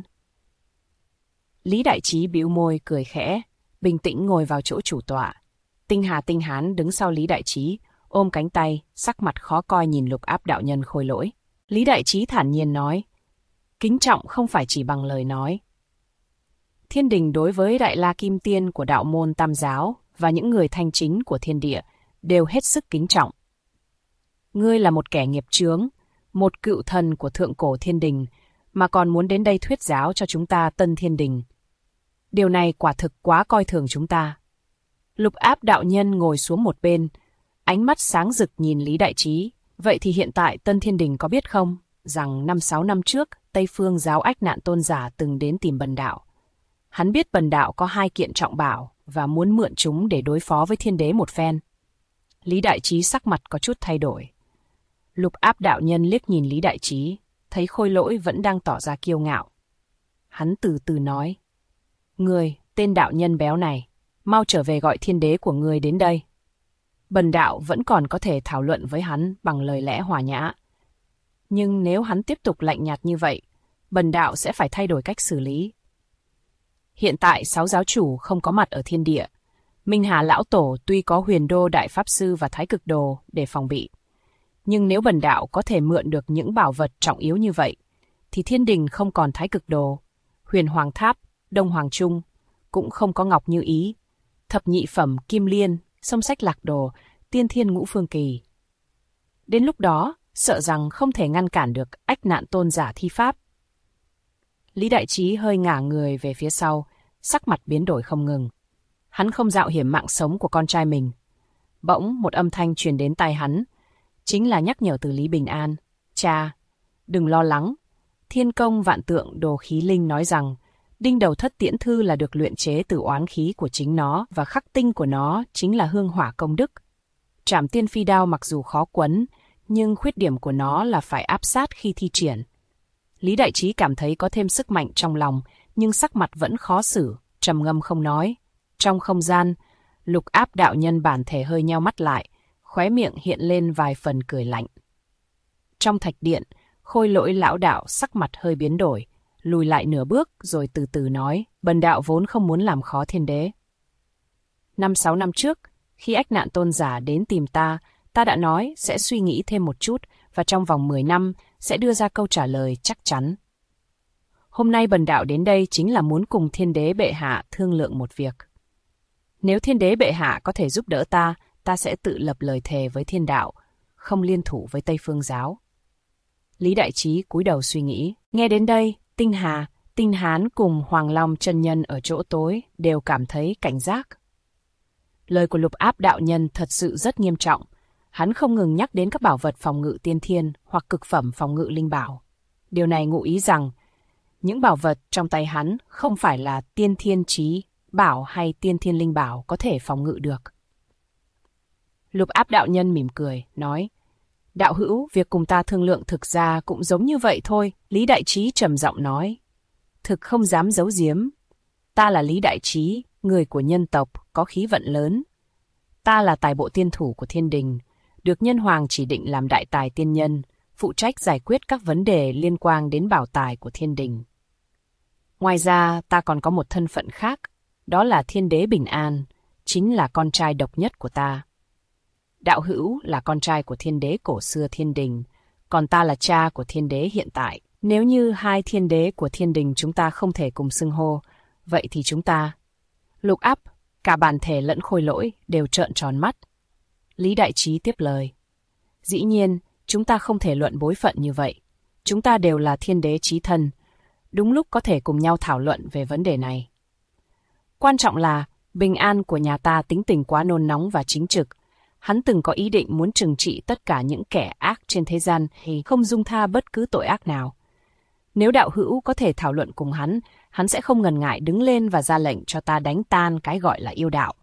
Lý Đại Trí bĩu môi cười khẽ, bình tĩnh ngồi vào chỗ chủ tọa. Tinh Hà Tinh Hán đứng sau Lý Đại Trí, ôm cánh tay, sắc mặt khó coi nhìn Lục Áp đạo nhân Khôi Lỗi. Lý Đại Trí thản nhiên nói, kính trọng không phải chỉ bằng lời nói. Thiên đình đối với Đại La Kim Tiên của đạo môn Tam giáo và những người thanh chính của thiên địa đều hết sức kính trọng. Ngươi là một kẻ nghiệp chướng, một cựu thần của thượng cổ thiên đình, mà còn muốn đến đây thuyết giáo cho chúng ta Tân Thiên Đình. Điều này quả thực quá coi thường chúng ta. Lục Áp đạo nhân ngồi xuống một bên, ánh mắt sáng rực nhìn Lý Đại Trí. Vậy thì hiện tại Tân Thiên Đình có biết không, rằng 5-6 năm trước, Tây Phương giáo Ách Nạn Tôn giả từng đến tìm Bần đạo. Hắn biết Bần đạo có 2 kiện trọng bảo và muốn mượn chúng để đối phó với thiên đế một phen. Lý Đại Trí sắc mặt có chút thay đổi. Lục Áp đạo nhân liếc nhìn Lý Đại Trí, thấy Khôi Lỗi vẫn đang tỏ ra kiêu ngạo. Hắn từ từ nói, ngươi, tên đạo nhân béo này, mau trở về gọi thiên đế của ngươi đến đây. Bần đạo vẫn còn có thể thảo luận với hắn bằng lời lẽ hòa nhã. Nhưng nếu hắn tiếp tục lạnh nhạt như vậy, bần đạo sẽ phải thay đổi cách xử lý. Hiện tại 6 giáo chủ không có mặt ở thiên địa. Minh Hà Lão Tổ tuy có Huyền Đô Đại Pháp Sư và Thái Cực Đồ để phòng bị. Nhưng nếu bần đạo có thể mượn được những bảo vật trọng yếu như vậy, thì thiên đình không còn Thái Cực Đồ, Huyền Hoàng Tháp, Đông Hoàng Trung, cũng không có Ngọc Như Ý, Thập Nhị Phẩm Kim Liên, Sông Sách Lạc Đồ, Tiên Thiên Ngũ Phương Kỳ. Đến lúc đó, sợ rằng không thể ngăn cản được Ách Nạn Tôn giả thi pháp. Lý Đại Trí hơi ngả người về phía sau, sắc mặt biến đổi không ngừng. Hắn không mạo hiểm mạng sống của con trai mình. Bỗng một âm thanh truyền đến tai hắn, chính là nhắc nhở từ Lý Bình An. Cha, đừng lo lắng. Thiên Công Vạn Tượng Đồ Khí Linh nói rằng, Đinh Đầu Thất Tiễn Thư là được luyện chế từ oán khí của chính nó và khắc tinh của nó chính là hương hỏa công đức. Trảm Tiên Phi Đao mặc dù khó quấn, nhưng khuyết điểm của nó là phải áp sát khi thi triển. Lý Đại Trí cảm thấy có thêm sức mạnh trong lòng, nhưng sắc mặt vẫn khó xử, trầm ngâm không nói. Trong không gian, Lục Áp đạo nhân bản thể hơi nheo mắt lại, khóe miệng hiện lên vài phần cười lạnh. Trong thạch điện, Khôi Lỗi lão đạo sắc mặt hơi biến đổi, lùi lại nửa bước rồi từ từ nói, bần đạo vốn không muốn làm khó thiên đế. 5-6 năm trước, khi Ách Nạn Tôn giả đến tìm ta đã nói sẽ suy nghĩ thêm một chút và trong vòng 10 năm sẽ đưa ra câu trả lời chắc chắn. Hôm nay bần đạo đến đây chính là muốn cùng thiên đế bệ hạ thương lượng một việc. Nếu thiên đế bệ hạ có thể giúp đỡ ta sẽ tự lập lời thề với thiên đạo, không liên thủ với Tây Phương giáo. Lý Đại Trí cúi đầu suy nghĩ. Nghe đến đây, Tinh Hà, Tinh Hán cùng Hoàng Long chân nhân ở chỗ tối đều cảm thấy cảnh giác. Lời của Lục Áp đạo nhân thật sự rất nghiêm trọng. Hắn không ngừng nhắc đến các bảo vật phòng ngự tiên thiên hoặc cực phẩm phòng ngự linh bảo. Điều này ngụ ý rằng, những bảo vật trong tay hắn không phải là tiên thiên chí bảo hay tiên thiên linh bảo có thể phòng ngự được. Lục Áp đạo nhân mỉm cười, nói, đạo hữu, việc cùng ta thương lượng thực ra cũng giống như vậy thôi. Lý Đại Trí trầm giọng nói, thực không dám giấu giếm. Ta là Lý Đại Trí, người của nhân tộc, có khí vận lớn. Ta là tài bộ tiên thủ của thiên đình, được nhân hoàng chỉ định làm đại tài tiên nhân, phụ trách giải quyết các vấn đề liên quan đến bảo tài của thiên đình. Ngoài ra, ta còn có một thân phận khác, đó là thiên đế Bình An, chính là con trai độc nhất của ta. Đạo hữu là con trai của thiên đế cổ xưa thiên đình, còn ta là cha của thiên đế hiện tại. Nếu như 2 thiên đế của thiên đình chúng ta không thể cùng xưng hô, vậy thì chúng ta... Lục Áp, cả bản thể lẫn Khôi Lỗi đều trợn tròn mắt. Lý Đại Trí tiếp lời. Dĩ nhiên, chúng ta không thể luận bối phận như vậy. Chúng ta đều là thiên đế chí thân, đúng lúc có thể cùng nhau thảo luận về vấn đề này. Quan trọng là, Bình An của nhà ta tính tình quá nôn nóng và chính trực. Hắn từng có ý định muốn trừng trị tất cả những kẻ ác trên thế gian thì không dung tha bất cứ tội ác nào. Nếu đạo hữu có thể thảo luận cùng hắn sẽ không ngần ngại đứng lên và ra lệnh cho ta đánh tan cái gọi là yêu đạo.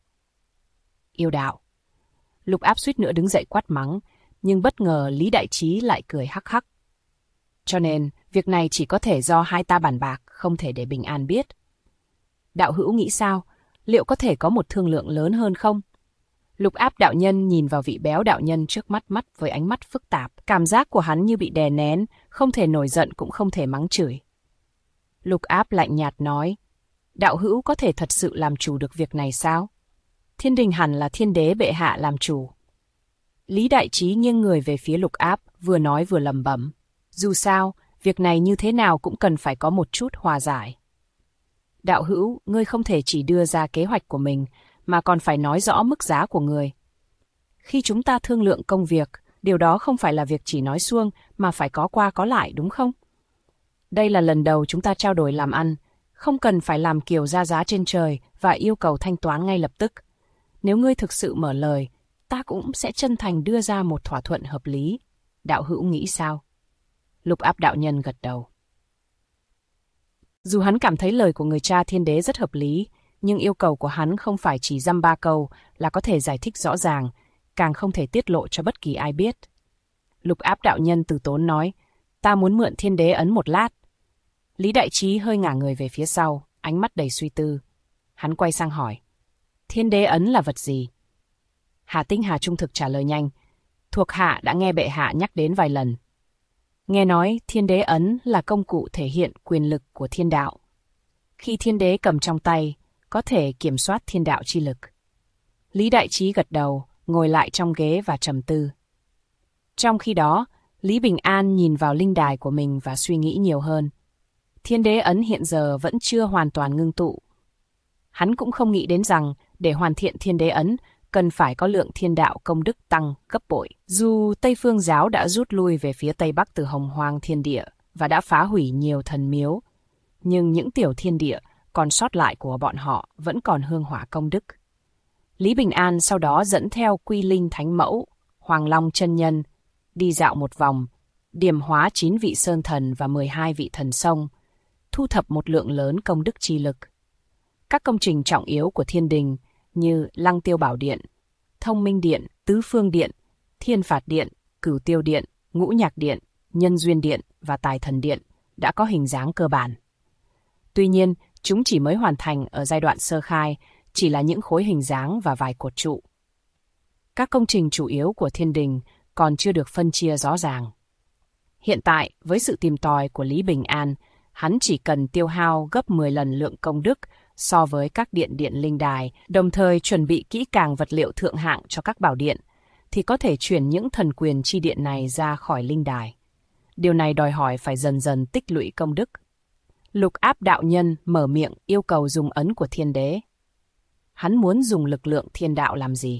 Yêu đạo. Lục Áp suýt nữa đứng dậy quát mắng, nhưng bất ngờ Lý Đại Trí lại cười hắc hắc. Cho nên, việc này chỉ có thể do hai ta bàn bạc, không thể để Bình An biết. Đạo hữu nghĩ sao? Liệu có thể có một thương lượng lớn hơn không? Lục Áp đạo nhân nhìn vào vị béo đạo nhân trước mắt với ánh mắt phức tạp. Cảm giác của hắn như bị đè nén, không thể nổi giận cũng không thể mắng chửi. Lục Áp lạnh nhạt nói, đạo hữu có thể thật sự làm chủ được việc này sao? Thiên đình hẳn là thiên đế bệ hạ làm chủ. Lý Đại Trí nghiêng người về phía Lục Áp, vừa nói vừa lẩm bẩm. Dù sao, việc này như thế nào cũng cần phải có một chút hòa giải. Đạo hữu, ngươi không thể chỉ đưa ra kế hoạch của mình, mà còn phải nói rõ mức giá của người. Khi chúng ta thương lượng công việc, Điều đó không phải là việc chỉ nói suông mà phải có qua có lại đúng không? Đây là lần đầu chúng ta trao đổi làm ăn, không cần phải làm kiểu ra giá trên trời và yêu cầu thanh toán ngay lập tức. Nếu ngươi thực sự mở lời, ta cũng sẽ chân thành đưa ra một thỏa thuận hợp lý. Đạo hữu nghĩ sao? Lục Áp đạo nhân gật đầu. Dù hắn cảm thấy lời của người cha thiên đế rất hợp lý, nhưng yêu cầu của hắn không phải chỉ dăm ba câu là có thể giải thích rõ ràng, càng không thể tiết lộ cho bất kỳ ai biết. Lục Áp đạo nhân từ tốn nói, ta muốn mượn thiên đế ấn một lát. Lý Đại Trí hơi ngả người về phía sau, ánh mắt đầy suy tư. Hắn quay sang hỏi, thiên đế ấn là vật gì? Hà Tinh Hà trung thực trả lời nhanh, thuộc hạ đã nghe bệ hạ nhắc đến vài lần. Nghe nói thiên đế ấn là công cụ thể hiện quyền lực của thiên đạo. Khi thiên đế cầm trong tay, có thể kiểm soát thiên đạo chi lực. Lý Đại Trí gật đầu, ngồi lại trong ghế và trầm tư. Trong khi đó, Lý Bình An nhìn vào linh đài của mình và suy nghĩ nhiều hơn. Thiên đế ấn hiện giờ vẫn chưa hoàn toàn ngưng tụ. Hắn cũng không nghĩ đến rằng để hoàn thiện thiên đế ấn, cần phải có lượng thiên đạo công đức tăng gấp bội. Dù Tây Phương giáo đã rút lui về phía Tây Bắc từ Hồng Hoang thiên địa và đã phá hủy nhiều thần miếu, nhưng những tiểu thiên địa còn sót lại của bọn họ vẫn còn hương hỏa công đức. Lý Bình An sau đó dẫn theo Quy Linh Thánh Mẫu, Hoàng Long Chân Nhân, đi dạo một vòng, điểm hóa 9 vị sơn thần và 12 vị thần sông, thu thập một lượng lớn công đức chi lực. Các công trình trọng yếu của thiên đình như Lăng Tiêu Bảo Điện, Thông Minh Điện, Tứ Phương Điện, Thiên Phạt Điện, Cửu Tiêu Điện, Ngũ Nhạc Điện, Nhân Duyên Điện và Tài Thần Điện đã có hình dáng cơ bản. Tuy nhiên, chúng chỉ mới hoàn thành ở giai đoạn sơ khai, chỉ là những khối hình dáng và vài cột trụ. Các công trình chủ yếu của thiên đình còn chưa được phân chia rõ ràng. Hiện tại, với sự tìm tòi của Lý Bình An, hắn chỉ cần tiêu hao gấp 10 lần lượng công đức so với các điện linh đài, đồng thời chuẩn bị kỹ càng vật liệu thượng hạng cho các bảo điện, thì có thể chuyển những thần quyền chi điện này ra khỏi linh đài. Điều này đòi hỏi phải dần dần tích lũy công đức. Lục Áp đạo nhân mở miệng yêu cầu dùng ấn của thiên đế. Hắn muốn dùng lực lượng thiên đạo làm gì?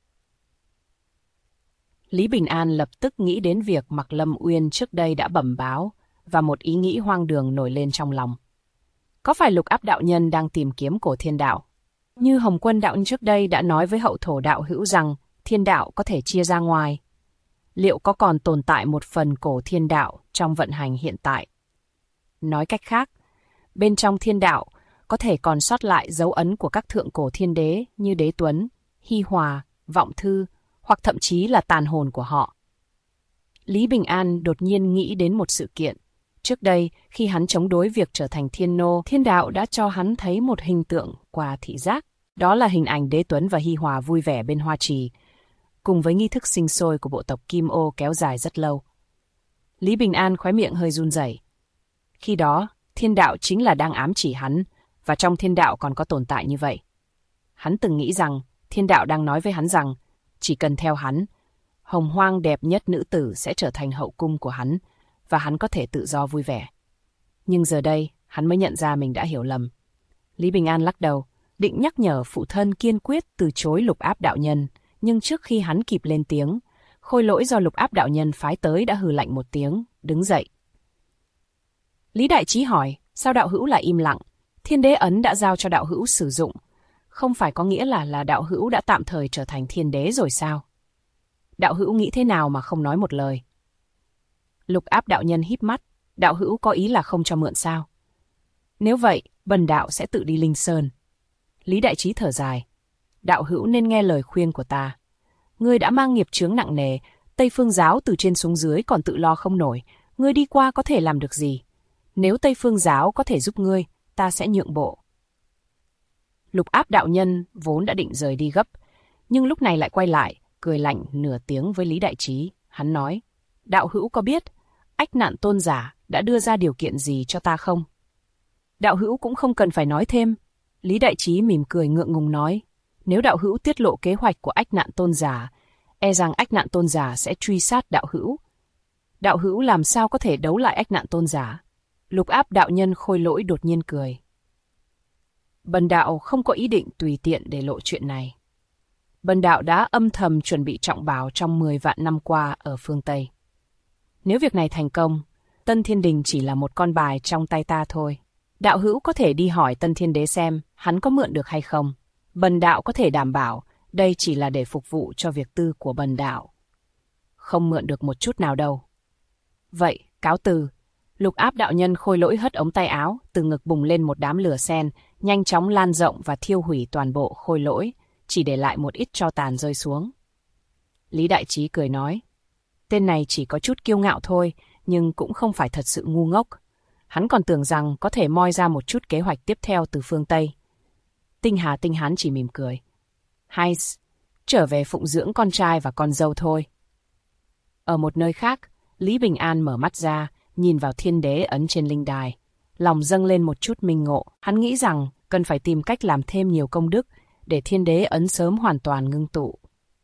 Lý Bình An lập tức nghĩ đến việc Mạc Lâm Uyên trước đây đã bẩm báo, và một ý nghĩ hoang đường nổi lên trong lòng. Có phải Lục Áp đạo nhân đang tìm kiếm cổ thiên đạo? Như Hồng Quân đạo nhân trước đây đã nói với Hậu Thổ đạo hữu rằng thiên đạo có thể chia ra ngoài. Liệu có còn tồn tại một phần cổ thiên đạo trong vận hành hiện tại? Nói cách khác, bên trong thiên đạo có thể còn sót lại dấu ấn của các thượng cổ thiên đế như Đế Tuấn, Hi Hòa, Vọng Thư, hoặc thậm chí là tàn hồn của họ. Lý Bình An đột nhiên nghĩ đến một sự kiện. Trước đây, khi hắn chống đối việc trở thành thiên nô, thiên đạo đã cho hắn thấy một hình tượng qua thị giác. Đó là hình ảnh Đế Tuấn và Hi Hòa vui vẻ bên hoa trì, cùng với nghi thức sinh sôi của bộ tộc Kim Ô kéo dài rất lâu. Lý Bình An khóe miệng hơi run rẩy. Khi đó, thiên đạo chính là đang ám chỉ hắn, và trong thiên đạo còn có tồn tại như vậy. Hắn từng nghĩ rằng thiên đạo đang nói với hắn rằng chỉ cần theo hắn, Hồng Hoang đẹp nhất nữ tử sẽ trở thành hậu cung của hắn, và hắn có thể tự do vui vẻ. Nhưng giờ đây, hắn mới nhận ra mình đã hiểu lầm. Lý Bình An lắc đầu, định nhắc nhở phụ thân kiên quyết từ chối Lục Áp đạo nhân, nhưng trước khi hắn kịp lên tiếng, khôi lỗi do Lục Áp đạo nhân phái tới đã hừ lạnh một tiếng, đứng dậy. Lý Đại Trí hỏi, sao đạo hữu lại im lặng? Thiên đế ấn đã giao cho đạo hữu sử dụng, không phải có nghĩa là đạo hữu đã tạm thời trở thành thiên đế rồi sao? Đạo hữu nghĩ thế nào mà không nói một lời? Lục Áp đạo nhân híp mắt, đạo hữu có ý là không cho mượn sao? Nếu vậy, bần đạo sẽ tự đi Linh Sơn. Lý Đại Trí thở dài, đạo hữu nên nghe lời khuyên của ta. Ngươi đã mang nghiệp chướng nặng nề, Tây Phương giáo từ trên xuống dưới còn tự lo không nổi, ngươi đi qua có thể làm được gì? Nếu Tây Phương giáo có thể giúp ngươi, ta sẽ nhượng bộ. Lục Áp đạo nhân vốn đã định rời đi gấp, nhưng lúc này lại quay lại, cười lạnh nửa tiếng với Lý Đại Trí. Hắn nói, đạo hữu có biết Ách Nạn tôn giả đã đưa ra điều kiện gì cho ta không? Đạo hữu cũng không cần phải nói thêm. Lý Đại Trí mỉm cười ngượng ngùng nói, nếu đạo hữu tiết lộ kế hoạch của Ách Nạn tôn giả, e rằng Ách Nạn tôn giả sẽ truy sát đạo hữu. Đạo hữu làm sao có thể đấu lại Ách Nạn tôn giả? Lục Áp đạo nhân khôi lỗi đột nhiên cười. Bần đạo không có ý định tùy tiện để lộ chuyện này. Bần đạo đã âm thầm chuẩn bị trọng bảo trong 10 vạn năm qua ở phương Tây. Nếu việc này thành công, Tân Thiên Đình chỉ là một con bài trong tay ta thôi. Đạo hữu có thể đi hỏi Tân Thiên Đế xem hắn có mượn được hay không. Bần đạo có thể đảm bảo đây chỉ là để phục vụ cho việc tư của bần đạo. Không mượn được một chút nào đâu. Vậy, cáo từ. Lục Áp đạo nhân khôi lỗi hất ống tay áo, từ ngực bùng lên một đám lửa sen, nhanh chóng lan rộng và thiêu hủy toàn bộ khôi lỗi, chỉ để lại một ít tro tàn rơi xuống. Lý Đại Trí cười nói, tên này chỉ có chút kiêu ngạo thôi, nhưng cũng không phải thật sự ngu ngốc. Hắn còn tưởng rằng có thể moi ra một chút kế hoạch tiếp theo từ phương Tây. Tinh Hà Tinh Hán chỉ mỉm cười. Hay, trở về phụng dưỡng con trai và con dâu thôi. Ở một nơi khác, Lý Bình An mở mắt ra, nhìn vào thiên đế ấn trên linh đài. Lòng dâng lên một chút minh ngộ, hắn nghĩ rằng cần phải tìm cách làm thêm nhiều công đức để thiên đế ấn sớm hoàn toàn ngưng tụ.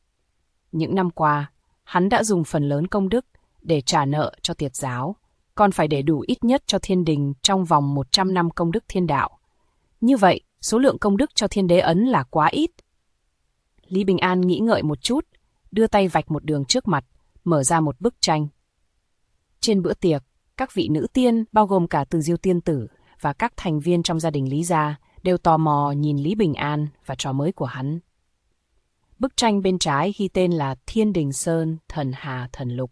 Những năm qua, hắn đã dùng phần lớn công đức để trả nợ cho Tiệt giáo, còn phải để đủ ít nhất cho thiên đình trong vòng 100 năm công đức thiên đạo. Như vậy, số lượng công đức cho thiên đế ấn là quá ít. Lý Bình An nghĩ ngợi một chút, đưa tay vạch một đường trước mặt, mở ra một bức tranh. Trên bữa tiệc, các vị nữ tiên, bao gồm cả Từ Diêu tiên tử và các thành viên trong gia đình Lý gia, đều tò mò nhìn Lý Bình An và trò mới của hắn. Bức tranh bên trái ghi tên là Thiên Đình Sơn, Thần Hà, Thần Lục.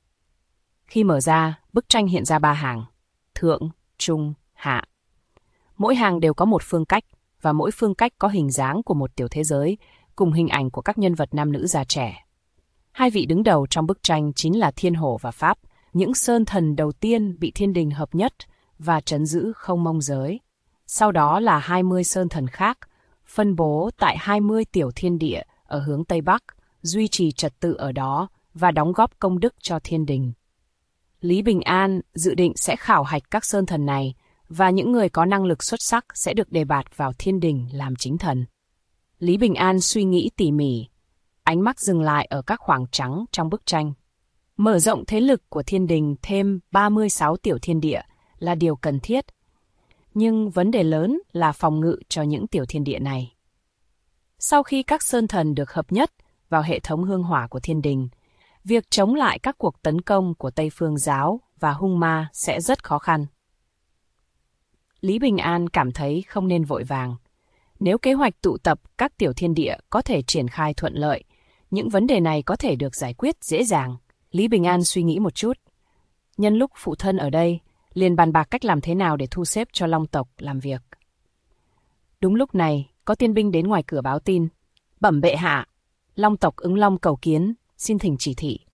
Khi mở ra, bức tranh hiện ra 3 hàng, thượng, trung, hạ. Mỗi hàng đều có một phương cách, và mỗi phương cách có hình dáng của một tiểu thế giới, cùng hình ảnh của các nhân vật nam nữ già trẻ. 2 vị đứng đầu trong bức tranh chính là Thiên Hổ và Pháp, những sơn thần đầu tiên bị thiên đình hợp nhất và trấn giữ không mông giới. Sau đó là 20 sơn thần khác, phân bố tại 20 tiểu thiên địa ở hướng Tây Bắc, duy trì trật tự ở đó và đóng góp công đức cho thiên đình. Lý Bình An dự định sẽ khảo hạch các sơn thần này, và những người có năng lực xuất sắc sẽ được đề bạt vào thiên đình làm chính thần. Lý Bình An suy nghĩ tỉ mỉ, ánh mắt dừng lại ở các khoảng trắng trong bức tranh. Mở rộng thế lực của thiên đình thêm 36 tiểu thiên địa là điều cần thiết, nhưng vấn đề lớn là phòng ngự cho những tiểu thiên địa này. Sau khi các sơn thần được hợp nhất vào hệ thống hương hỏa của thiên đình, việc chống lại các cuộc tấn công của Tây Phương giáo và hung ma sẽ rất khó khăn. Lý Bình An cảm thấy không nên vội vàng. Nếu kế hoạch tụ tập các tiểu thiên địa có thể triển khai thuận lợi, những vấn đề này có thể được giải quyết dễ dàng. Lý Bình An suy nghĩ một chút. Nhân lúc phụ thân ở đây, liền bàn bạc cách làm thế nào để thu xếp cho Long tộc làm việc. Đúng lúc này, có tiên binh đến ngoài cửa báo tin. Bẩm bệ hạ, Long tộc Ứng Long cầu kiến, xin thỉnh chỉ thị.